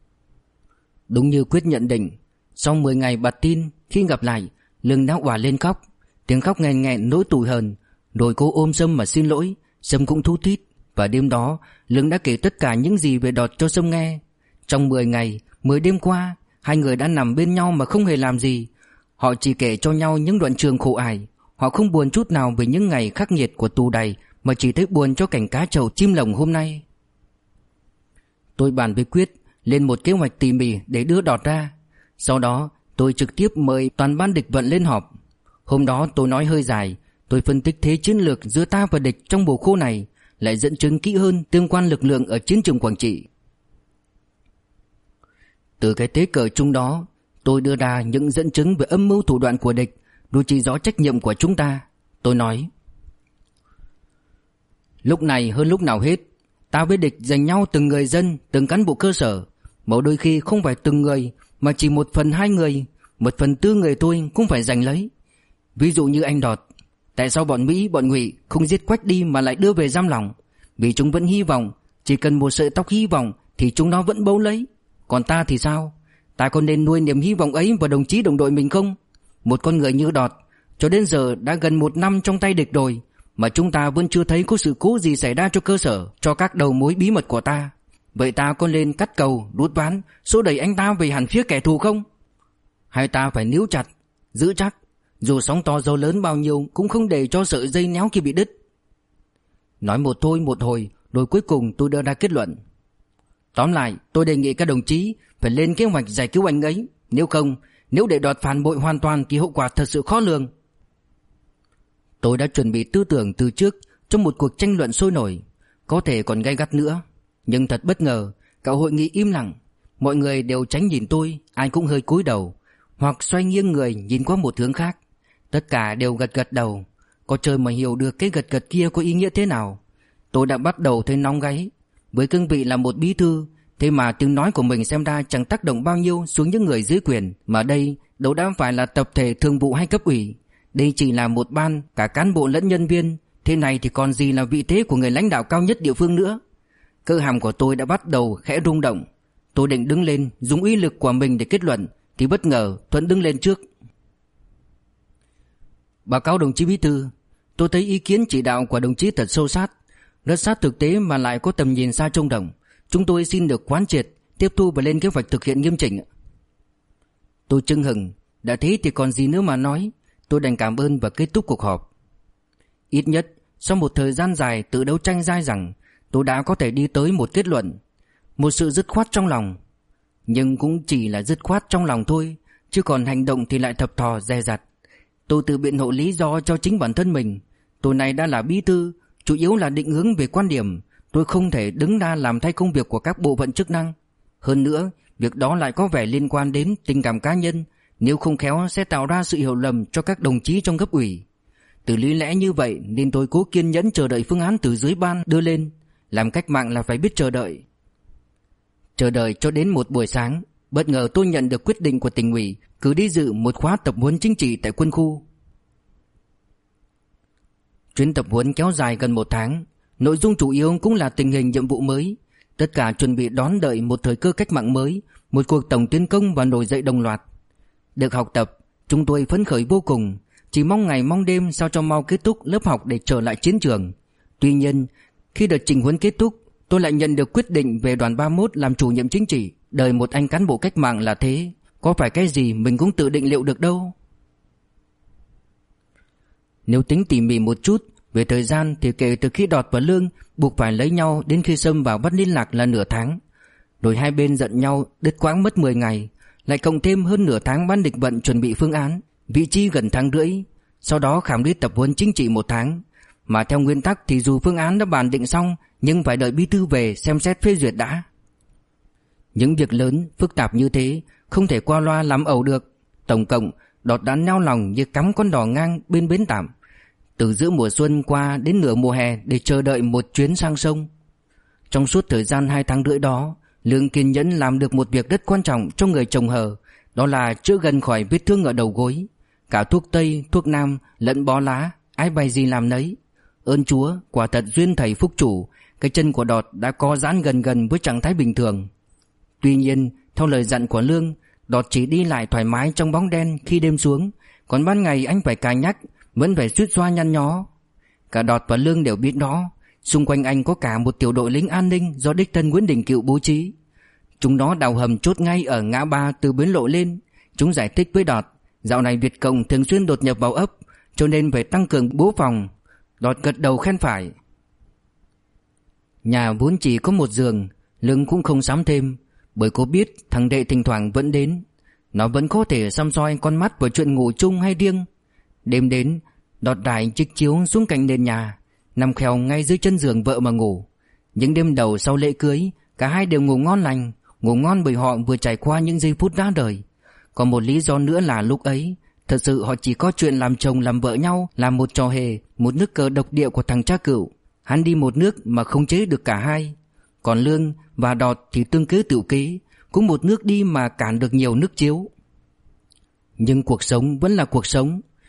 Đúng như Quyết nhận định, sau 10 ngày bặt tin, khi gặp lại, Lương đã òa lên khóc. Tiếng khóc nghẹn nghẹn nỗi tủi hờn. Rồi cô ôm Sâm mà xin lỗi. Sâm cũng thút thít. Và đêm đó Lương đã kể tất cả những gì về Đọt cho Sâm nghe. Trong 10 ngày, 10 đêm qua, hai người đã nằm bên nhau mà không hề làm gì. Họ chỉ kể cho nhau những đoạn trường khổ ải. Họ không buồn chút nào về những ngày khắc nghiệt của tù đầy, mà chỉ thấy buồn cho cảnh cá trầu chim lồng hôm nay. Tôi bàn với Quyết lên một kế hoạch tỉ mỉ để đưa Đọt ra. Sau đó tôi trực tiếp mời toàn ban địch vận lên họp. Hôm đó tôi nói hơi dài. Tôi phân tích thế chiến lược giữa ta và địch trong mùa khô này, lại dẫn chứng kỹ hơn tương quan lực lượng ở chiến trường Quảng Trị. Từ cái thế cờ chung đó, tôi đưa ra những dẫn chứng về âm mưu thủ đoạn của địch, đối chỉ rõ trách nhiệm của chúng ta. Tôi nói, lúc này hơn lúc nào hết, ta với địch giành nhau từng người dân, từng cán bộ cơ sở. Mà đôi khi không phải từng người, mà chỉ 1/2 người, 1/4 người tôi cũng phải giành lấy. Ví dụ như anh Đọt, Tại sao bọn Mỹ, bọn Ngụy không giết Quách đi mà lại đưa về giam lỏng? Vì chúng vẫn hy vọng, chỉ cần một sợi tóc hy vọng thì chúng nó vẫn bấu lấy. Còn ta thì sao? Ta có nên nuôi niềm hy vọng ấy vào đồng chí đồng đội mình không? Một con người như Đọt cho đến giờ đã gần 1 năm trong tay địch rồi, mà chúng ta vẫn chưa thấy có sự cố gì xảy ra cho cơ sở, cho các đầu mối bí mật của ta. Vậy ta có nên cắt cầu, đút ván, xô đẩy anh ta về hẳn phía kẻ thù không? Hay ta phải níu chặt, giữ chắc, dù sóng to gió lớn bao nhiêu cũng không để cho sợi dây néo kia bị đứt. Nói một thôi một hồi, rồi cuối cùng tôi đưa ra kết luận. Tóm lại, tôi đề nghị các đồng chí phải lên kế hoạch giải cứu anh ấy. Nếu không, nếu để Đọt phản bội hoàn toàn thì hậu quả thật sự khó lường. Tôi đã chuẩn bị tư tưởng từ trước trong một cuộc tranh luận sôi nổi, có thể còn gay gắt nữa. Nhưng thật bất ngờ, cả hội nghị im lặng. Mọi người đều tránh nhìn tôi, ai cũng hơi cúi đầu, hoặc xoay nghiêng người nhìn qua một hướng khác. Tất cả đều gật gật đầu. Có trời mà hiểu được cái gật gật kia có ý nghĩa thế nào. Tôi đã bắt đầu thấy nóng gáy. Với cương vị là một bí thư, thế mà tiếng nói của mình xem ra chẳng tác động bao nhiêu xuống những người dưới quyền. Mà đây đâu đã phải là tập thể thường vụ hay cấp ủy. Đây chỉ là một ban, cả cán bộ lẫn nhân viên. Thế này thì còn gì là vị thế của người lãnh đạo cao nhất địa phương nữa. Cơ hàm của tôi đã bắt đầu khẽ rung động. Tôi định đứng lên dùng uy lực của mình để kết luận, thì bất ngờ Thuận đứng lên trước. Báo cáo đồng chí bí thư, tôi thấy ý kiến chỉ đạo của đồng chí thật sâu sát, rất sát thực tế mà lại có tầm nhìn xa trông rộng. Chúng tôi xin được quán triệt, tiếp thu và lên kế hoạch thực hiện nghiêm chỉnh. Tôi chưng hừng, đã thế thì còn gì nữa mà nói. Tôi đành cảm ơn và kết thúc cuộc họp. Ít nhất sau một thời gian dài tự đấu tranh dai dẳng, tôi đã có thể đi tới một kết luận, một sự dứt khoát trong lòng. Nhưng cũng chỉ là dứt khoát trong lòng thôi, chứ còn hành động thì lại thập thò dè dặt. Tôi tự biện hộ lý do cho chính bản thân mình. Tôi này đã là bí thư, chủ yếu là định hướng về quan điểm. Tôi không thể đứng ra làm thay công việc của các bộ phận chức năng. Hơn nữa, việc đó lại có vẻ liên quan đến tình cảm cá nhân, nếu không khéo sẽ tạo ra sự hiểu lầm cho các đồng chí trong cấp ủy. Từ lý lẽ như vậy nên tôi cố kiên nhẫn chờ đợi phương án từ dưới ban đưa lên. Làm cách mạng là phải biết chờ đợi. Chờ đợi cho đến một buổi sáng, bất ngờ tôi nhận được quyết định của tỉnh ủy cử đi dự một khóa tập huấn chính trị tại quân khu. Chuyến tập huấn kéo dài gần 1 tháng, nội dung chủ yếu cũng là tình hình nhiệm vụ mới, tất cả chuẩn bị đón đợi một thời cơ cách mạng mới, một cuộc tổng tiến công và nổi dậy đồng loạt. Được học tập, chúng tôi phấn khởi vô cùng, chỉ mong ngày mong đêm sao cho mau kết thúc lớp học để trở lại chiến trường. Tuy nhiên, khi đợt chỉnh huấn kết thúc, tôi lại nhận được quyết định về đoàn 31 làm chủ nhiệm chính trị. Đời một anh cán bộ cách mạng là thế, có phải cái gì mình cũng tự định liệu được đâu. Nếu tính tỉ mỉ một chút về thời gian thì kể từ khi Đọt và Lương buộc phải lấy nhau đến khi Sâm vào bắt liên lạc là nửa tháng. Rồi hai bên giận nhau đứt quãng mất 10 ngày, lại cộng thêm hơn nửa tháng ban địch vận chuẩn bị phương án, vị trí gần tháng rưỡi. Sau đó khảm đi tập huấn chính trị 1 tháng. Mà theo nguyên tắc thì dù phương án đã bàn định xong, nhưng phải đợi bí thư về xem xét phê duyệt đã. Những việc lớn, phức tạp như thế không thể qua loa làm ẩu được. Tổng cộng, Đọt đã nao lòng như cắm con đò ngang bên bến tạm, từ giữa mùa xuân qua đến nửa mùa hè để chờ đợi một chuyến sang sông. Trong suốt thời gian 2 tháng rưỡi đó, Lương kiên nhẫn làm được một việc rất quan trọng cho người chồng hờ, đó là chữa gần khỏi vết thương ở đầu gối. Cả thuốc Tây, thuốc Nam lẫn bó lá, ai bày gì làm nấy. Ơn Chúa, quả thật duyên thầy phúc chủ, cái chân của Đọt đã co giãn gần với trạng thái bình thường. Tuy nhiên, theo lời dặn của Lương, Đọt chỉ đi lại thoải mái trong bóng đen khi đêm xuống, còn ban ngày anh phải cài nhắc, vẫn phải suýt xoa nhăn nhó. Cả Đọt và Lương đều biết đó. Xung quanh anh có cả một tiểu đội lính an ninh do đích thân Nguyễn Đình Cựu bố trí. Chúng nó đào hầm chốt ngay ở ngã ba từ bến lộ lên. Chúng giải thích với Đọt, dạo này Việt Cộng thường xuyên đột nhập vào ấp, cho nên phải tăng cường bố phòng. Đọt gật đầu khen phải. Nhà vốn chỉ có 1 giường, Lương cũng không sắm thêm, bởi cô biết thằng Đệ thỉnh thoảng vẫn đến. Nó vẫn có thể săm soi con mắt vào chuyện ngủ chung hay riêng. Đêm đến, Đọt rải chiếc chiếu xuống cạnh nền nhà, nằm khèo ngay dưới chân giường vợ mà ngủ. Những đêm đầu sau lễ cưới, cả hai đều ngủ ngon lành, ngủ ngon bởi họ vừa trải qua những giây phút ra đời. Còn một lý do nữa là lúc ấy, thật sự họ chỉ có chuyện làm chồng làm vợ nhau, làm một trò hề, một nước cờ độc địa của thằng cha Cựu. Hắn đi một nước mà không chế được cả hai. Còn Lương và Đọt thì tương kế tựu kế, cũng một nước đi mà cản được nhiều nước chiếu. Nhưng cuộc sống vẫn là cuộc sống.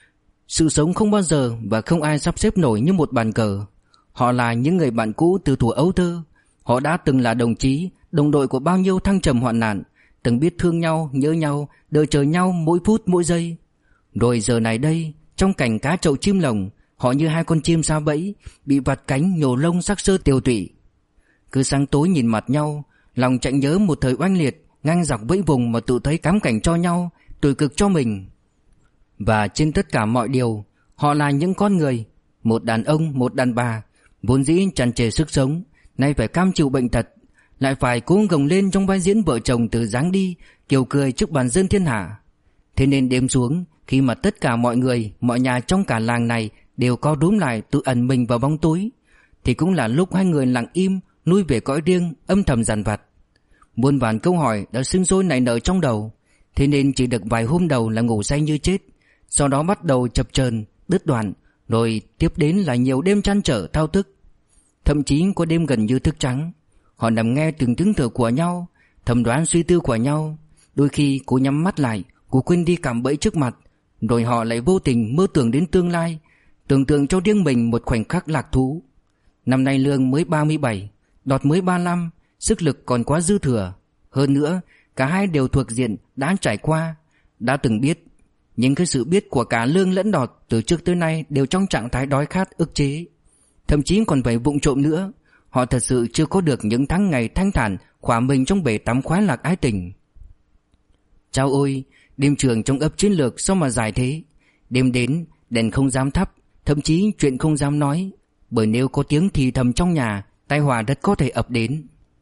Sự sống không bao giờ và không ai sắp xếp nổi như một bàn cờ. Họ là những người bạn cũ từ thuở ấu thơ. Họ đã từng là đồng chí, đồng đội của bao nhiêu thăng trầm hoạn nạn, từng biết thương nhau, nhớ nhau, đợi chờ nhau mỗi phút mỗi giây. Rồi giờ này đây, trong cảnh cá trậu chim lồng, họ như hai con chim sa bẫy, bị vặt cánh nhổ lông xác xơ tiều tụy. Cứ sáng tối nhìn mặt nhau, lòng chạy nhớ một thời oanh liệt, ngang dọc vẫy vùng mà tự thấy cám cảnh cho nhau, tủi cực cho mình. Và trên tất cả mọi điều, họ là những con người, một đàn ông, một đàn bà, vốn dĩ tràn trề sức sống, nay phải cam chịu bệnh tật, lại phải cố gồng lên trong vai diễn vợ chồng từ dáng đi, kiều cười trước bàn dân thiên hạ. Thế nên đêm xuống, khi mà tất cả mọi người, mọi nhà trong cả làng này đều co rúm lại tự ẩn mình vào bóng tối, thì cũng là lúc hai người lặng im, lui về cõi riêng, âm thầm dằn vặt. Muôn vàn câu hỏi đã sinh sôi nảy nở trong đầu, thế nên chỉ được vài hôm đầu là ngủ say như chết, sau đó bắt đầu chập chờn, đứt đoạn, rồi tiếp đến là nhiều đêm trăn trở thao thức. Thậm chí có đêm gần như thức trắng. Họ nằm nghe từng tiếng thở của nhau, thầm đoán suy tư của nhau. Đôi khi cô nhắm mắt lại, cô quên đi cạm bẫy trước mặt, rồi họ lại vô tình mơ tưởng đến tương lai, tưởng tượng cho riêng mình một khoảnh khắc lạc thú. Năm nay Lương mới 37, Đọt mới 35, sức lực còn quá dư thừa. Hơn nữa, cả hai đều thuộc diện đã trải qua, đã từng biết. Nhưng cái sự biết của cả Lương lẫn Đọt từ trước tới nay đều trong trạng thái đói khát ức chế, thậm chí còn phải vụng trộm nữa. Họ thật sự chưa có được những tháng ngày thanh thản khỏa mình trong bể tắm khoái lạc ái tình. Chao ôi, đêm trường trong ấp chiến lược sao mà dài thế. Đêm đến, đèn không dám thắp, thậm chí chuyện không dám nói, bởi nếu có tiếng thì thầm trong nhà, tai họa rất có thể ập đến.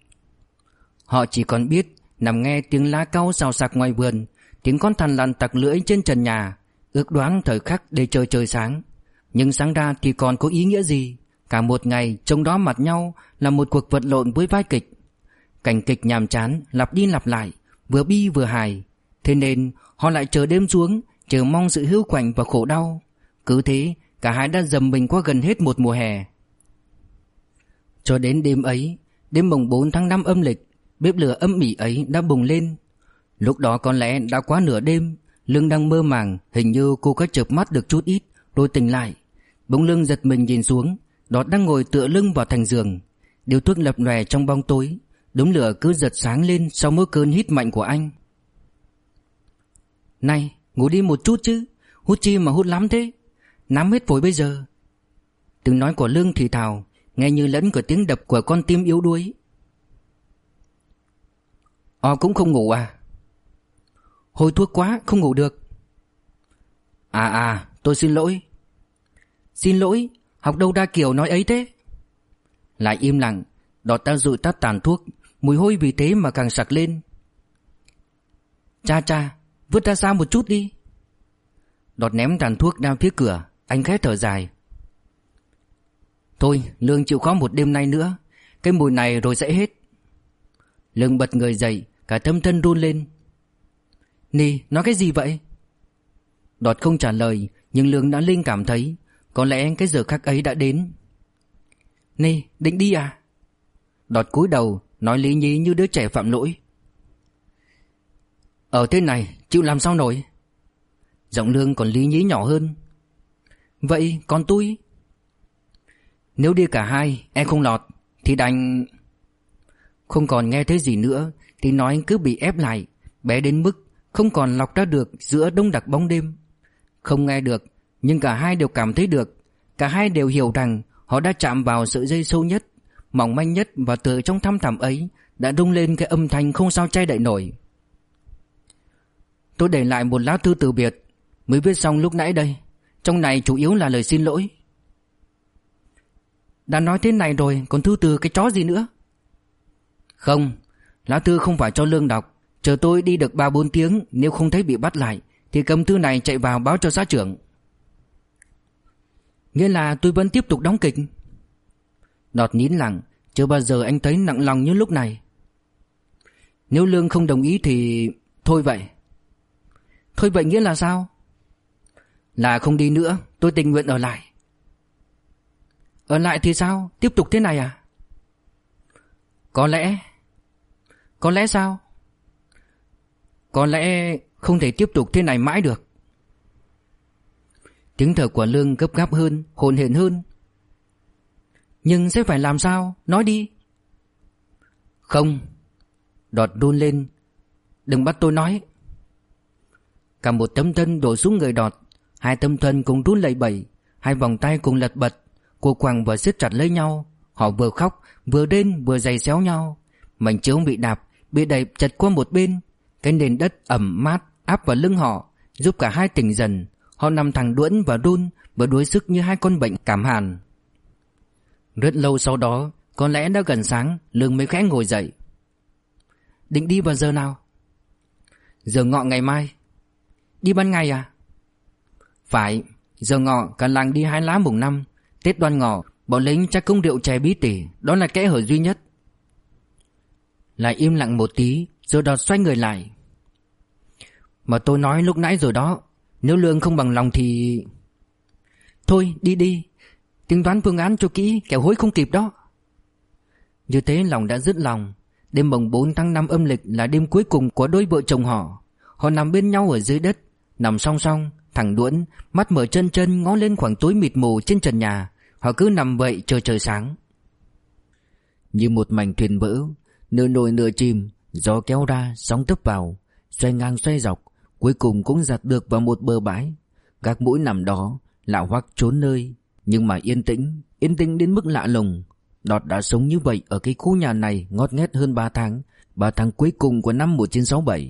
Họ chỉ còn biết nằm nghe tiếng lá cau xào xạc ngoài vườn, tiếng con thằn lằn tặc lưỡi trên trần nhà, ước đoán thời khắc để chờ trời sáng. Nhưng sáng ra thì còn có ý nghĩa gì? Cả một ngày trông đó mặt nhau là một cuộc vật lộn với vai kịch. Cảnh kịch nhàm chán, lặp đi lặp lại, vừa bi vừa hài. Thế nên họ lại chờ đêm xuống, chờ mong sự hữu quạnh và khổ đau. Cứ thế, cả hai đã dầm mình qua gần hết một mùa hè. Cho đến đêm ấy, đêm mùng 4 tháng 5 âm lịch, bếp lửa âm ỉ ấy đã bùng lên. Lúc đó có lẽ đã quá nửa đêm. Lương đang mơ màng, hình như cô có chợp mắt được chút ít, rồi tỉnh lại. Bỗng Lương giật mình nhìn xuống, Đọt đang ngồi tựa lưng vào thành giường, điếu thuốc lập lòe trong bóng tối. Đống lửa cứ giật sáng lên sau mỗi cơn hít mạnh của anh. Này, ngủ đi một chút chứ, hút chi mà hút lắm thế, nắm hết phổi bây giờ. Tiếng nói của Lương thì thào, nghe như lẫn của tiếng đập của con tim yếu đuối. Cũng không ngủ à? Hôi thuốc quá, không ngủ được. Tôi xin lỗi. Xin lỗi? Học đâu ra kiểu nói ấy thế? Lại im lặng. Đọt ta dụi tắt tàn thuốc, mùi hôi vì thế mà càng sặc lên. Cha, vứt ra xa một chút đi. Đọt ném tàn thuốc ra phía cửa. Anh khẽ thở dài. Thôi, Lương chịu khó một đêm nay nữa, cái mùi này rồi sẽ hết. Lương bật người dậy, cả thâm thân run lên. Nì, nói cái gì vậy? Đọt không trả lời, nhưng Lương đã linh cảm thấy có lẽ cái giờ khắc ấy đã đến. Nì, định đi à? Đọt cúi đầu, nói lý nhí như đứa trẻ phạm lỗi. Ở thế này, chịu làm sao nổi? Giọng Lương còn lý nhí nhỏ hơn. Vậy còn tôi? Nếu đi cả hai, em không lọt, thì đành... Không còn nghe thấy gì nữa, thì nói cứ bị ép lại, bé đến mức không còn lọc ra được giữa đông đặc bóng đêm. Không nghe được, nhưng cả hai đều cảm thấy được. Cả hai đều hiểu rằng họ đã chạm vào sợi dây sâu nhất, mỏng manh nhất, và từ trong thăm thẳm ấy đã rung lên cái âm thanh không sao che đậy nổi. Tôi để lại một lá thư từ biệt, mới viết xong lúc nãy đây. Trong này chủ yếu là lời xin lỗi. Đã nói thế này rồi, còn thư từ cái chó gì nữa? Không, lá thư không phải cho Lương đọc. Chờ tôi đi được 3-4 tiếng, nếu không thấy bị bắt lại thì cầm thư này chạy vào báo cho xã trưởng. Nghĩa là tôi vẫn tiếp tục đóng kịch? Đọt nín lặng, chưa bao giờ anh thấy nặng lòng như lúc này. Nếu Lương không đồng ý thì... thôi vậy. Thôi vậy nghĩa là sao? Là không đi nữa, tôi tình nguyện ở lại. Ở lại thì sao? Tiếp tục thế này à? Có lẽ... Có lẽ sao? Có lẽ không thể tiếp tục thế này mãi được. Tiếng thở của Lương gấp gáp hơn, hồn hển hơn. Nhưng sẽ phải làm sao? Nói đi. Không. Đọt run lên. Đừng bắt tôi nói. Cả một tấm thân đổ xuống người Đọt. Hai tấm thân cùng run lẩy bẩy. Hai vòng tay cùng lật bật. Cô quàng vừa siết chặt lấy nhau. Họ vừa khóc, vừa rên, vừa giày xéo nhau. Mảnh chiếu bị đạp, bị đẩy chật qua một bên. Cái nền đất ẩm mát áp vào lưng họ, giúp cả hai tỉnh dần. Họ nằm thẳng đuỗn và run, và đuối sức như hai con bệnh cảm hàn. Rất lâu sau đó, có lẽ đã gần sáng, Lương mới khẽ ngồi dậy. Định đi vào giờ nào? Giờ ngọ ngày mai. Đi ban ngày à? Phải, giờ ngọ cả làng đi hái lá mùng 5. Tết Đoan Ngọ, bọn lính chắc cũng rượu chè bí tỉ. Đó là kẽ hở duy nhất. Lại im lặng một tí, rồi Đọt xoay người lại. Mà tôi nói lúc nãy rồi đó, nếu Lương không bằng lòng thì... Thôi đi đi, tính toán phương án cho kỹ, kẻo hối không kịp đó. Như thế lòng đã dứt lòng. Đêm mồng 4 tháng 5 âm lịch là đêm cuối cùng của đôi vợ chồng họ. Họ nằm bên nhau ở dưới đất, nằm song song, thẳng đuỗn, mắt mở chân chân ngó lên khoảng tối mịt mù trên trần nhà. Họ cứ nằm vậy chờ trời sáng. Như một mảnh thuyền vỡ, nửa nổi nửa chìm, gió kéo ra, sóng tấp vào, xoay ngang xoay dọc, cuối cùng cũng dạt được vào một bờ bãi. Các mũi nằm đó, lạ hoắc trốn nơi, nhưng mà yên tĩnh đến mức lạ lùng. Đọt đã sống như vậy ở cái khu nhà này ngót nghét hơn 3 tháng, 3 tháng cuối cùng của năm 1967.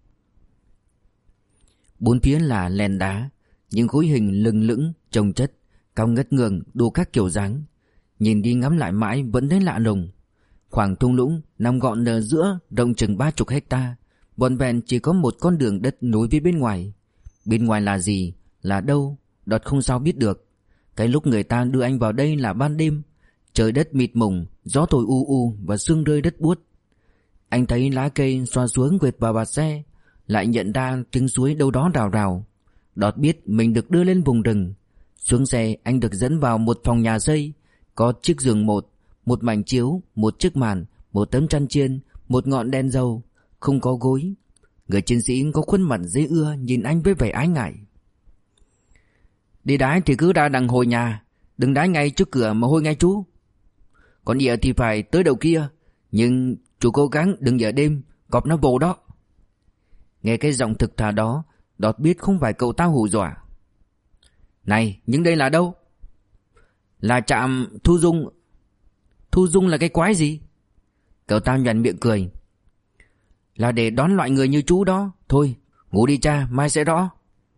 Bốn phía là len đá, những khối hình lừng lững, chồng chất, cao ngất ngường, đủ các kiểu dáng. Nhìn đi ngắm lại mãi vẫn thấy lạ lùng. Khoảng thung lũng nằm gọn ở giữa, rộng chừng 30 hecta, vỏn vẹn chỉ có một con đường đất nối với bên ngoài. Bên ngoài là gì, là đâu, Đọt không sao biết được. Cái lúc người ta đưa anh vào đây là ban đêm, trời đất mịt mùng, gió thổi u u và sương rơi đất buốt. Anh thấy lá cây xoa xuống quệt vào bạt xe, lại nhận ra tiếng suối đâu đó rào rào. Đọt biết mình được đưa lên vùng rừng. Xuống xe anh được dẫn vào một phòng nhà xây, có chiếc giường một mảnh chiếu, một chiếc màn, một tấm chăn chiên, một ngọn đèn dầu, không có gối. Người chiến sĩ có khuôn mặt dễ ưa nhìn anh với vẻ ái ngại. Đi đái thì cứ ra đằng hồi nhà, đừng đái ngay trước cửa mà hôi ngay chú. Còn địa thì phải tới đầu kia, nhưng chú cố gắng đừng ở đêm, cọp nó vồ đó. Nghe cái giọng thực thà đó, Đọt biết không phải cậu ta hù dọa. Này, nhưng đây là đâu? Là trạm Thu Dung. Thu Dung là cái quái gì? Cậu ta nhoẻn miệng cười. Là để đón loại người như chú đó. Thôi, ngủ đi cha, mai sẽ rõ.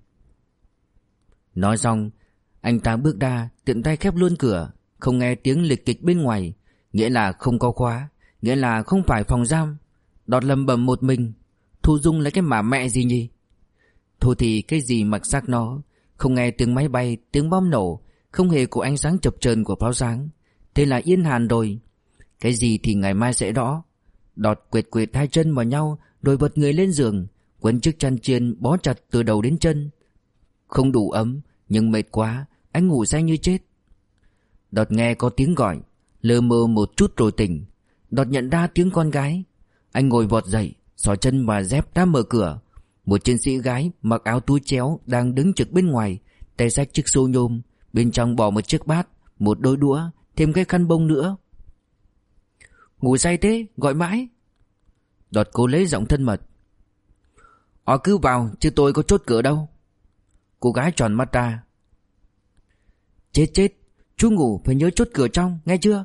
Nói xong, anh ta bước ra, tiện tay khép luôn cửa, không nghe tiếng lịch kịch bên ngoài, nghĩa là không có khóa, nghĩa là không phải phòng giam. Đọt lầm bầm một mình, Thu Dung là cái mà mẹ gì nhỉ? Thôi thì cái gì mặc xác nó, không nghe tiếng máy bay, tiếng bom nổ, không hề có ánh sáng chập chờn của pháo sáng. Thế là yên hàn rồi. Cái gì thì ngày mai sẽ rõ. Đọt quệt quệt hai chân vào nhau, rồi bật người lên giường, quấn chiếc chăn chiên bó chặt từ đầu đến chân. Không đủ ấm, nhưng mệt quá, anh ngủ say như chết. Đọt nghe có tiếng gọi, lờ mờ một chút rồi tỉnh. Đọt nhận ra tiếng con gái. Anh ngồi vọt dậy, xỏ chân và dép ra mở cửa. Một chiến sĩ gái mặc áo túi chéo đang đứng trực bên ngoài, tay xách chiếc xô nhôm, bên trong bỏ một chiếc bát, một đôi đũa, thêm cái khăn bông nữa. Ngủ say thế, gọi mãi. Đọt cố lấy giọng thân mật. Cứ vào, chứ tôi có chốt cửa đâu. Cô gái tròn mắt ra. Chết, chú ngủ phải nhớ chốt cửa trong, nghe chưa?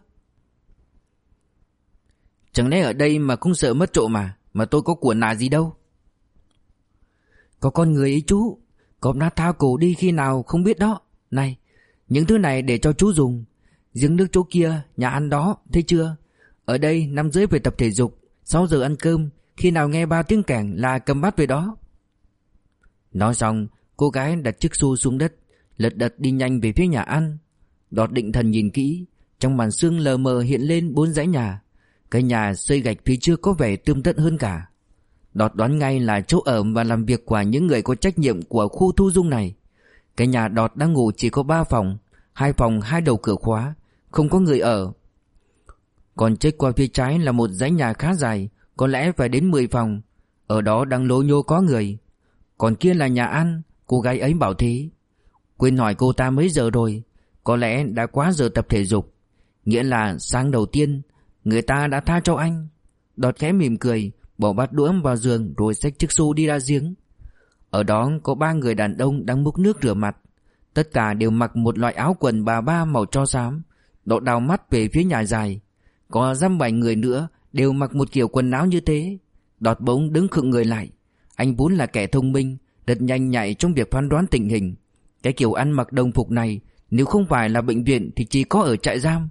Chẳng lẽ ở đây mà cũng sợ mất trộm mà tôi có của nà gì đâu. Có con người ấy chú, cọp đã thao cổ đi khi nào không biết đó. Này, những thứ này để cho chú dùng. Giếng nước chỗ kia, nhà ăn đó, thấy chưa? Ở đây 5 rưỡi về tập thể dục, 6 giờ ăn cơm, khi nào nghe 3 tiếng kẻng là cầm bát về đó. Nói xong, cô gái đặt chiếc xô xuống đất, lật đật đi nhanh về phía nhà ăn. Đọt định thần nhìn kỹ, trong màn sương lờ mờ hiện lên 4 dãy nhà. Cái nhà xây gạch phía trước có vẻ tươm tất hơn cả. Đọt đoán ngay là chỗ ở và làm việc của những người có trách nhiệm của khu Thu Dung này. Cái nhà Đọt đang ngủ chỉ có 3 phòng, 2 phòng 2 đầu cửa khóa, không có người ở. Còn chếch qua phía trái là một dãy nhà khá dài, có lẽ phải đến 10 phòng. Ở đó đang lố nhố có người. Còn kia là nhà ăn, cô gái ấy bảo thế. Quên hỏi cô ta mấy giờ rồi. Có lẽ đã quá giờ tập thể dục. Nghĩa là sáng đầu tiên người ta đã tha cho anh. Đọt khẽ mỉm cười, bỏ bát đũa vào giường rồi xách chiếc xô đi ra giếng. Ở đó có 3 người đàn ông đang múc nước rửa mặt. Tất cả đều mặc một loại áo quần bà ba màu tro xám. Đọt đào mắt về phía nhà dài. Có 7 người nữa đều mặc một kiểu quần áo như thế. Đọt bỗng đứng khựng người lại. Anh vốn là kẻ thông minh, rất nhanh nhạy trong việc phán đoán tình hình. Cái kiểu ăn mặc đồng phục này nếu không phải là bệnh viện thì chỉ có ở trại giam.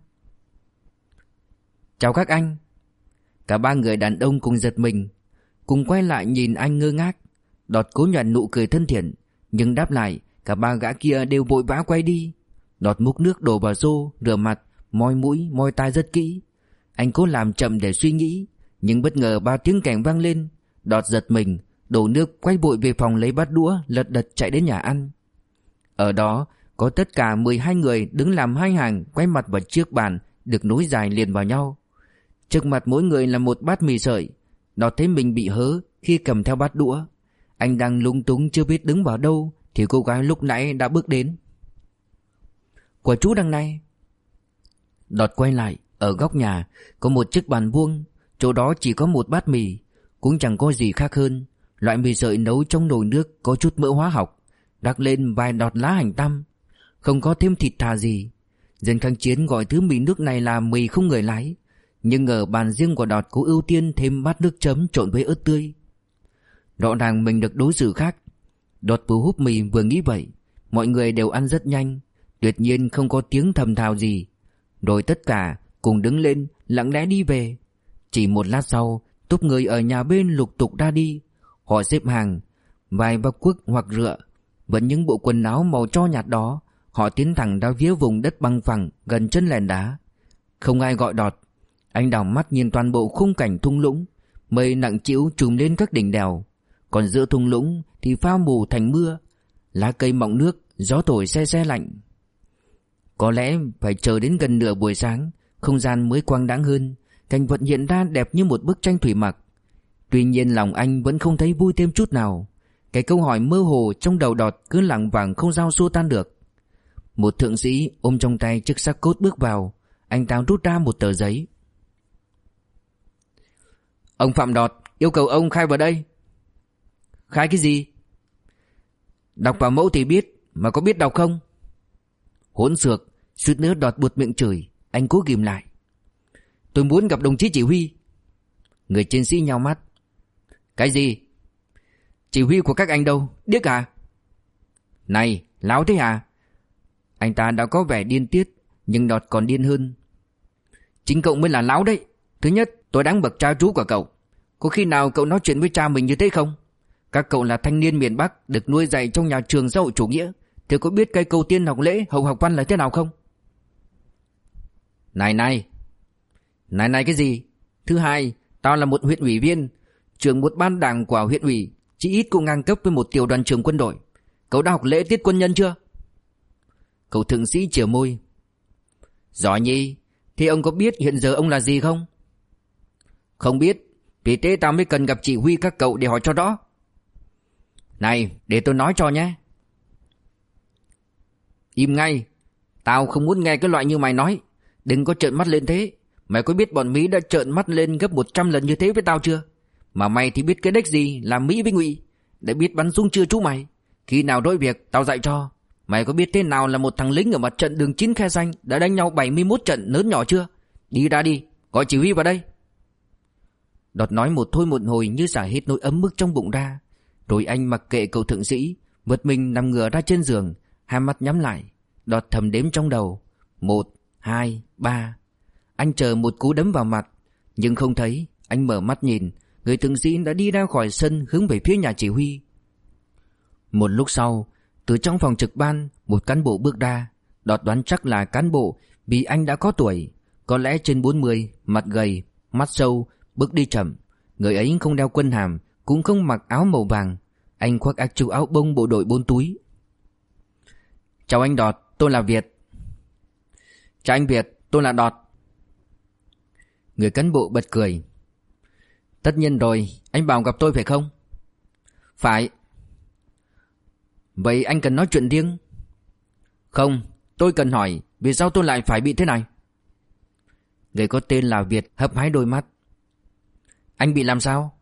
Chào các anh. Cả 3 người đàn ông cùng giật mình, cùng quay lại nhìn anh ngơ ngác. Đọt cố nhoẻn nụ cười thân thiện, nhưng đáp lại cả 3 gã kia đều vội vã quay đi. Đọt múc nước đổ vào xô, rửa mặt, moi mũi, moi tai rất kỹ. Anh cố làm chậm để suy nghĩ, nhưng bất ngờ 3 tiếng kèn vang lên. Đọt giật mình, đổ nước quay vội về phòng lấy bát đũa, lật đật chạy đến nhà ăn. Ở đó có tất cả 12 người đứng làm 2 hàng, quay mặt vào chiếc bàn được nối dài liền vào nhau. Trước mặt mỗi người là một bát mì sợi. Đọt thấy mình bị hớ khi cầm theo bát đũa. Anh đang lúng túng chưa biết đứng vào đâu thì cô gái lúc nãy đã bước đến. Của chú đằng này. Đọt quay lại, ở góc nhà có một chiếc bàn vuông. Chỗ đó chỉ có một bát mì, cũng chẳng có gì khác hơn. Loại mì sợi nấu trong nồi nước có chút mỡ hóa học, rắc lên vài đọt lá hành tăm, không có thêm thịt thà gì. Dân kháng chiến gọi thứ mì nước này là mì không người lái. Nhưng ở bàn riêng của Đọt có ưu tiên thêm bát nước chấm trộn với ớt tươi. Rõ ràng mình được đối xử khác. Đọt vừa húp mì vừa nghĩ vậy. Mọi người đều ăn rất nhanh, tuyệt nhiên không có tiếng thầm thào gì. Rồi tất cả cùng đứng lên lặng lẽ đi về. Chỉ một lát sau, túp người ở nhà bên lục tục ra đi. Họ xếp hàng, vài bọc quất hoặc rựa, vẫn những bộ quần áo màu tro nhạt đó. Họ tiến thẳng ra phía vùng đất bằng phẳng gần chân lèn đá. Không ai gọi Đọt. Anh đảo mắt nhìn toàn bộ khung cảnh thung lũng. Mây nặng trĩu trùm lên các đỉnh đèo, còn giữa thung lũng thì phao mù thành mưa. Lá cây mọng nước, gió thổi se se lạnh. Có lẽ phải chờ đến gần nửa buổi sáng, không gian mới quang đãng hơn. Cảnh vật hiện ra đẹp như một bức tranh thủy mặc. Tuy nhiên lòng anh vẫn không thấy vui thêm chút nào. Cái câu hỏi mơ hồ trong đầu Đọt cứ lẳng vẳng không sao xua tan được. Một thượng sĩ ôm trong tay chiếc xác cốt bước vào. Anh ta rút ra một tờ giấy. Ông Phạm Đọt yêu cầu ông khai vào đây. Khai cái gì? Đọc vào mẫu thì biết, mà có biết đọc không? Hỗn xược, suýt nữa Đọt buột miệng chửi. Anh cố ghìm lại. Tôi muốn gặp đồng chí chỉ huy. Người chiến sĩ nhao mắt. Cái gì? Chỉ huy của các anh đâu, điếc à? Này, láo thế à? Anh ta đã có vẻ điên tiết, nhưng Đọt còn điên hơn. Chính cậu mới là láo đấy. Thứ nhất, tôi đáng bậc cha chú của cậu. Có khi nào cậu nói chuyện với cha mình như thế không? Các cậu là thanh niên miền Bắc, được nuôi dạy trong nhà trường xã hội chủ nghĩa, thì có biết cây cầu tiên học lễ hậu học văn là thế nào không? Này cái gì? Thứ hai, tao là một huyện ủy viên, trưởng một ban đảng của huyện ủy, chỉ ít cũng ngang cấp với một tiểu đoàn trưởng quân đội. Cậu đã học lễ tiết quân nhân chưa? Cậu thượng sĩ chìa môi. Giỏi nhỉ. Thế ông có biết hiện giờ ông là gì không? Không biết. Vì thế tao mới cần gặp chỉ huy các cậu để hỏi cho rõ. Này, để tôi nói cho nhé. Im ngay. Tao không muốn nghe cái loại như mày nói. Đừng có trợn mắt lên thế. Mày có biết bọn Mỹ đã trợn mắt lên gấp 100 lần như thế với tao chưa? Mà mày thì biết cái đếch gì là Mỹ với Ngụy. Đã biết bắn súng chưa chú mày? Khi nào đối việc tao dạy cho. Mày có biết thế nào là một thằng lính ở mặt trận đường 9 khe xanh đã đánh nhau 71 trận lớn nhỏ chưa? Đi ra đi, gọi chỉ huy vào đây. Đọt nói một thôi một hồi như xả hết nỗi ấm ức trong bụng ra. Rồi anh mặc kệ cậu thượng sĩ, vật mình nằm ngửa ra trên giường, hai mắt nhắm lại. Đọt thầm đếm trong đầu. 1, 2, 3. Anh chờ một cú đấm vào mặt, nhưng không thấy. Anh mở mắt nhìn, người thượng sĩ đã đi ra khỏi sân hướng về phía nhà chỉ huy. Một lúc sau, từ trong phòng trực ban, một cán bộ bước ra. Đọt đoán chắc là cán bộ vì anh đã có tuổi, có lẽ trên 40, mặt gầy, mắt sâu, bước đi chậm. Người ấy không đeo quân hàm, cũng không mặc áo màu vàng. Anh khoác áo chú áo bông bộ đội 4 túi. Chào anh Đọt, tôi là Việt. Chào anh Việt, tôi là Đọt. Người cán bộ bật cười. Tất nhiên rồi, anh bảo gặp tôi phải không? Phải. Vậy anh cần nói chuyện riêng? Không, tôi cần hỏi, vì sao tôi lại phải bị thế này? Người có tên là Việt hấp háy đôi mắt. Anh bị làm sao?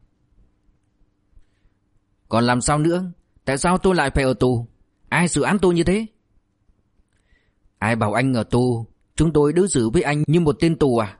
Còn làm sao nữa? Tại sao tôi lại phải ở tù? Ai xử án tôi như thế? Ai bảo anh ở tù? Chúng tôi đối xử với anh như một tên tù à?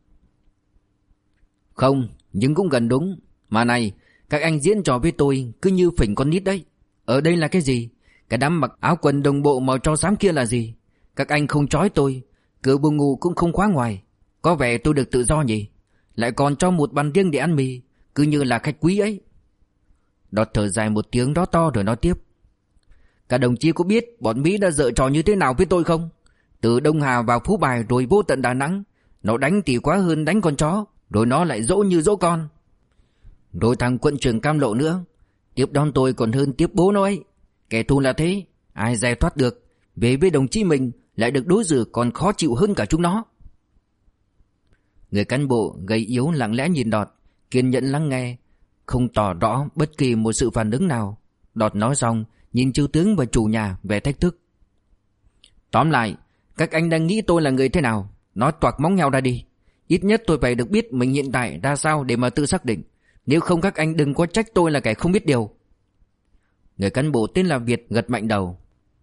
Không, nhưng cũng gần đúng. Mà này, các anh diễn trò với tôi cứ như phỉnh con nít đấy. Ở đây là cái gì? Cái đám mặc áo quần đồng bộ màu tro xám kia là gì? Các anh không trói tôi, cửa buồng ngủ cũng không khóa ngoài. Có vẻ tôi được tự do nhỉ? Lại còn cho một bàn riêng để ăn mì, cứ như là khách quý ấy. Đọt thở dài một tiếng đó to rồi nói tiếp. Các đồng chí có biết bọn Mỹ đã giở trò như thế nào với tôi không? Từ Đông Hà vào Phú Bài rồi vô tận Đà Nẵng. Nó đánh thì quá hơn đánh con chó, rồi nó lại dỗ như dỗ con. Rồi thằng quận trưởng Cam Lộ nữa, tiếp đón tôi còn hơn tiếp bố nó ấy. Kẻ thù là thế, ai giải thoát được. Về với đồng chí mình lại được đối xử còn khó chịu hơn cả chúng nó. Người cán bộ gầy yếu lặng lẽ nhìn Đọt, kiên nhẫn lắng nghe, không tỏ rõ bất kỳ một sự phản ứng nào. Đọt nói xong, nhìn Trư tướng và chủ nhà vẻ thách thức. Tóm lại, các anh đang nghĩ tôi là người thế nào? Nói toạc móng heo ra đi. Ít nhất tôi phải được biết mình hiện tại ra sao để mà tự xác định. Nếu không các anh đừng có trách tôi là kẻ không biết điều. Người cán bộ tên là Việt gật mạnh đầu.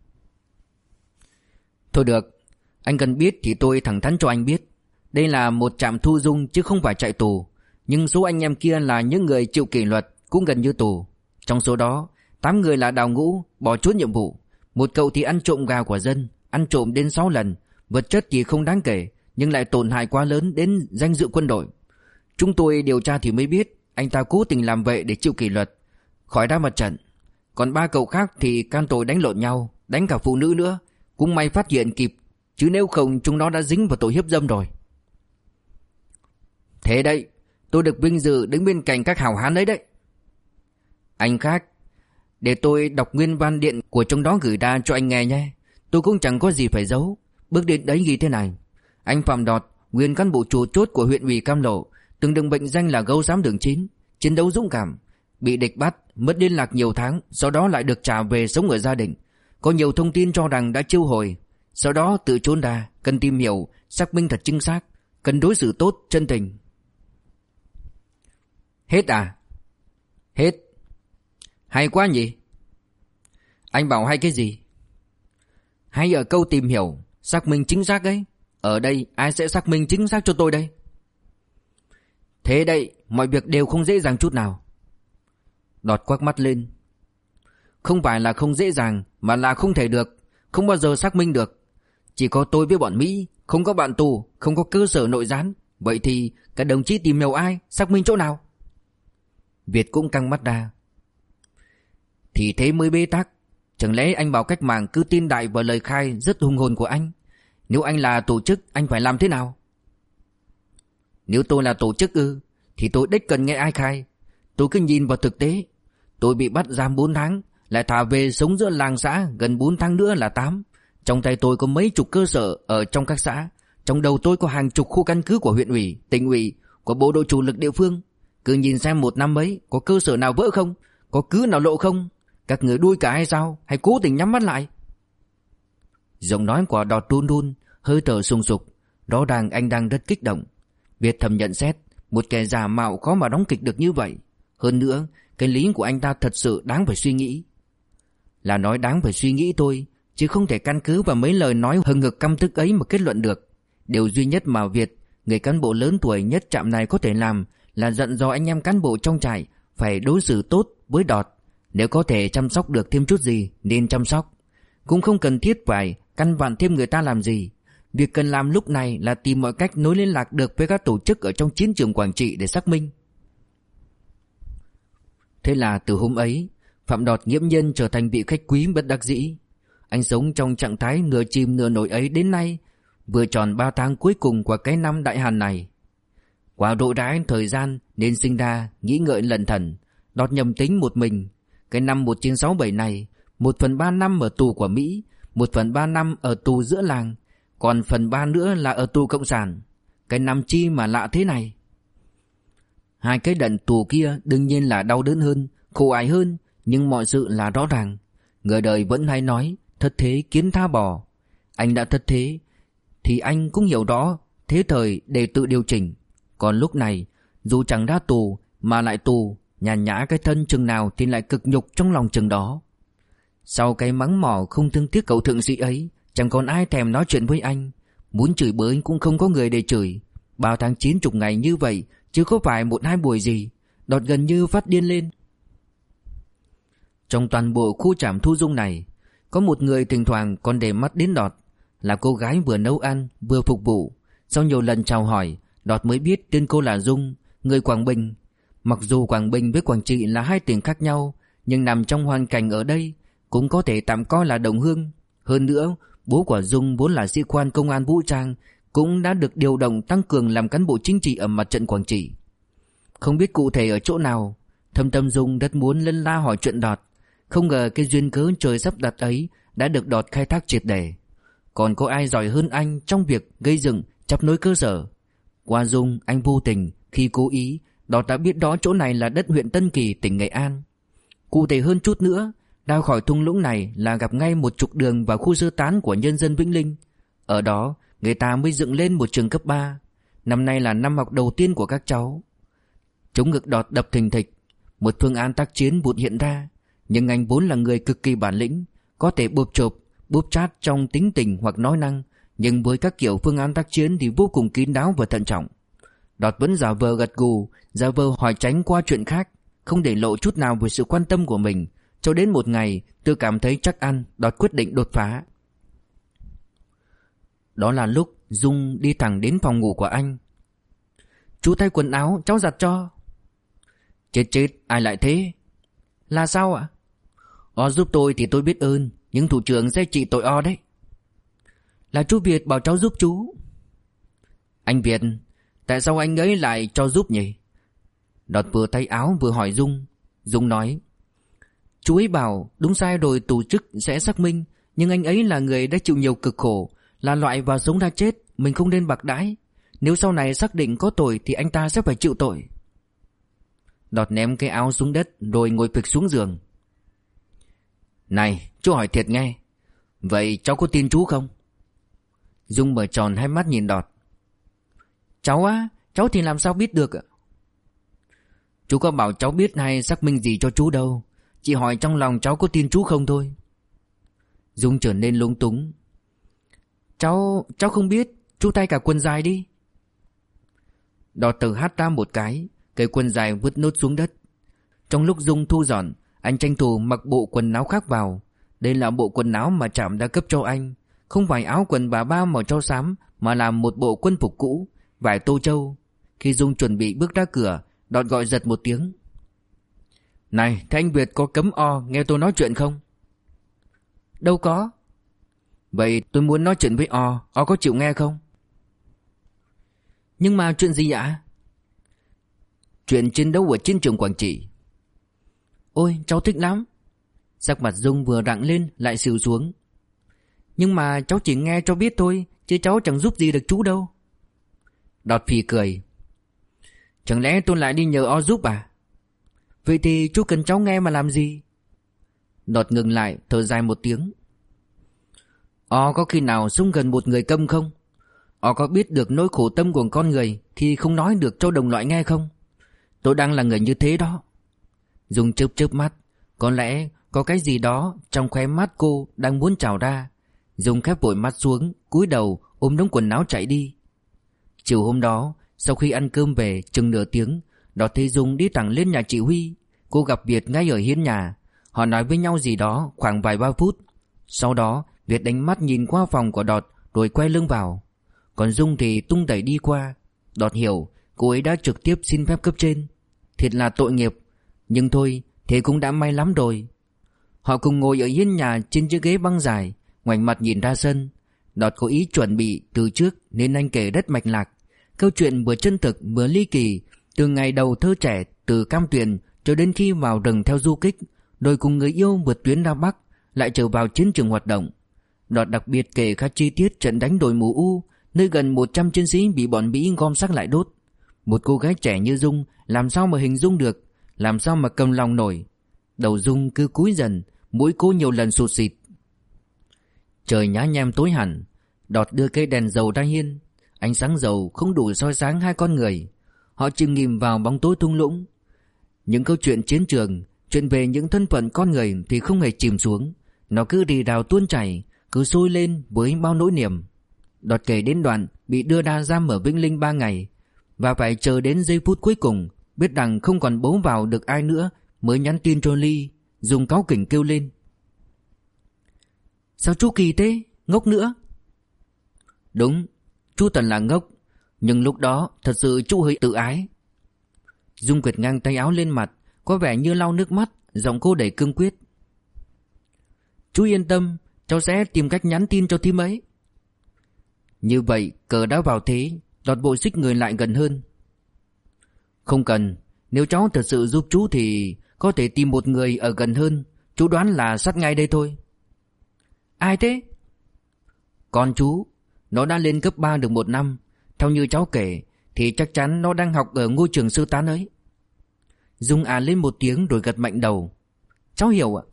Thôi được, anh cần biết thì tôi thẳng thắn cho anh biết. Đây là một trạm thu dung chứ không phải trại tù. Nhưng số anh em kia là những người chịu kỷ luật, cũng gần như tù. Trong số đó 8 người là đào ngũ, bỏ trốn nhiệm vụ. Một cậu thì ăn trộm gà của dân, ăn trộm đến 6 lần. Vật chất thì không đáng kể, nhưng lại tổn hại quá lớn đến danh dự quân đội. Chúng tôi điều tra thì mới biết anh ta cố tình làm vậy để chịu kỷ luật, khỏi ra mặt trận. Còn 3 cậu khác thì can tội đánh lộn nhau, đánh cả phụ nữ nữa. Cũng may phát hiện kịp, chứ nếu không chúng nó đã dính vào tội hiếp dâm rồi. Thế đấy, tôi được vinh dự đứng bên cạnh các hảo hán đấy đấy. Anh khác, để tôi đọc nguyên văn điện của trong đó gửi ra cho anh nghe nhé. Tôi cũng chẳng có gì phải giấu. Bước điện đấy ghi thế này. Anh Phạm Đọt, nguyên cán bộ chủ chốt của huyện ủy Cam Lộ, từng được mệnh danh là gấu xám đường 9, chiến đấu dũng cảm, bị địch bắt, mất liên lạc nhiều tháng, sau đó lại được trả về sống ở gia đình. Có nhiều thông tin cho rằng đã chiêu hồi, sau đó tự trốn ra, cần tìm hiểu, xác minh thật chính xác, cần đối xử tốt, chân tình. Hết à? Hết. Hay quá nhỉ? Anh bảo hay cái gì? Hay ở câu tìm hiểu, xác minh chính xác ấy. Ở đây ai sẽ xác minh chính xác cho tôi đây? Thế đây, mọi việc đều không dễ dàng chút nào. Đọt quắc mắt lên. Không phải là không dễ dàng, mà là không thể được, không bao giờ xác minh được. Chỉ có tôi với bọn Mỹ, không có bạn tù, không có cơ sở nội gián. Vậy thì các đồng chí tìm hiểu ai, xác minh chỗ nào? Việt cũng căng mắt ra. Thì thế mới bế tắc. Chẳng lẽ anh bảo cách mạng cứ tin đại vào lời khai rất hùng hồn của anh? Nếu anh là tổ chức, anh phải làm thế nào? Nếu tôi là tổ chức thì tôi đích cần nghe ai khai. Tôi cứ nhìn vào thực tế. Tôi bị bắt giam 4 tháng, lại thả về sống giữa làng xã gần 4 tháng nữa là 8. Trong tay tôi có mấy chục cơ sở ở trong các xã. Trong đầu tôi có hàng chục khu căn cứ của huyện ủy, tỉnh ủy, của bộ đội chủ lực địa phương. Cứ nhìn xem một năm ấy có cơ sở nào vỡ không, có cứ nào lộ không. Các người đuôi cả hay sao, hay cố tình nhắm mắt lại? Giọng nói của Đọt run run, hơi thở sùng sục. Rõ ràng anh đang rất kích động. Việt thầm nhận xét, một kẻ giả mạo khó mà đóng kịch được như vậy. Hơn nữa, cái lý của anh ta thật sự đáng phải suy nghĩ. Là nói đáng phải suy nghĩ thôi, chứ không thể căn cứ vào mấy lời nói hừng hực căm tức ấy mà kết luận được. Điều duy nhất mà Việt, người cán bộ lớn tuổi nhất trạm này có thể làm là dặn dò anh em cán bộ trong trại phải đối xử tốt với Đọt. Nếu có thể chăm sóc được thêm chút gì nên chăm sóc. Cũng không cần thiết phải căn vặn thêm người ta làm gì. Việc cần làm lúc này là tìm mọi cách nối liên lạc được với các tổ chức ở trong chiến trường Quảng Trị để xác minh. Thế là từ hôm ấy, Phạm Đọt nghiễm nhiên trở thành vị khách quý bất đắc dĩ. Anh sống trong trạng thái nửa chìm nửa nổi ấy đến nay, vừa tròn 3 tháng cuối cùng của cái năm đại hàn này. Quá rỗi rãi thời gian nên sinh ra nghĩ ngợi lẩn thẩn. Đọt nhầm tính một mình. Cái năm 1967 này, 1/3 năm ở tù của Mỹ, 1/3 năm ở tù giữa làng, còn phần 3 nữa là ở tù cộng sản. Cái năm chi mà lạ thế này. Hai cái đận tù kia đương nhiên là đau đớn hơn, khổ ải hơn, nhưng mọi sự là rõ ràng. Người đời vẫn hay nói thất thế kiến tha bò. Anh đã thất thế thì anh cũng hiểu đó, thế thời để tự điều chỉnh. Còn lúc này, dù chẳng ra tù mà lại tù, nhàn nhã cái thân chừng nào thì lại cực nhục trong lòng chừng đó. Sau cái mắng mỏ không thương tiếc cậu thượng sĩ ấy, chẳng còn ai thèm nói chuyện với anh. Muốn chửi bới cũng không có người để chửi. Bao tháng 90 ngày như vậy, chứ không phải 1-2 buổi gì. Đọt gần như phát điên lên. Trong toàn bộ khu trạm thu dung này, có một người thỉnh thoảng còn để mắt đến Đọt, là cô gái vừa nấu ăn vừa phục vụ. Sau nhiều lần chào hỏi, Đọt mới biết tên cô là Dung, người Quảng Bình. Mặc dù Quảng Bình với Quảng Trị là hai tỉnh khác nhau, nhưng nằm trong hoàn cảnh ở đây cũng có thể tạm coi là đồng hương. Hơn nữa, bố của Dung vốn là sĩ quan công an vũ trang, cũng đã được điều động tăng cường làm cán bộ chính trị ở mặt trận Quảng Trị. Không biết cụ thể ở chỗ nào, thâm tâm Dung rất muốn lân la hỏi chuyện Đọt. Không ngờ cái duyên cớ trời sắp đặt ấy đã được Đọt khai thác triệt để. Còn có ai giỏi hơn anh trong việc gây dựng, chấp nối cơ sở? Qua Dung, anh vô tình, khi cố ý, Đọt đã biết đó chỗ này là đất huyện Tân Kỳ, tỉnh Nghệ An. Cụ thể hơn chút nữa, ra khỏi thung lũng này là gặp ngay một trục đường vào khu sơ tán của nhân dân Vĩnh Linh. Ở đó, người ta mới dựng lên một trường cấp 3. Năm nay là năm học đầu tiên của các cháu. Chống ngực Đọt đập thình thịch. Một phương án tác chiến vụt hiện ra. Nhưng anh vốn là người cực kỳ bản lĩnh, có thể bộp chộp, búp chát trong tính tình hoặc nói năng, nhưng với các kiểu phương án tác chiến thì vô cùng kín đáo và thận trọng. Đọt vẫn giả vờ gật gù, giả vờ hỏi tránh qua chuyện khác, không để lộ chút nào về sự quan tâm của mình. Cho đến một ngày, tôi cảm thấy chắc ăn, Đọt quyết định đột phá. Đó là lúc Dung đi thẳng đến phòng ngủ của anh. Chú thay quần áo, cháu giặt cho. Chết, ai lại thế? Là sao ạ? O giúp tôi thì tôi biết ơn, nhưng thủ trưởng sẽ trị tội O đấy. Là chú Việt bảo cháu giúp chú. Anh Việt, tại sao anh ấy lại cho giúp nhỉ? Đọt vừa tay áo vừa hỏi Dung. Dung nói, chú ấy bảo đúng sai rồi tổ chức sẽ xác minh, nhưng anh ấy là người đã chịu nhiều cực khổ, là loại vào sống ra chết, mình không nên bạc đãi. Nếu sau này xác định có tội thì anh ta sẽ phải chịu tội. Đọt ném cái áo xuống đất rồi ngồi phịch xuống giường. Này, chú hỏi thiệt nghe, vậy cháu có tin chú không? Dung mở tròn hai mắt nhìn Đọt. Cháu á, cháu thì làm sao biết được ạ? Chú có bảo cháu biết hay xác minh gì cho chú đâu, chỉ hỏi trong lòng cháu có tin chú không thôi. Dung trở nên lúng túng. Cháu không biết, chú thay cả quần dài đi. Đọt từ hắt ra một cái quần dài vứt nốt xuống đất. Trong lúc Dung thu dọn, anh tranh thủ mặc bộ quần áo khác vào. Đây là bộ quần áo mà Trạm đã cấp cho anh, không phải áo quần bà ba màu trâu xám, mà là một bộ quân phục cũ, vải tô châu. Khi Dung chuẩn bị bước ra cửa, Đọt gọi giật một tiếng. Này, thế anh Việt có cấm O nghe tôi nói chuyện không? Đâu có. Vậy tôi muốn nói chuyện với O có chịu nghe không? Nhưng mà chuyện gì ạ? Chuyện chiến đấu ở chiến trường Quảng Trị. Ôi, cháu thích lắm. Sắc mặt Dung vừa rạng lên lại xìu xuống. Nhưng mà cháu chỉ nghe cho biết thôi, chứ cháu chẳng giúp gì được chú đâu. Đọt phì cười. Chẳng lẽ tôi lại đi nhờ O giúp à? Vậy thì chú cần cháu nghe mà làm gì? Đọt ngừng lại thở dài một tiếng. O có khi nào xuống gần một người câm không? O có biết được nỗi khổ tâm của con người khi không nói được cho đồng loại nghe không? Tôi đang là người như thế đó. Dung chớp mắt. Có lẽ có cái gì đó trong khóe mắt cô đang muốn trào ra. Dung khép vội mắt xuống, cúi đầu ôm đống quần áo chạy đi. Chiều hôm đó, sau khi ăn cơm về chừng nửa tiếng, Đọt thấy Dung đi thẳng lên nhà chị Huy. Cô gặp Việt ngay ở hiên nhà. Họ nói với nhau gì đó khoảng vài ba phút. Sau đó Việt đánh mắt nhìn qua phòng của Đọt rồi quay lưng vào. Còn Dung thì tung đẩy đi qua. Đọt hiểu cô ấy đã trực tiếp xin phép cấp trên. Thiệt là tội nghiệp, nhưng thôi, thế cũng đã may lắm rồi. Họ cùng ngồi ở hiên nhà trên chiếc ghế băng dài, ngoảnh mặt nhìn ra sân. Đọt có ý chuẩn bị từ trước nên anh kể rất mạch lạc. Câu chuyện vừa chân thực vừa ly kỳ, từ ngày đầu thơ trẻ từ Cam Tuyền cho đến khi vào rừng theo du kích, rồi cùng người yêu vượt tuyến ra Bắc, lại trở vào chiến trường hoạt động. Đọt đặc biệt kể khá chi tiết trận đánh đồi mù U, nơi gần 100 chiến sĩ bị bọn Mỹ gom xác lại đốt. Một cô gái trẻ như Dung làm sao mà hình dung được, làm sao mà cầm lòng nổi. Đầu Dung cứ cúi dần, mũi cô nhiều lần sụt xịt. Trời nhá nhem tối hẳn, Đọt đưa cây đèn dầu ra hiên. Ánh sáng dầu không đủ soi sáng hai con người. Họ chìm nghỉm vào bóng tối thung lũng. Những câu chuyện chiến trường, chuyện về những thân phận con người thì không hề chìm xuống. Nó cứ rì rào tuôn chảy, cứ sôi lên với bao nỗi niềm. Đọt kể đến đoạn bị đưa ra giam ở Vĩnh Linh 3 ngày và phải chờ đến giây phút cuối cùng, biết rằng không còn bấu vào được ai nữa, mới nhắn tin cho Ly, dùng cáu kỉnh kêu lên: "Sao chú kỳ thế, ngốc nữa." Đúng, chú Tần là ngốc, nhưng lúc đó thật sự chú hơi tự ái. Dung quệt ngang tay áo lên mặt, có vẻ như lau nước mắt, giọng cô đầy cương quyết: "Chú yên tâm, cháu sẽ tìm cách nhắn tin cho thím ấy." Như vậy cờ đã vào thế. Đọt vội xích người lại gần hơn: "Không cần, nếu cháu thật sự giúp chú thì có thể tìm một người ở gần hơn. Chú đoán là sát ngay đây thôi." "Ai thế?" "Con chú. Nó đã lên cấp 3 được 1 năm. Theo như cháu kể thì chắc chắn nó đang học ở ngôi trường sơ tán ấy." Dung à lên một tiếng rồi gật mạnh đầu: "Cháu hiểu ạ."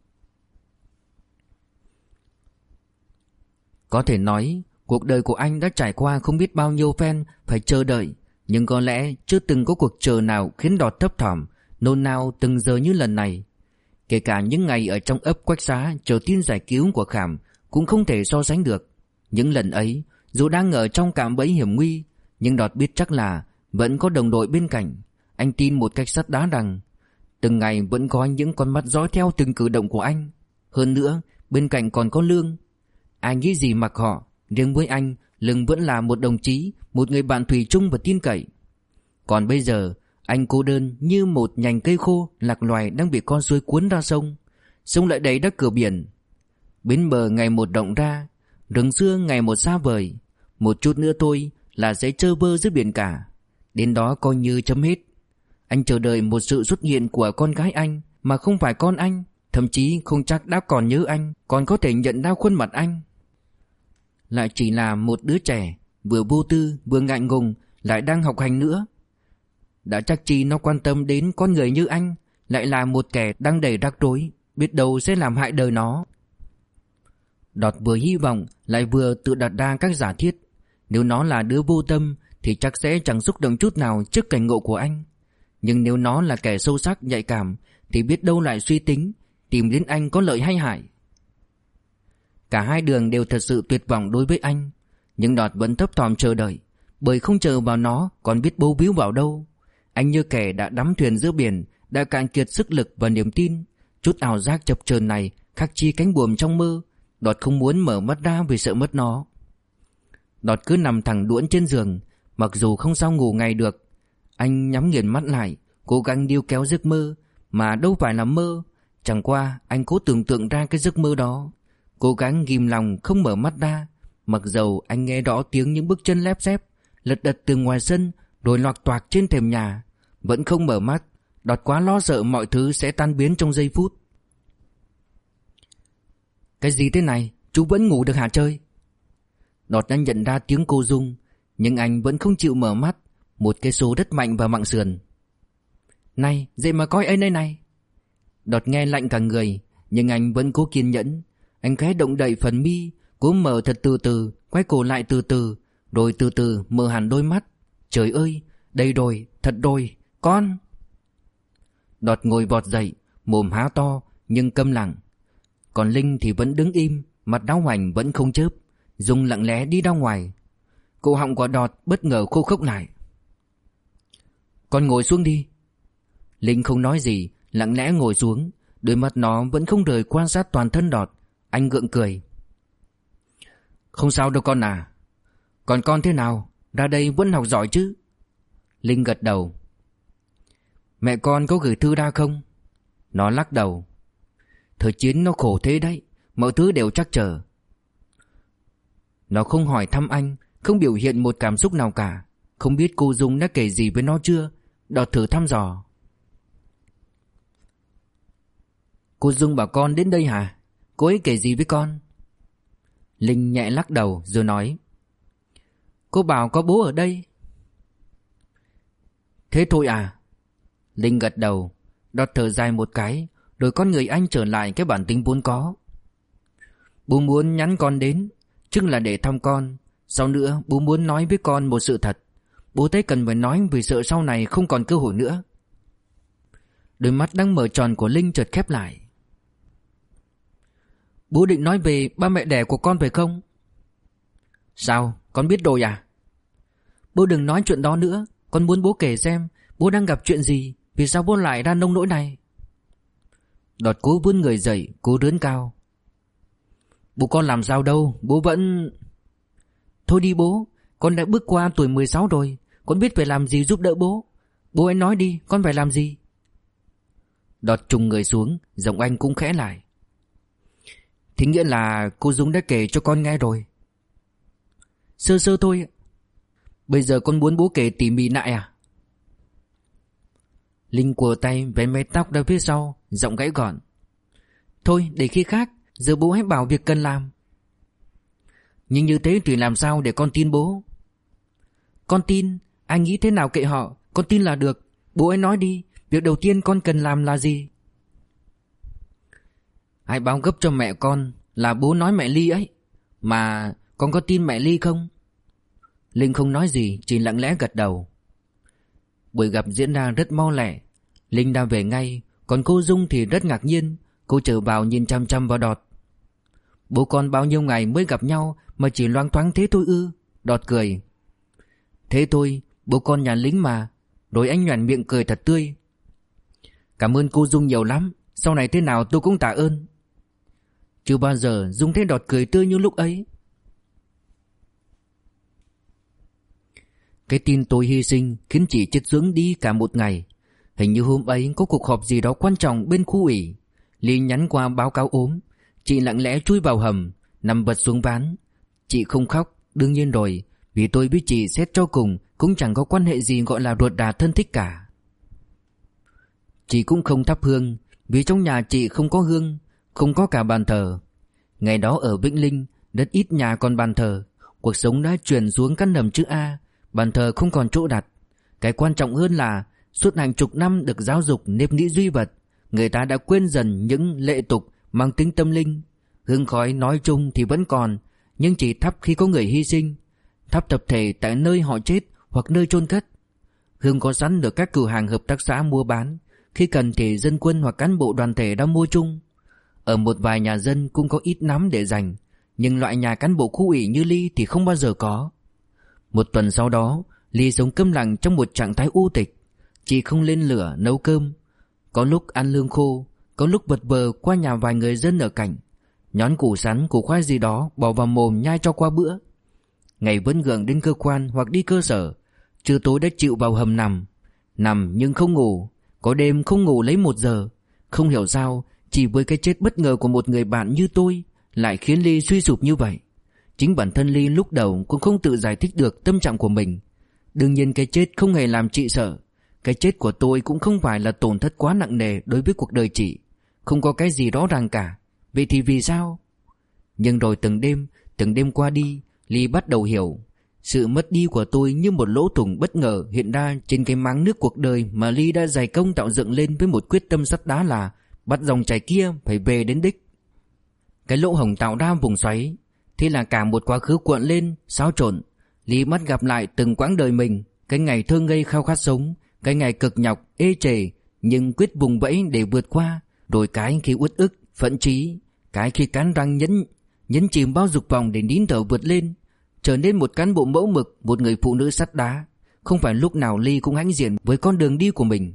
Có thể nói cuộc đời của anh đã trải qua không biết bao nhiêu phen phải chờ đợi, nhưng có lẽ chưa từng có cuộc chờ nào khiến Đọt thấp thỏm, nôn nao từng giờ như lần này. Kể cả những ngày ở trong ấp Quách Xá chờ tin giải cứu của Khảm cũng không thể so sánh được. Những lần ấy, dù đang ở trong cạm bẫy hiểm nguy, nhưng Đọt biết chắc là vẫn có đồng đội bên cạnh. Anh tin một cách sắt đá rằng từng ngày vẫn có những con mắt dõi theo từng cử động của anh. Hơn nữa, bên cạnh còn có Lương. Ai nghĩ gì mặc họ, riêng với anh, Lương vẫn là một đồng chí, một người bạn thủy chung và tin cậy. Còn bây giờ, anh cô đơn như một nhành cây khô lạc loài đang bị con suối cuốn ra sông. Sông lại đầy đất cửa biển. Bến bờ ngày một rộng ra, rừng xưa ngày một xa vời. Một chút nữa thôi là sẽ trơ vơ dưới biển cả. Đến đó coi như chấm hết. Anh chờ đợi một sự xuất hiện của con gái anh mà không phải con anh. Thậm chí không chắc đã còn nhớ anh, còn có thể nhận ra khuôn mặt anh. Lại chỉ là một đứa trẻ, vừa vô tư vừa ngại ngùng, lại đang học hành nữa. Đã chắc chi nó quan tâm đến con người như anh, lại là một kẻ đang đầy rắc rối, biết đâu sẽ làm hại đời nó. Đọt vừa hy vọng lại vừa tự đặt ra các giả thiết. Nếu nó là đứa vô tâm thì chắc sẽ chẳng xúc động chút nào trước cảnh ngộ của anh. Nhưng nếu nó là kẻ sâu sắc nhạy cảm thì biết đâu lại suy tính, tìm đến anh có lợi hay hại. Cả hai đường đều thật sự tuyệt vọng đối với anh. Nhưng Đọt vẫn thấp thỏm chờ đợi, bởi không chờ vào nó còn biết bấu víu vào đâu. Anh như kẻ đã đắm thuyền giữa biển, đã cạn kiệt sức lực và niềm tin. Chút ảo giác chập chờn này khác chi cánh buồm trong mơ. Đọt không muốn mở mắt ra vì sợ mất nó. Đọt cứ nằm thẳng đuỗn trên giường, mặc dù không sao ngủ ngay được. Anh nhắm nghiền mắt lại, cố gắng níu kéo giấc mơ, mà đâu phải là mơ. Chẳng qua anh cố tưởng tượng ra cái giấc mơ đó, cố gắng ghìm lòng không mở mắt ra. Mặc dầu anh nghe rõ tiếng những bước chân lép xép lật đật từ ngoài sân rồi loạc toạc trên thềm nhà, vẫn không mở mắt. Đọt quá lo sợ mọi thứ sẽ tan biến trong giây phút. "Cái gì thế này, chú vẫn ngủ được hả chơi?" Đọt đã nhận ra tiếng cô Dung, nhưng anh vẫn không chịu mở mắt. Một cái số rất mạnh vào mặng sườn. "Này, dậy mà coi ấy đây này." Đọt nghe lạnh cả người, nhưng anh vẫn cố kiên nhẫn. Anh khẽ động đậy phần mi, cố mở thật từ từ, quay cổ lại từ từ, rồi từ từ mở hẳn đôi mắt. Trời ơi, đây rồi, thật rồi, con. Đọt ngồi vọt dậy, mồm há to nhưng câm lặng. Còn Linh thì vẫn đứng im, mặt đau hoành vẫn không chớp. Dung lặng lẽ đi ra ngoài. Cổ họng của Đọt bất ngờ khô khốc lại. "Con ngồi xuống đi." Linh không nói gì, lặng lẽ ngồi xuống. Đôi mắt nó vẫn không rời quan sát toàn thân Đọt. Anh gượng cười. "Không sao đâu con à. Còn con thế nào, ra đây vẫn học giỏi chứ?" Linh gật đầu. "Mẹ con có gửi thư ra không?" Nó lắc đầu. "Thời chiến nó khổ thế đấy, mọi thứ đều trắc trở." Nó không hỏi thăm anh, không biểu hiện một cảm xúc nào cả. Không biết cô Dung đã kể gì với nó chưa? Đọt thử thăm dò. "Cô Dung bảo con đến đây hả? Cô ấy kể gì với con?" Linh nhẹ lắc đầu rồi nói. "Cô bảo có bố ở đây." "Thế thôi à?" Linh gật đầu. Đọt thở dài một cái, rồi con người anh trở lại cái bản tính vốn có. "Bố muốn nhắn con đến. Trước là để thăm con, sau nữa bố muốn nói với con một sự thật. Bố thấy cần phải nói vì sợ sau này không còn cơ hội nữa. Đôi mắt đang mở tròn của Linh chợt khép lại. Bố định nói về ba mẹ đẻ của con phải không? Sao, con biết rồi à? Bố đừng nói chuyện đó nữa. Con muốn bố kể xem bố đang gặp chuyện gì, vì sao bố lại ra nông nỗi này. Đọt cố vươn người dậy, cố rướn cao. Bố con làm sao đâu, bố vẫn... Thôi đi bố, con đã bước qua tuổi 16 rồi. Con biết phải làm gì giúp đỡ bố. Bố hãy nói đi, con phải làm gì? Đọt trùng người xuống, giọng anh cũng khẽ lại. Thì nghĩa là cô Dung đã kể cho con nghe rồi. Sơ sơ thôi. Bây giờ con muốn bố kể tỉ mỉ lại à? Linh quờ tay vén mái tóc ra phía sau, giọng gãy gọn. Thôi để khi khác, giờ bố hãy bảo việc cần làm. Nhưng như thế thì làm sao để con tin bố? Con tin, ai nghĩ thế nào kệ họ, con tin là được. Bố hãy nói đi, việc đầu tiên con cần làm là gì? Hãy báo gấp cho mẹ con là bố nói mẹ ly ấy. Mà con có tin mẹ ly không? Linh không nói gì, chỉ lặng lẽ gật đầu. Buổi gặp diễn ra rất mau lẹ. Linh đã về ngay, còn cô Dung thì rất ngạc nhiên. Cô trở vào nhìn chăm chăm vào Đọt. Bố con bao nhiêu ngày mới gặp nhau mà chỉ loáng thoáng thế thôi ư? Đọt cười. Thế thôi, bố con nhà lính mà. Rồi anh nhoẻn miệng cười thật tươi. Cảm ơn cô Dung nhiều lắm. Sau này thế nào tôi cũng tạ ơn. Chưa bao giờ Dung thấy Đọt cười tươi như lúc ấy. Cái tin tôi hy sinh khiến chị chết dưỡng đi cả một ngày. Hình như hôm ấy có cuộc họp gì đó quan trọng bên khu ủy. Ly nhắn qua báo cáo ốm. Chị lặng lẽ chui vào hầm, nằm vật xuống ván. Chị không khóc, đương nhiên rồi, vì tôi biết chị xét cho cùng cũng chẳng có quan hệ gì gọi là ruột đà thân thích cả. Chị cũng không thắp hương, vì trong nhà chị không có hương, không có cả bàn thờ. Ngày đó ở Vĩnh Linh, rất ít nhà còn bàn thờ. Cuộc sống đã chuyển xuống căn hầm chữ A, bàn thờ không còn chỗ đặt. Cái quan trọng hơn là suốt hàng chục năm được giáo dục nếp nghĩ duy vật, người ta đã quên dần những lệ tục mang tính tâm linh. Hương khói nói chung thì vẫn còn, nhưng chỉ thắp khi có người hy sinh, thắp tập thể tại nơi họ chết hoặc nơi chôn cất. Hương có sẵn được các cửa hàng hợp tác xã mua bán, khi cần thì dân quân hoặc cán bộ đoàn thể đã mua chung. Ở một vài nhà dân cũng có ít nắm để dành, nhưng loại nhà cán bộ khu ủy như Ly thì không bao giờ có. Một tuần sau đó, Ly sống câm lặng trong một trạng thái u tịch. Chị không lên lửa nấu cơm, có lúc ăn lương khô, có lúc vật vờ qua nhà vài người dân ở cạnh, nhón củ sắn củ khoai gì đó bỏ vào mồm nhai cho qua bữa. Ngày vẫn gượng đến cơ quan hoặc đi cơ sở, trưa tối đã chịu vào hầm nằm nhưng không ngủ, có đêm không ngủ lấy 1 giờ. Không hiểu sao chỉ với cái chết bất ngờ của một người bạn như tôi lại khiến Ly suy sụp như vậy. Chính bản thân Ly lúc đầu cũng không tự giải thích được tâm trạng của mình. Đương nhiên cái chết không hề làm chị sợ. Cái chết của tôi cũng không phải là tổn thất quá nặng nề đối với cuộc đời chị. Không có cái gì rõ ràng cả. Vậy thì vì sao? Nhưng rồi từng đêm qua đi, Ly bắt đầu hiểu. Sự mất đi của tôi như một lỗ thủng bất ngờ hiện ra trên cái máng nước cuộc đời mà Ly đã dày công tạo dựng lên với một quyết tâm sắt đá là bắt dòng chảy kia phải về đến đích. Cái lỗ hổng tạo ra vùng xoáy. Thế là cả một quá khứ cuộn lên, xáo trộn. Ly bắt gặp lại từng quãng đời mình, cái ngày thơ ngây khao khát sống, cái ngày cực nhọc, ê chề, nhưng quyết vùng vẫy để vượt qua. Rồi cái khi uất ức, phẫn chí, cái khi cắn răng nhấn chìm bao dục vọng để nín thở vượt lên, trở nên một cán bộ mẫu mực, một người phụ nữ sắt đá. Không phải lúc nào Ly cũng hãnh diện với con đường đi của mình.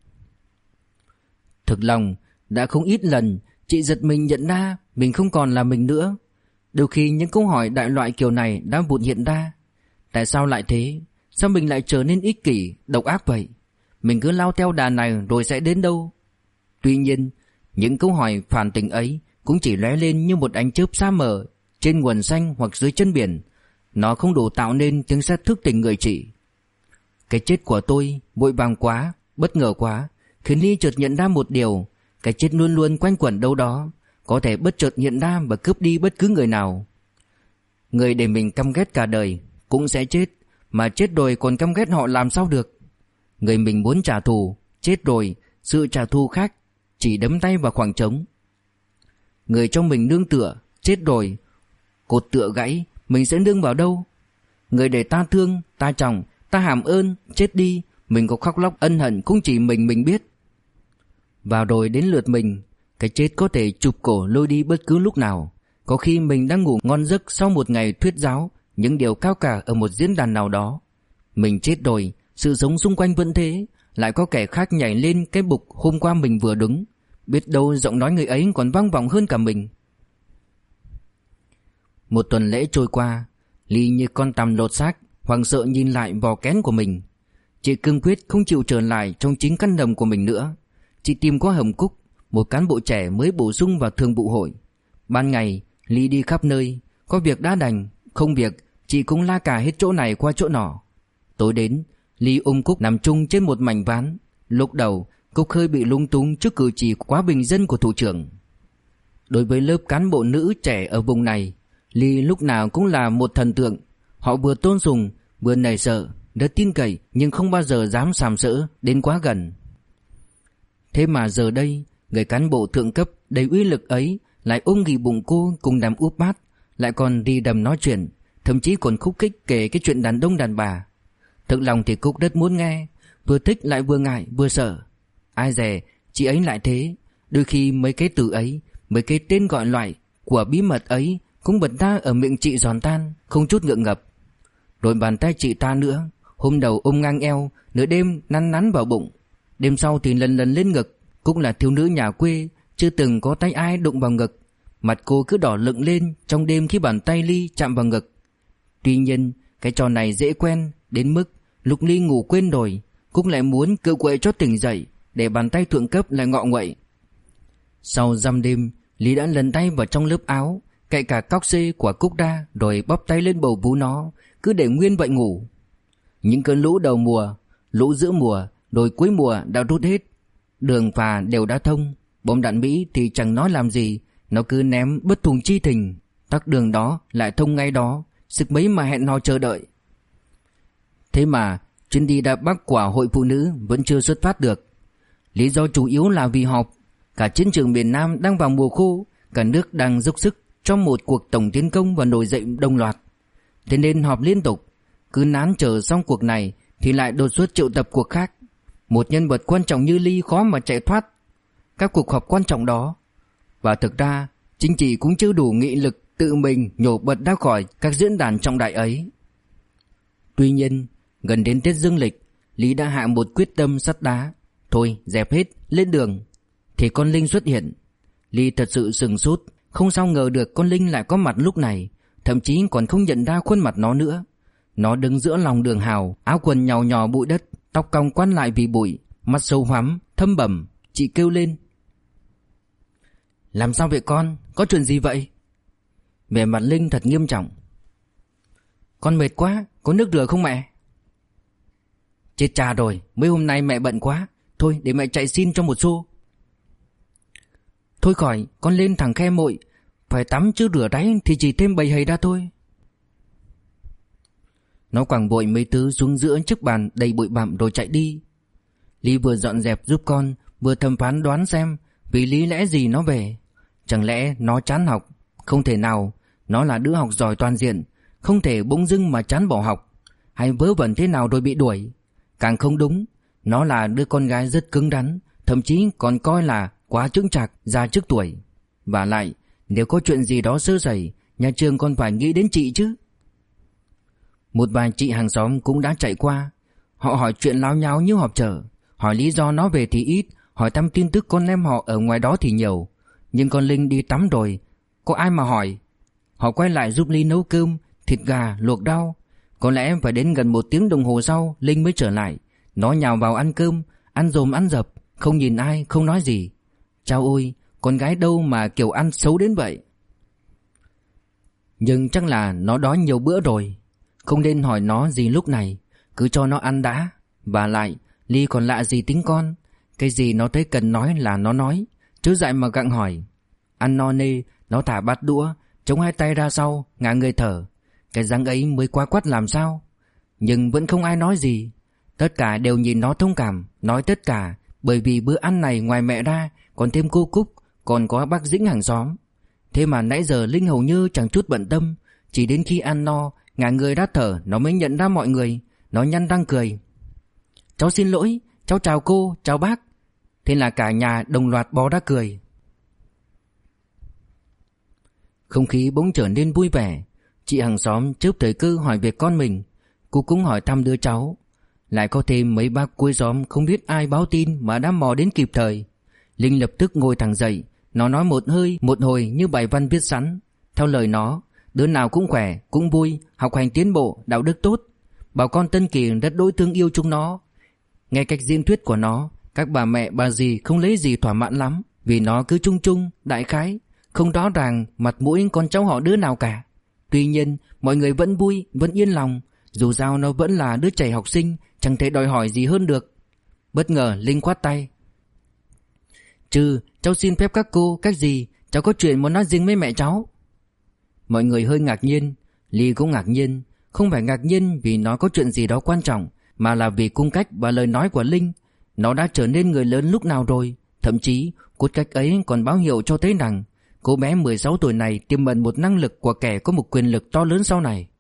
Thực lòng, đã không ít lần chị giật mình nhận ra mình không còn là mình nữa. Đôi khi những câu hỏi đại loại kiểu này đã vụt hiện ra. Tại sao lại thế? Sao mình lại trở nên ích kỷ, độc ác vậy? Mình cứ lao theo đà này rồi sẽ đến đâu? Tuy nhiên, những câu hỏi phản tình ấy cũng chỉ lóe lên như một ánh chớp xa mờ trên nguồn xanh hoặc dưới chân biển. Nó không đủ tạo nên tiếng sét thức tỉnh người chị. Cái chết của tôi vội vàng quá, bất ngờ quá, khiến Ly chợt nhận ra một điều. Cái chết luôn luôn quanh quẩn đâu đó, có thể bất chợt hiện ra và cướp đi bất cứ người nào. Người để mình căm ghét cả đời cũng sẽ chết, mà chết rồi còn căm ghét họ làm sao được. Người mình muốn trả thù, chết rồi, sự trả thù khác chỉ đấm tay vào khoảng trống. Người cho mình nương tựa, chết rồi, cột tựa gãy, mình sẽ nương vào đâu? Người để ta thương, ta trọng, ta hàm ơn, chết đi, mình có khóc lóc ân hận cũng chỉ mình biết. Vào rồi đến lượt mình, cái chết có thể chụp cổ lôi đi bất cứ lúc nào. Có khi mình đang ngủ ngon giấc sau một ngày thuyết giáo những điều cao cả ở một diễn đàn nào đó. Mình chết rồi, sự sống xung quanh vẫn thế, lại có kẻ khác nhảy lên cái bục hôm qua mình vừa đứng. Biết đâu giọng nói người ấy còn vang vọng hơn cả mình. Một tuần lễ trôi qua, Ly như con tằm lột xác, hoảng sợ nhìn lại vò kén của mình. Chị cương quyết không chịu trở lại trong chính căn đầm của mình nữa. Chị tìm có Hồng Cúc, một cán bộ trẻ mới bổ sung vào thường vụ hội. Ban ngày Ly đi khắp nơi, có việc đã đành, không việc chị cũng la cà hết chỗ này qua chỗ nọ. Tối đến, Ly ôm Cúc nằm chung trên một mảnh ván. Lúc đầu Cúc hơi bị lung túng trước cử chỉ quá bình dân của thủ trưởng. Đối với lớp cán bộ nữ trẻ ở vùng này, Ly lúc nào cũng là một thần tượng. Họ vừa tôn sùng, vừa nể sợ, rất tin cậy, nhưng không bao giờ dám sàm sỡ đến quá gần. Thế mà giờ đây, người cán bộ thượng cấp đầy uy lực ấy lại ôm ghì bụng cô cùng nằm úp bát, lại còn đi đầm nói chuyện, thậm chí còn khúc khích kể cái chuyện đàn ông đàn bà. Thực lòng thì Cúc rất muốn nghe, vừa thích lại vừa ngại vừa sợ. Ai dè chị ấy lại thế, đôi khi mấy cái từ ấy, mấy cái tên gọi loại của bí mật ấy cũng bật ra ở miệng chị giòn tan, không chút ngượng ngập. Rồi bàn tay chị ta nữa, hôm đầu ôm ngang eo, nửa đêm nắn nắn vào bụng, đêm sau thì lần lần lên ngực. Cũng là thiếu nữ nhà quê, chưa từng có tay ai đụng vào ngực. Mặt cô cứ đỏ lựng lên trong đêm khi bàn tay Ly chạm vào ngực. Tuy nhiên cái trò này dễ quen đến mức lúc Ly ngủ quên rồi, cũng lại muốn cự quậy cho tỉnh dậy để bàn tay thượng cấp lại ngọ nguậy. Sau dăm đêm, Ly đã lần tay vào trong lớp áo, cạy cả cóc xê của Cúc ra, rồi bóp tay lên bầu vú nó, cứ để nguyên vậy ngủ. Những cơn lũ đầu mùa, lũ giữa mùa, rồi cuối mùa đã rút hết. Đường phà đều đã thông, bom đạn Mỹ thì chẳng nói làm gì, nó cứ ném bất thùng chi thình, tắc đường đó lại thông ngay đó, sức mấy mà hẹn hò chờ đợi. Thế mà chuyến đi Đà Bắc của hội phụ nữ vẫn chưa xuất phát được. Lý do chủ yếu là vì họp. Cả chiến trường miền Nam đang vào mùa khô, cả nước đang dốc sức trong một cuộc tổng tiến công và nổi dậy đồng loạt. Thế nên họp liên tục, cứ nán chờ xong cuộc này thì lại đột xuất triệu tập cuộc khác. Một nhân vật quan trọng như Ly khó mà chạy thoát các cuộc họp quan trọng đó. Và thực ra chính chị cũng chưa đủ nghị lực tự mình nhổ bật ra khỏi các diễn đàn trọng đại ấy. Tuy nhiên gần đến Tết Dương lịch, Lý đã hạ một quyết tâm sắt đá. Thôi dẹp hết, lên đường. Thì con Linh xuất hiện. Lý thật sự sừng sốt, không sao ngờ được con Linh lại có mặt lúc này, thậm chí còn không nhận ra khuôn mặt nó nữa. Nó đứng giữa lòng đường hào, áo quần nhàu nhò bụi đất, tóc cong quăn lại vì bụi, mắt sâu hoắm, thâm bẩm. Chị kêu lên: "Làm sao vậy con? Có chuyện gì vậy?" Vẻ mặt Linh thật nghiêm trọng. "Con mệt quá, có nước rửa không mẹ?" "Chết cha rồi, mấy hôm nay mẹ bận quá. Thôi để mẹ chạy xin cho một xô." "Thôi khỏi, con lên thẳng khe mội, phải tắm chứ rửa ráy thì chỉ thêm bầy hầy ra thôi." Nó quẳng vội mấy thứ xuống giữa chiếc bàn đầy bụi bặm rồi chạy đi. Lý vừa dọn dẹp giúp con, vừa thầm phán đoán xem vì lý lẽ gì nó về. Chẳng lẽ nó chán học? Không thể nào, nó là đứa học giỏi toàn diện, không thể bỗng dưng mà chán bỏ học. Hay vớ vẩn thế nào rồi bị đuổi? Càng không đúng, nó là đứa con gái rất cứng rắn, thậm chí còn coi là quá chững chạc, già trước tuổi. Và lại, nếu có chuyện gì đó sơ sẩy, nhà trường còn phải nghĩ đến chị chứ. Một vài chị hàng xóm cũng đã chạy qua. Họ hỏi chuyện láo nháo như họp chợ, hỏi lý do nó về thì ít, hỏi thăm tin tức con em họ ở ngoài đó thì nhiều. Nhưng con Linh đi tắm rồi, có ai mà hỏi. Họ quay lại giúp Ly nấu cơm, thịt gà, luộc rau. Có lẽ phải đến gần 1 tiếng đồng hồ sau Linh mới trở lại. Nó nhào vào ăn cơm, ăn dồm ăn dập, không nhìn ai, không nói gì. Chao ôi, con gái đâu mà kiểu ăn xấu đến vậy. Nhưng chắc là nó đói nhiều bữa rồi, không nên hỏi nó gì lúc này, cứ cho nó ăn đã. Và lại Ly còn lạ gì tính con, cái gì nó thấy cần nói là nó nói, chứ dại mà gặng hỏi. Ăn no nê, nó thả bát đũa, chống 2 tay ra sau, ngả người thở. Cái dáng ấy mới quá quắt làm sao. Nhưng vẫn không ai nói gì. Tất cả đều nhìn nó thông cảm, nói tất cả, bởi vì bữa ăn này ngoài mẹ ra còn thêm cô Cúc, còn có bác Dĩnh hàng xóm. Thế mà nãy giờ Linh hầu như chẳng chút bận tâm. Chỉ đến khi ăn no, ngả người đã thở, nó mới nhận ra mọi người. Nó nhăn răng cười. Cháu xin lỗi, cháu chào cô, chào bác. Thế là cả nhà đồng loạt bò ra cười. Không khí bỗng trở nên vui vẻ. Chị hàng xóm chớp thời cơ hỏi về con mình. Cô cũng hỏi thăm đứa cháu. Lại có thêm mấy bác cuối xóm không biết ai báo tin mà đã mò đến kịp thời. Linh lập tức ngồi thẳng dậy. Nó nói một hơi một hồi như bài văn viết sẵn. Theo lời nó, đứa nào cũng khỏe, cũng vui, học hành tiến bộ, đạo đức tốt. Bảo con Tân Kỳ rất đỗi thương yêu chúng nó. Nghe cách diễn thuyết của nó, các bà mẹ bà dì không lấy gì thỏa mãn lắm. Vì nó cứ chung chung, đại khái, không rõ ràng mặt mũi con cháu họ đứa nào cả. Tuy nhiên mọi người vẫn vui, vẫn yên lòng. Dù sao nó vẫn là đứa trẻ học sinh, chẳng thể đòi hỏi gì hơn được. Bất ngờ Linh khoát tay. Cháu xin phép các cô, các dì, cháu có chuyện muốn nói riêng với mẹ cháu. Mọi người hơi ngạc nhiên. Ly cũng ngạc nhiên. Không phải ngạc nhiên vì nó có chuyện gì đó quan trọng, mà là vì cung cách và lời nói của Linh. Nó đã trở nên người lớn lúc nào rồi. Thậm chí cốt cách ấy còn báo hiệu cho thấy rằng cô bé 16 tuổi này tiềm ẩn một năng lực của kẻ có một quyền lực to lớn sau này.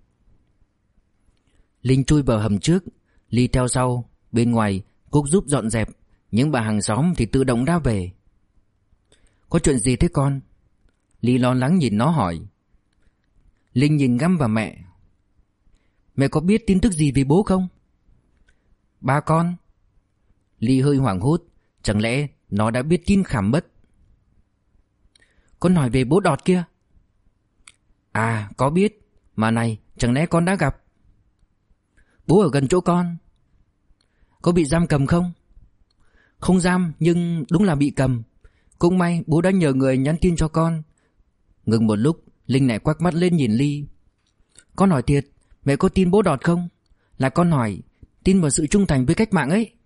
Linh chui vào hầm trước, Ly theo sau. Bên ngoài Cúc giúp dọn dẹp. Những bà hàng xóm thì tự động ra về. Có chuyện gì thế con? Ly lo lắng nhìn nó hỏi. Linh nhìn ngắm vào mẹ. Mẹ có biết tin tức gì về bố không? Ba con. Ly hơi hoảng hốt. Chẳng lẽ nó đã biết tin Khảm mất? Con hỏi về bố Đọt kia. À có biết. Mà này, chẳng lẽ con đã gặp? Bố ở gần chỗ con. Có bị giam cầm không? Không giam, nhưng đúng là bị cầm. Cũng may bố đã nhờ người nhắn tin cho con. Ngừng một lúc, Linh lại quắc mắt lên nhìn Ly. Con hỏi thiệt, mẹ có tin bố Đọt không? Là con hỏi, tin vào sự trung thành với cách mạng ấy.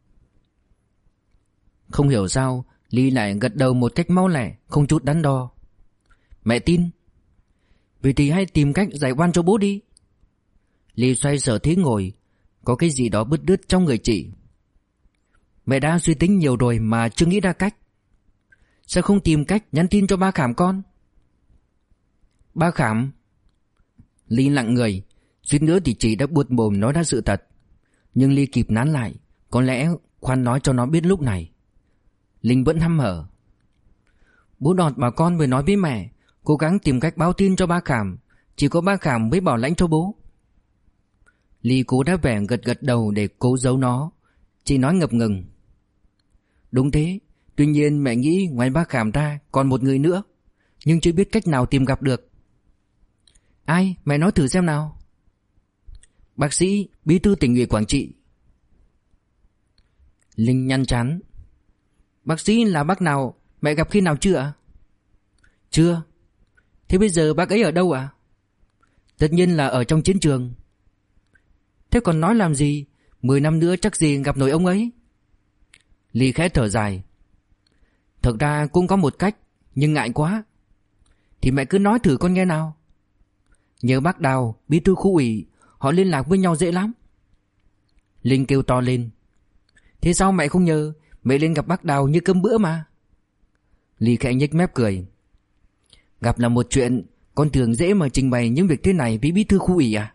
Không hiểu sao Ly lại gật đầu một cách mau lẹ, không chút đắn đo. Mẹ tin. Vì thì hãy tìm cách giải oan cho bố đi. Ly xoay sở thế ngồi. Có cái gì đó bứt rứt trong người chị. Mẹ đã suy tính nhiều rồi mà chưa nghĩ ra cách. Sao không tìm cách nhắn tin cho ba Khảm con? Ba Khảm? Ly lặng người. Suýt nữa thì chị đã buột mồm nói ra sự thật. Nhưng Ly kịp nán lại. Có lẽ khoan nói cho nó biết lúc này. Linh vẫn hăm hở. Bố Đọt mà con vừa nói với mẹ, cố gắng tìm cách báo tin cho ba Khảm. Chỉ có ba Khảm mới bảo lãnh cho bố. Ly cố đáp vẻ gật gật đầu để cố giấu nó. Chị nói ngập ngừng. Đúng thế. Tuy nhiên mẹ nghĩ ngoài ba Khảm ra còn một người nữa, nhưng chưa biết cách nào tìm gặp được. Ai? Mẹ nói thử xem nào. Bác sĩ, bí thư tỉnh ủy Quảng Trị. Linh nhăn trán. Bác sĩ là bác nào? Mẹ gặp khi nào chưa ạ? Chưa. Thế bây giờ bác ấy ở đâu ạ? Tất nhiên là ở trong chiến trường. Thế còn nói làm gì? 10 năm nữa chắc gì gặp nổi ông ấy. Ly khẽ thở dài. Thực ra cũng có một cách, nhưng ngại quá. Thì mẹ cứ nói thử con nghe nào. Nhờ bác Đào, bí thư khu ủy, họ liên lạc với nhau dễ lắm. Linh kêu to lên. Thế sao mẹ không nhờ? Mẹ lên gặp bác Đào như cơm bữa mà. Ly khẽ nhếch mép cười. Gặp là một chuyện, con tưởng dễ mà trình bày những việc thế này với bí thư khu ủy à?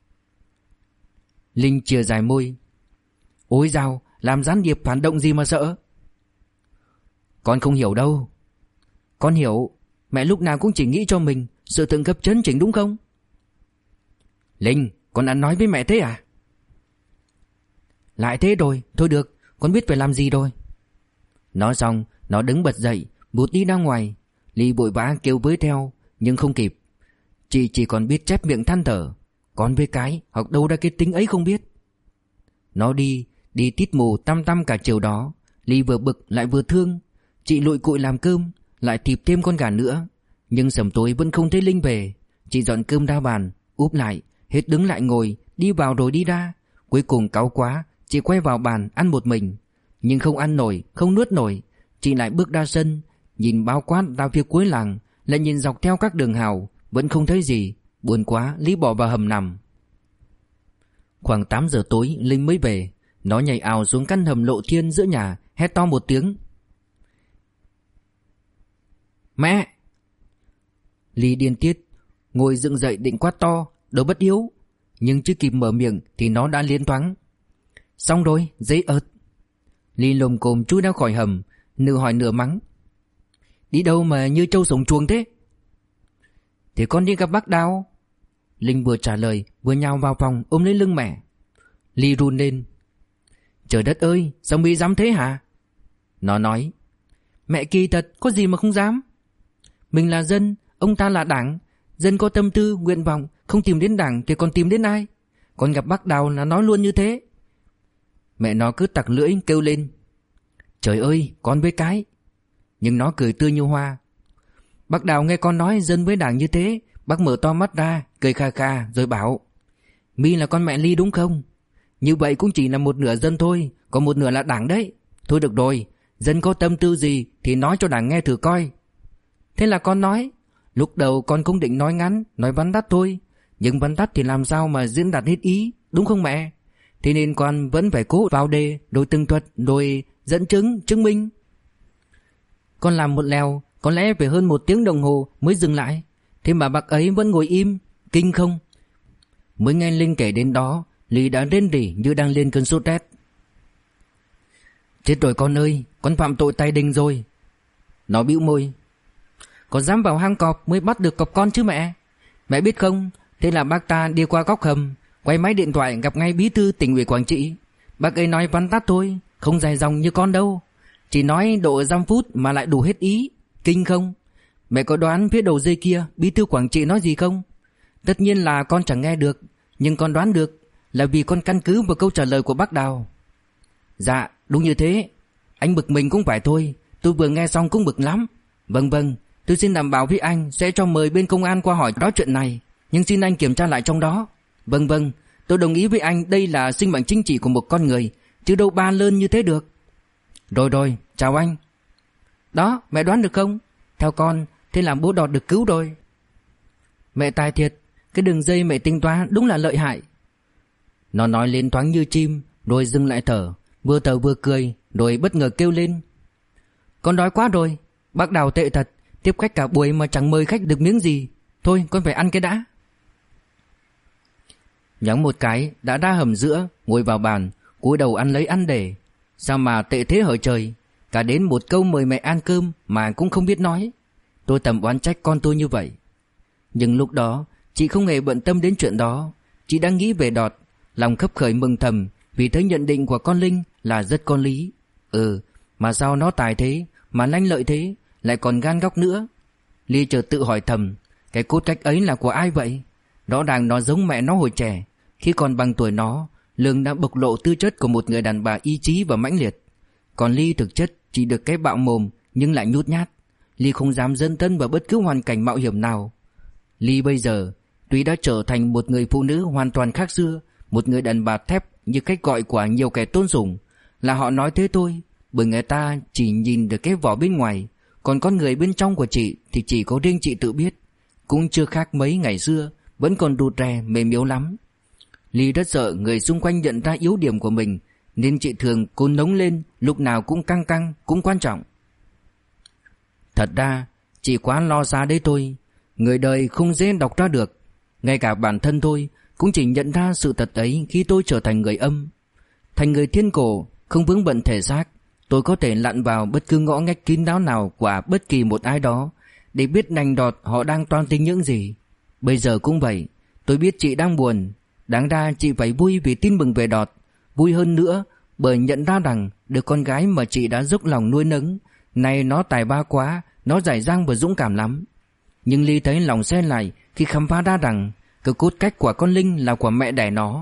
Linh chìa dài môi. Ôi dào, làm gián điệp phản động gì mà sợ? Con không hiểu đâu. Con hiểu, mẹ lúc nào cũng chỉ nghĩ cho mình, sự thượng cấp chấn chỉnh đúng không? Linh, con đã nói với mẹ thế à? Lại thế rồi, thôi được, con biết phải làm gì rồi. Nói xong, nó đứng bật dậy, vụt đi ra ngoài. Ly vội vã kêu với theo, nhưng không kịp. Chị chỉ còn biết chép miệng than thở. Con với cái, học đâu ra cái tính ấy không biết. Nó đi tít mù tăm tăm cả chiều đó. Ly vừa bực lại vừa thương. Chị lụi cụi làm cơm, lại thịt thêm con gà nữa. Nhưng sầm tối vẫn không thấy Linh về. Chị dọn cơm ra bàn, úp lại, hết đứng lại ngồi, đi vào rồi đi ra. Cuối cùng cáu quá, chị quay vào bàn ăn một mình. Nhưng không ăn nổi, không nuốt nổi. Chị lại bước ra sân, nhìn bao quát ra phía cuối làng, lại nhìn dọc theo các đường hào, vẫn không thấy gì. Buồn quá, Lý bỏ vào hầm nằm. Khoảng 8 giờ tối Linh mới về. Nó nhảy ào xuống căn hầm lộ thiên giữa nhà, hét to một tiếng. Mẹ! Ly điên tiết ngồi dựng dậy định quát to đồ bất hiếu, nhưng chưa kịp mở miệng thì nó đã liên thoáng. Xong rồi, giấy ợt. Ly lồm cồm chui ra khỏi hầm, nửa hỏi nửa mắng. Đi đâu mà như trâu sống chuồng thế? Thì con đi gặp bác Đào. Linh vừa trả lời vừa nhào vào phòng ôm lấy lưng mẹ. Ly run lên. Trời đất ơi, sao mi dám thế hả? Nó nói. Mẹ kỳ thật, có gì mà không dám. Mình là dân, ông ta là đảng. Dân có tâm tư, nguyện vọng, không tìm đến đảng thì còn tìm đến ai? Con gặp bác Đào là nói luôn như thế. Mẹ nó cứ tặc lưỡi kêu lên. Trời ơi, con với cái. Nhưng nó cười tươi như hoa. Bác Đào nghe con nói dân với đảng như thế, bác mở to mắt ra, cười kha kha rồi bảo. Mi là con mẹ Ly đúng không? Như vậy cũng chỉ là một nửa dân thôi, còn một nửa là đảng đấy. Thôi được rồi, dân có tâm tư gì thì nói cho đảng nghe thử coi. Thế là con nói. Lúc đầu con cũng định nói ngắn, nói vắn tắt thôi. Nhưng vắn tắt thì làm sao mà diễn đạt hết ý, đúng không mẹ? Thế nên con vẫn phải cố vào đề, rồi tường thuật, rồi dẫn chứng, chứng minh. Con làm một lèo, có lẽ phải hơn 1 tiếng đồng hồ mới dừng lại. Thế mà bác ấy vẫn ngồi im, kinh không? Mới nghe Linh kể đến đó, Ly đã rên rỉ như đang lên cơn sốt rét. Chết rồi con ơi, con phạm tội tày đình rồi. Nó bĩu môi. Có dám vào hang cọp mới bắt được cọp con chứ mẹ. Mẹ biết không, thế là bác ta đi qua góc hầm, quay máy điện thoại gặp ngay bí thư tỉnh ủy Quảng Trị. Bác ấy nói vắn tắt thôi, không dài dòng như con đâu. Chỉ nói độ 5 phút mà lại đủ hết ý. Kinh không? Mẹ có đoán phía đầu dây kia bí thư Quảng Trị nói gì không? Tất nhiên là con chẳng nghe được, nhưng con đoán được là vì con căn cứ vào câu trả lời của bác Đào. Dạ, đúng như thế. Anh bực mình cũng phải thôi, tôi vừa nghe xong cũng bực lắm. Vâng, tôi xin đảm bảo với anh sẽ cho mời bên công an qua hỏi đó chuyện này, nhưng xin anh kiểm tra lại trong đó. Vâng, tôi đồng ý với anh, đây là sinh mệnh chính trị của một con người, chứ đâu ba lơn như thế được. Rồi, chào anh. Đó, mẹ đoán được không? Theo con, thế là bố Đọt được cứu rồi. Mẹ tài thiệt, cái đường dây mẹ tính toán đúng là lợi hại. Nó nói lên thoáng như chim, rồi dừng lại thở vừa cười, rồi bất ngờ kêu lên. Con đói quá rồi, bác Đào tệ thật, tiếp khách cả buổi mà chẳng mời khách được miếng gì. Thôi con phải ăn cái đã. Nhắn một cái đã ra hầm giữa, ngồi vào bàn, cúi đầu ăn lấy ăn để. Sao mà tệ thế hở trời, cả đến một câu mời mẹ ăn cơm mà cũng không biết nói. Tôi thầm oán trách con tôi như vậy. Nhưng lúc đó chị không hề bận tâm đến chuyện đó. Chị đang nghĩ về Đọt, lòng khấp khởi mừng thầm vì thấy nhận định của con Linh là rất có lý. Mà sao nó tài thế, mà lanh lợi thế, lại còn gan góc nữa. Ly chợt tự hỏi thầm, cái cốt cách ấy là của ai vậy? Rõ ràng nó giống mẹ nó hồi trẻ. Khi còn bằng tuổi nó, Lương đã bộc lộ tư chất của một người đàn bà ý chí và mãnh liệt. Còn Ly thực chất chỉ được cái bạo mồm nhưng lại nhút nhát. Ly không dám dấn thân vào bất cứ hoàn cảnh mạo hiểm nào. Ly bây giờ tuy đã trở thành một người phụ nữ hoàn toàn khác xưa, một người đàn bà thép như cách gọi của nhiều kẻ tôn sùng. Là họ nói thế thôi, bởi người ta chỉ nhìn được cái vỏ bên ngoài, còn con người bên trong của chị thì chỉ có riêng chị tự biết. Cũng chưa khác mấy ngày xưa, vẫn còn rụt rè mềm yếu lắm. Ly rất sợ người xung quanh nhận ra yếu điểm của mình, nên chị thường cố nóng lên, lúc nào cũng căng căng, cũng quan trọng. Thật ra chị quá lo xa đấy thôi. Người đời không dễ đọc ra được. Ngay cả bản thân tôi cũng chỉ nhận ra sự thật ấy khi tôi trở thành người âm. Thành người thiên cổ, không vướng bận thể xác, tôi có thể lặn vào bất cứ ngõ ngách kín đáo nào của bất kỳ một ai đó để biết nành đọt họ đang toan tính những gì. Bây giờ cũng vậy, tôi biết chị đang buồn. Đáng ra chị phải vui vì tin mừng về Đọt, vui hơn nữa bởi nhận ra rằng đứa con gái mà chị đã dốc lòng nuôi nấng này nó tài ba quá, nó giỏi giang và dũng cảm lắm. Nhưng Ly thấy lòng xe lại khi khám phá ra rằng cái cốt cách của con Linh là của mẹ đẻ nó.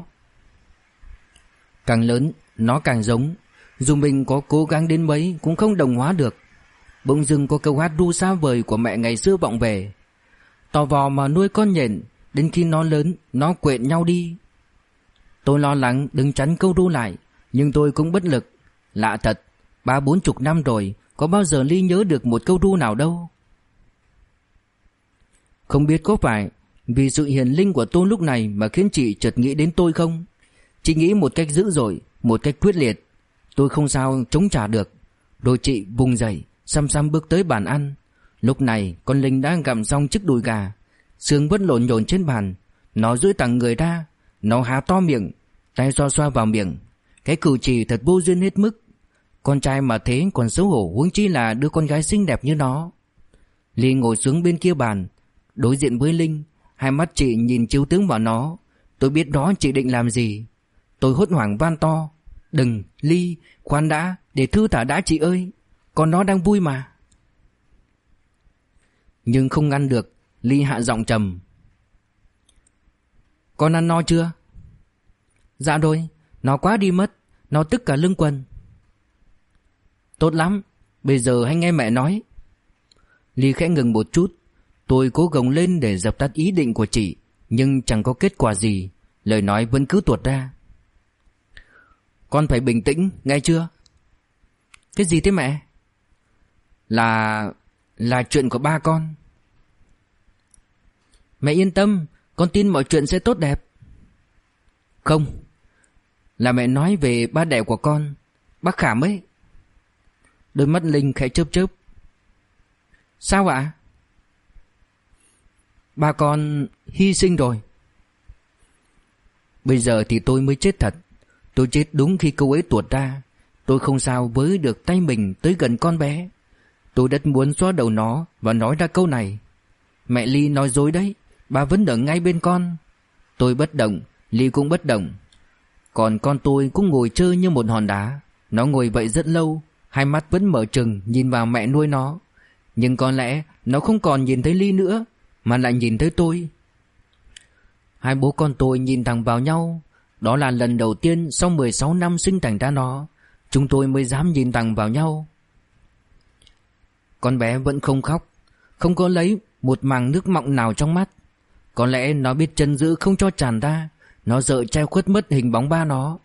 Càng lớn, nó càng giống. Dù mình có cố gắng đến mấy cũng không đồng hóa được. Bỗng dưng có câu hát ru xa vời của mẹ ngày xưa vọng về. Tò vò mà nuôi con nhện, đến khi nó lớn, nó quện nhau đi. Tôi lo lắng đừng chắn câu ru lại, nhưng tôi cũng bất lực. Lạ thật, 30-40 năm rồi, có bao giờ Ly nhớ được một câu ru nào đâu. Không biết có phải vì sự hiền linh của tôi lúc này mà khiến chị chợt nghĩ đến tôi không? Chị nghĩ một cách dữ dội, một cách quyết liệt. Tôi không sao chống trả được. Rồi chị vùng dậy, xăm xăm bước tới bàn ăn. Lúc này con Linh đã gặm xong chiếc đùi gà, xương vẫn lộn nhổn trên bàn. Nó duỗi thẳng người ra, nó há to miệng, tay xoa xoa vào miệng. Cái cử chỉ thật vô duyên hết mức. Con trai mà thế còn xấu hổ, huống chi là đứa con gái xinh đẹp như nó. Ly ngồi xuống bên kia bàn, đối diện với Linh. Hai mắt chị nhìn chiếu tướng vào nó. Tôi biết đó chị định làm gì. Tôi hốt hoảng van to: đừng, Ly, khoan đã, để thư thả đã chị ơi, con nó đang vui mà. Nhưng không ngăn được, Ly hạ giọng trầm: con ăn no chưa? Dạ rồi, nó quá đi mất, nó tức cả lưng quần. Tốt lắm, bây giờ hãy nghe mẹ nói. Ly khẽ ngừng một chút. Tôi cố gồng lên để dập tắt ý định của chị, nhưng chẳng có kết quả gì. Lời nói vẫn cứ tuột ra: con phải bình tĩnh, nghe chưa? Cái gì thế mẹ? Là chuyện của ba con. Mẹ yên tâm, con tin mọi chuyện sẽ tốt đẹp. Không, là mẹ nói về ba đẻ của con, bác Khảm ấy. Đôi mắt Linh khẽ chớp chớp. Sao ạ? Ba con hy sinh rồi. Bây giờ thì tôi mới chết thật. Tôi chết đúng khi câu ấy tuột ra. Tôi không sao với được tay mình tới gần con bé. Tôi rất muốn xóa đầu nó và nói ra câu này: mẹ Ly nói dối đấy, ba vẫn ở ngay bên con. Tôi bất động, Ly cũng bất động. Còn con tôi cũng ngồi chơi như một hòn đá. Nó ngồi vậy rất lâu, hai mắt vẫn mở trừng nhìn vào mẹ nuôi nó. Nhưng có lẽ nó không còn nhìn thấy Ly nữa, mà lại nhìn thấy tôi. Hai bố con tôi nhìn thẳng vào nhau. Đó là lần đầu tiên sau 16 năm sinh thành ra nó, chúng tôi mới dám nhìn thẳng vào nhau. Con bé vẫn không khóc, không có lấy một màng nước mọng nào trong mắt. Có lẽ nó biết chân giữ không cho tràn ra. Nó sợ che khuất mất hình bóng ba nó.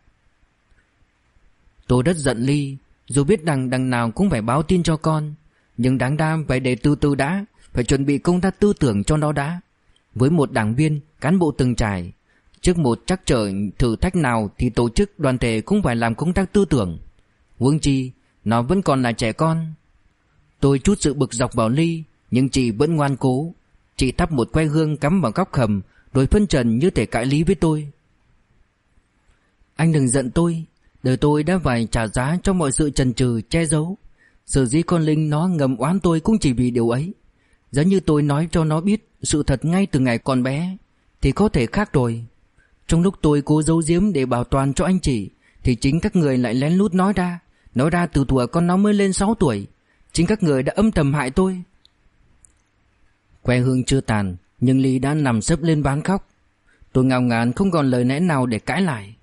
Tôi rất giận Ly, dù biết đằng nào cũng phải báo tin cho con. Nhưng đáng ra phải để từ từ đã, phải chuẩn bị công tác tư tưởng cho nó đã. Với một đảng viên, cán bộ từng trải, trước một trắc trở thử thách nào thì tổ chức đoàn thể cũng phải làm công tác tư tưởng. Huống chi nó vẫn còn là trẻ con. Tôi chút sự bực dọc vào Ly, nhưng chị vẫn ngoan cố. Chị thắp một que hương cắm vào góc hầm, rồi phân trần như thể cãi lý với tôi. Anh đừng giận tôi. Đời tôi đã phải trả giá cho mọi sự chần chừ che giấu. Sở dĩ con Linh nó ngầm oán tôi cũng chỉ vì điều ấy. Giống như tôi nói cho nó biết sự thật ngay từ ngày còn bé thì có thể khác rồi. Trong lúc tôi cố giấu giếm để bảo toàn cho anh chị, thì chính các người lại lén lút nói ra từ tuổi con nó mới lên 6 tuổi. Chính các người đã âm thầm hại tôi. Que hương chưa tàn, nhưng Ly đã nằm sấp lên ván khóc. Tôi ngao ngán không còn lời lẽ nào để cãi lại.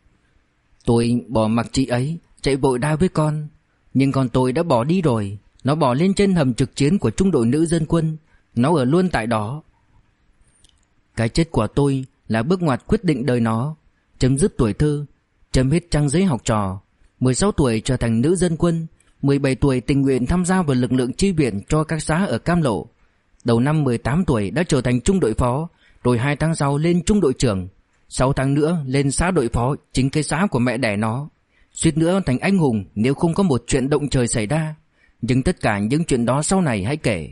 Tôi bỏ mặc chị ấy, chạy vội ra với con. Nhưng con tôi đã bỏ đi rồi. Nó bỏ lên trên hầm trực chiến của trung đội nữ dân quân. Nó ở luôn tại đó. Cái chết của tôi là bước ngoặt quyết định đời nó. Chấm dứt tuổi thơ, chấm hết trang giấy học trò. 16 tuổi trở thành nữ dân quân, 17 tuổi tình nguyện tham gia vào lực lượng chi viện cho các xã ở Cam Lộ. Đầu năm 18 tuổi đã trở thành trung đội phó, rồi 2 tháng sau lên trung đội trưởng, 6 tháng nữa lên xã đội phó, chính cái xã của mẹ đẻ nó. Suýt nữa thành anh hùng nếu không có một chuyện động trời xảy ra. Nhưng tất cả những chuyện đó sau này hãy kể.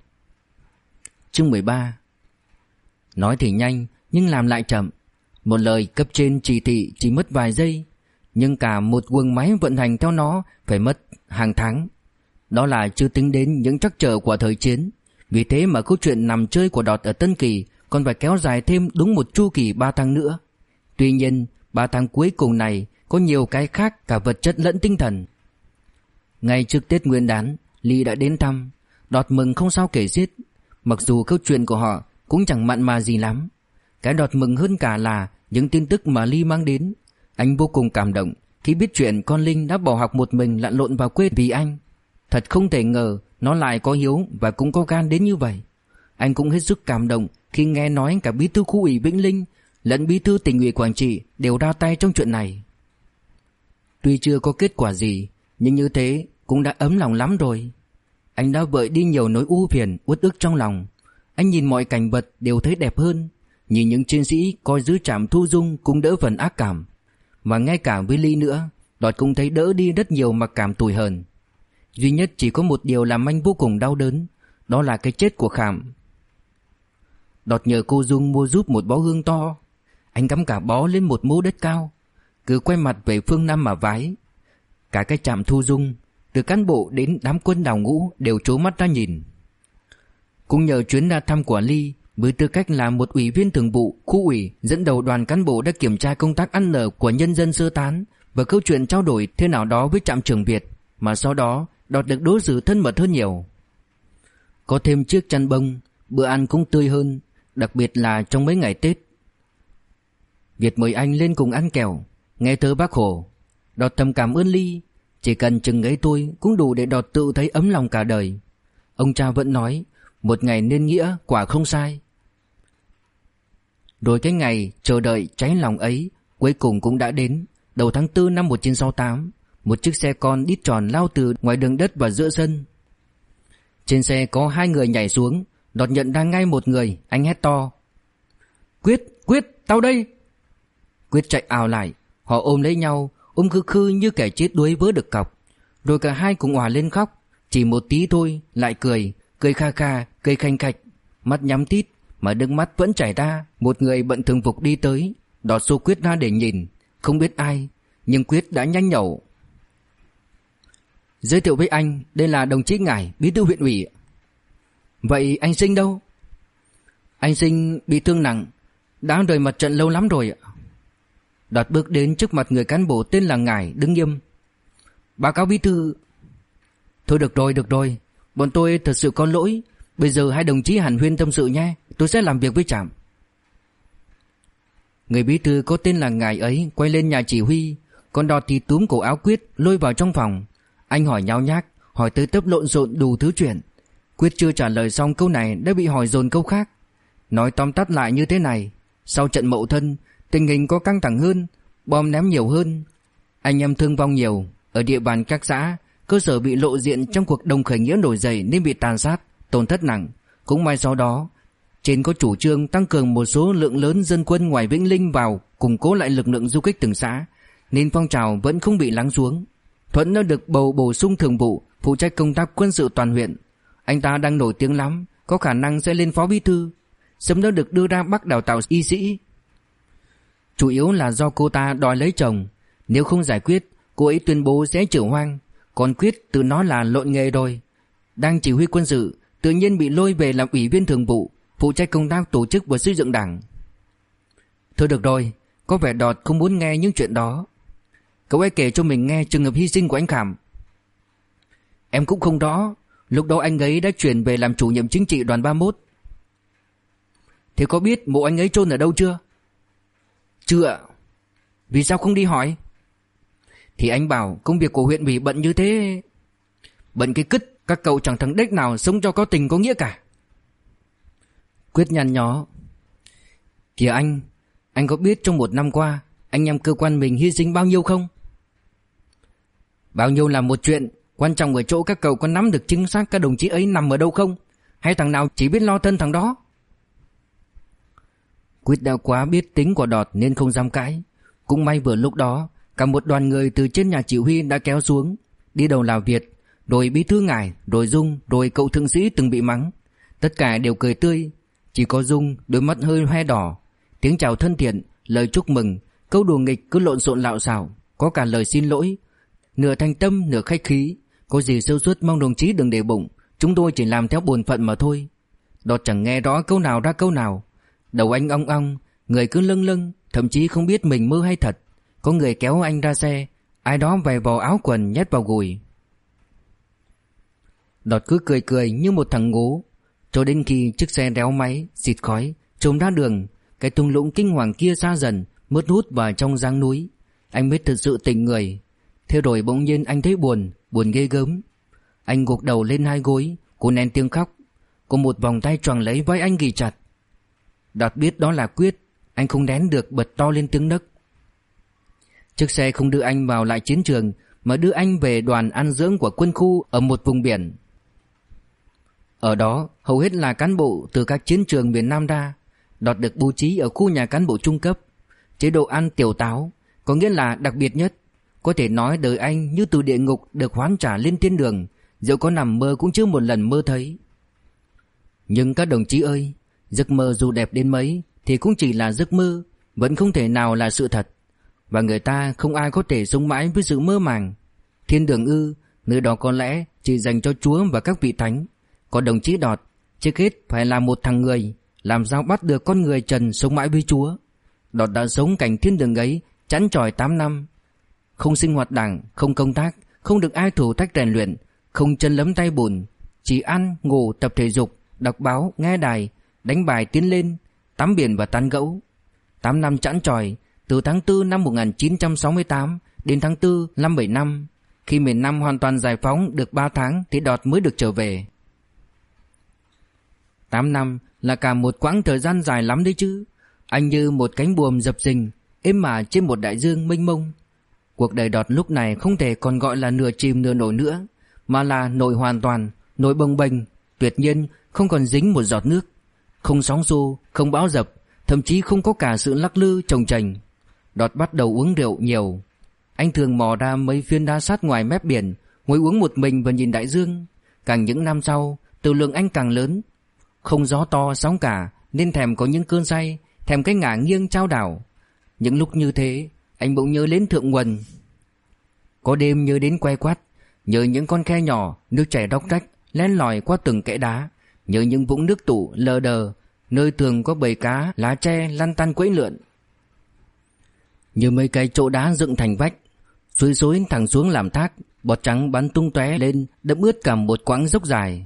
Chương 13. Nói thì nhanh nhưng làm lại chậm. Một lời cấp trên chỉ thị chỉ mất vài giây, nhưng cả một guồng máy vận hành theo nó phải mất hàng tháng. Đó là chưa tính đến những trắc trở của thời chiến. Vì thế mà câu chuyện nằm chơi của Đọt ở Tân Kỳ còn phải kéo dài thêm đúng một chu kỳ 3 tháng nữa. Tuy nhiên 3 tháng cuối cùng này có nhiều cái khác cả vật chất lẫn tinh thần. Ngay trước Tết Nguyên đán, Ly đã đến thăm. Đọt mừng không sao kể xiết. Mặc dù câu chuyện của họ cũng chẳng mặn mà gì lắm, cái Đọt mừng hơn cả là những tin tức mà Ly mang đến. Anh vô cùng cảm động khi biết chuyện con Linh đã bỏ học một mình lặn lộn vào quê vì anh. Thật không thể ngờ nó lại có hiếu và cũng có gan đến như vậy. Anh cũng hết sức cảm động khi nghe nói cả bí thư khu ủy Vĩnh Linh lẫn bí thư tỉnh ủy Quảng Trị đều ra tay trong chuyện này. Tuy chưa có kết quả gì, nhưng như thế cũng đã ấm lòng lắm rồi. Anh đã vơi đi nhiều nỗi u phiền uất ức trong lòng. Anh nhìn mọi cảnh vật đều thấy đẹp hơn, nhìn những chiến sĩ coi giữ trạm thu dung cũng đỡ phần ác cảm. Và ngay cả với Ly nữa, Đọt cũng thấy đỡ đi rất nhiều mặc cảm tủi hờn. Duy nhất chỉ có một điều làm anh vô cùng đau đớn, Đó là cái chết của Khảm. Đọt nhờ cô Dung mua giúp một bó hương to. Anh cắm cả bó lên một mố đất cao, cứ quay mặt về phương Nam mà vái. Cả cái trạm thu dung, từ cán bộ đến đám quân đào ngũ đều trố mắt ra nhìn. Cũng nhờ chuyến ra thăm của Ly, với tư cách là một ủy viên thường vụ khu ủy dẫn đầu đoàn cán bộ đã kiểm tra công tác ăn ở của nhân dân sơ tán và câu chuyện trao đổi thế nào đó với trạm trưởng Việt, mà sau đó Đọt được đối xử thân mật hơn nhiều. Có thêm chiếc chăn bông, bữa ăn cũng tươi hơn, đặc biệt là trong mấy ngày Tết. Việt mời anh lên cùng ăn kẹo, nghe thơ Bác Hồ. Đọt thầm cảm ơn Ly, chỉ cần chừng ấy tôi cũng đủ để Đọt tự thấy ấm lòng cả đời. Ông cha vẫn nói, một ngày nên nghĩa, quả không sai. Rồi cái ngày chờ đợi cháy lòng ấy cuối cùng cũng đã đến. Đầu tháng 4 năm 1968, một chiếc xe con đít tròn lao từ ngoài đường đất vào giữa sân. Trên xe có 2 người nhảy xuống. Đọt nhận ra ngay một người. Anh hét to: Quyết, tao đây. Quyết chạy ào lại. Họ ôm lấy nhau, ôm khư khư như kẻ chết đuối vớ được cọc. Rồi cả hai cùng òa lên khóc. Chỉ một tí thôi lại cười kha kha, cười khanh khạch, mắt nhắm tít mà nước mắt vẫn chảy ra. Một người bận thường phục đi tới, Đọt xô Quyết ra để nhìn. Không biết ai, nhưng Quyết đã nhanh nhẩu: Giới thiệu với anh, đây là đồng chí Ngải, bí thư huyện ủy. Vậy anh Sinh đâu? Anh Sinh bị thương nặng, đã rời mặt trận lâu lắm rồi. Đọt bước đến trước mặt người cán bộ tên là Ngải, đứng nghiêm. Báo cáo bí thư. Thôi được rồi, bọn tôi thật sự có lỗi. Bây giờ hai đồng chí hàn huyên tâm sự nhé, tôi sẽ làm việc với trạm. Người bí thư có tên là Ngải ấy quay lên nhà chỉ huy, còn Đọt thì túm cổ áo Quyết lôi vào trong phòng. Anh hỏi nháo nhác, hỏi tới tấp lộn xộn đủ thứ chuyện. Quyết chưa trả lời xong câu này đã bị hỏi dồn câu khác. Nói tóm tắt lại như thế này: sau trận Mậu Thân, tình hình có căng thẳng hơn, bom ném nhiều hơn, anh em thương vong nhiều. Ở địa bàn các xã, cơ sở bị lộ diện trong cuộc đồng khởi nghĩa nổi dậy nên bị tàn sát, tổn thất nặng. Cũng may sau đó trên có chủ trương tăng cường một số lượng lớn dân quân ngoài Vĩnh Linh vào, củng cố lại lực lượng du kích từng xã, nên phong trào vẫn không bị lắng xuống. Thuận đã được bầu bổ sung thường vụ, phụ trách công tác quân sự toàn huyện. Anh ta đang nổi tiếng lắm, có khả năng sẽ lên phó bí thư. Sớm đã được đưa ra Bắc đào tạo y sĩ. Chủ yếu là do cô ta đòi lấy chồng. Nếu không giải quyết, cô ấy tuyên bố sẽ chữa hoang. Còn Quyết tự nó là lộn nghề rồi. Đang chỉ huy quân sự, tự nhiên bị lôi về làm ủy viên thường vụ, phụ trách công tác tổ chức và xây dựng đảng. Thôi được rồi, có vẻ Đọt không muốn nghe những chuyện đó. Cậu ấy kể cho mình nghe trường hợp hy sinh của anh Khảm. Em cũng không rõ. Lúc đó anh ấy đã chuyển về làm chủ nhiệm chính trị đoàn 31. Thế có biết mộ anh ấy chôn ở đâu chưa? Chưa ạ. Vì sao không đi hỏi? Thì anh bảo công việc của huyện ủy bận như thế. Bận cái cứt, các cậu chẳng thằng đếch nào sống cho có tình có nghĩa cả. Quyết nhăn nhó. Kìa anh có biết trong một năm qua anh em cơ quan mình hy sinh bao nhiêu không? Bao nhiêu là một chuyện, quan trọng ở chỗ các cậu có nắm được chính xác các đồng chí ấy nằm ở đâu không? Hay thằng nào chỉ biết lo thân thằng đó? Quyết đã quá biết tính của Đọt nên không dám cãi. Cũng may vừa lúc đó cả một đoàn người từ trên nhà chỉ huy đã kéo xuống. Đi đầu là Việt, rồi bí thư Ngải, rồi Dung, rồi cậu thượng sĩ từng bị mắng. Tất cả đều cười tươi. Chỉ có Dung đôi mắt hơi hoe đỏ. Tiếng chào thân thiện, lời chúc mừng, câu đùa nghịch cứ lộn xộn lạo xạo. Có cả lời xin lỗi, nửa thành tâm nửa khách khí. Có gì sơ suất mong đồng chí đừng để bụng, chúng tôi chỉ làm theo bổn phận mà thôi. Đọt chẳng nghe rõ câu nào ra câu nào. Đầu anh ong ong, người cứ lâng lâng, thậm chí không biết mình mơ hay thật. Có người kéo anh ra xe, ai đó vè vò áo quần nhét vào gùi. Đọt cứ cười cười như một thằng ngố, cho đến khi chiếc xe réo máy, xịt khói, trồm ra đường. Cái thung lũng kinh hoàng kia xa dần, mất hút vào trong giang núi. Anh mới thực sự tỉnh người. Thế rồi bỗng nhiên anh thấy buồn ghê gớm. Anh gục đầu lên hai gối, cô nén tiếng khóc. Cô một vòng tay choàng lấy vai anh ghì chặt. Đọt biết đó là Quyết. Anh không nén được bật to lên tiếng nấc. Chiếc xe không đưa anh vào lại chiến trường, mà đưa anh về đoàn ăn dưỡng của quân khu ở một vùng biển. Ở đó hầu hết là cán bộ từ các chiến trường miền Nam ra. Đọt được bố trí ở khu nhà cán bộ trung cấp. Chế độ ăn tiểu táo, có nghĩa là đặc biệt nhất. Có thể nói đời anh như từ địa ngục được hoán trả lên thiên đường, dẫu có nằm mơ cũng chưa một lần mơ thấy. Nhưng các đồng chí ơi, giấc mơ dù đẹp đến mấy thì cũng chỉ là giấc mơ, vẫn không thể nào là sự thật. Và người ta không ai có thể sống mãi với sự mơ màng. Thiên đường ư? Nơi đó có lẽ chỉ dành cho Chúa và các vị thánh. Còn đồng chí Đọt, trước hết phải là một thằng người, làm sao bắt được con người trần sống mãi với Chúa. Đọt đã sống cảnh thiên đường ấy chắn chọi 8 năm. Không sinh hoạt đảng, không công tác, không được ai thử thách rèn luyện, không chân lấm tay bùn, chỉ ăn, ngủ, tập thể dục, đọc báo, nghe đài, đánh bài tiến lên, tắm biển và tán gẫu. 8 năm chẵn chọi, từ tháng 4 năm 1968 đến tháng 4 năm 75. Khi miền Nam hoàn toàn giải phóng được 3 tháng thì Đọt mới được trở về. 8 năm là cả một quãng thời gian dài lắm đấy chứ. Anh như một cánh buồm dập dình, êm ả trên một đại dương mênh mông. Cuộc đời Đọt lúc này không thể còn gọi là nửa chìm nửa nổi nữa, mà là nổi hoàn toàn, nổi bồng bềnh, tuyệt nhiên, không còn dính một giọt nước. Không sóng xô, không bão dập, thậm chí không có cả sự lắc lư chồng chành. Đọt bắt đầu uống rượu nhiều. Anh thường mò ra mấy phiến đá sắt ngoài mép biển, ngồi uống một mình và nhìn đại dương. Càng những năm sau, tử lượng anh càng lớn. Không gió to sóng cả nên thèm có những cơn say, thèm cái ngả nghiêng chao đảo. Những lúc như thế, anh bỗng nhớ đến thượng nguồn. Có đêm nhớ đến que quát, nhớ những con khe nhỏ, nước chảy róc rách len lỏi qua từng kẽ đá, nhớ những vũng nước tụ lờ đờ, nơi thường có bầy cá, lá tre lăn tăn quẫy lượn. Như mấy cái chỗ đá dựng thành vách, suối xối thẳng xuống làm thác, bọt trắng bắn tung tóe lên, đẫm ướt cả một quãng dốc dài.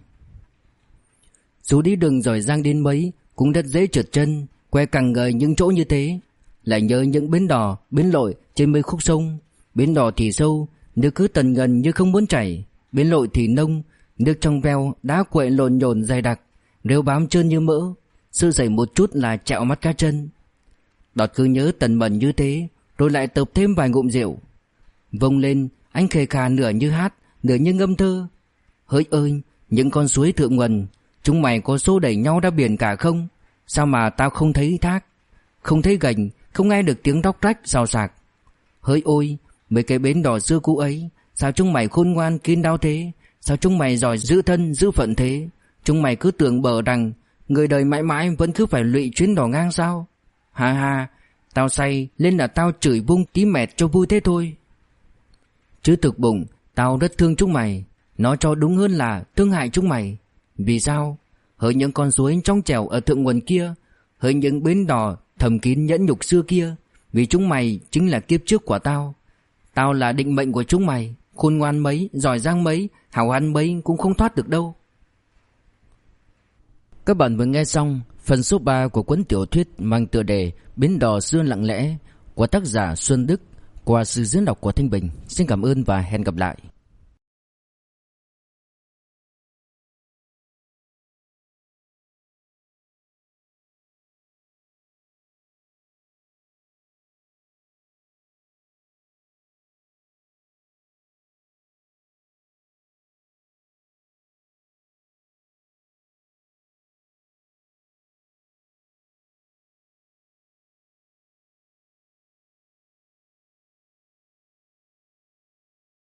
Dù đi đường giỏi giang đến mấy cũng rất dễ trượt chân, que cẳng ngời những chỗ như thế. Lại nhớ những bến đò, bến lội trên mấy khúc sông. Bến đò thì sâu, nước cứ tần ngần như không muốn chảy. Bến lội thì nông, nước trong veo, đá quậy lồn nhồn dày đặc, rêu bám trơn như mỡ. Sơ sẩy một chút là chẹo mắt cá chân. Đọt cứ nhớ tần mẩn như thế, rồi lại tập thêm vài ngụm rượu. Vông lên, anh khề khà nửa như hát, nửa như ngâm thơ. Hỡi ơi, những con suối thượng nguồn, chúng mày có xô đẩy nhau ra biển cả không? Sao mà tao không thấy thác, không thấy gành, không nghe được tiếng róc rách xào xạc. Hỡi ôi, mấy cái bến đò xưa cũ ấy, sao chúng mày khôn ngoan kín đáo thế? Sao chúng mày giỏi giữ thân giữ phận thế? Chúng mày cứ tưởng bờ rằng người đời mãi mãi vẫn cứ phải lụy chuyến đò ngang sao? Ha ha, tao say nên là tao chửi vung tí mẹt cho vui thế thôi. Chứ thực bụng tao rất thương chúng mày, nói cho đúng hơn là thương hại chúng mày. Vì sao? Hỡi những con suối trong trẻo ở thượng nguồn kia, hỡi những bến đò thầm kín nhẫn nhục xưa kia, vì chúng mày chính là kiếp trước của tao. Tao là định mệnh của chúng mày, khôn ngoan mấy, giỏi giang mấy, hào hán mấy cũng không thoát được đâu. Các bạn vừa nghe xong phần số 3 của cuốn tiểu thuyết mang tựa đề Bến đò xưa lặng lẽ của tác giả Xuân Đức qua sự diễn đọc của Thanh Bình. Xin cảm ơn và hẹn gặp lại.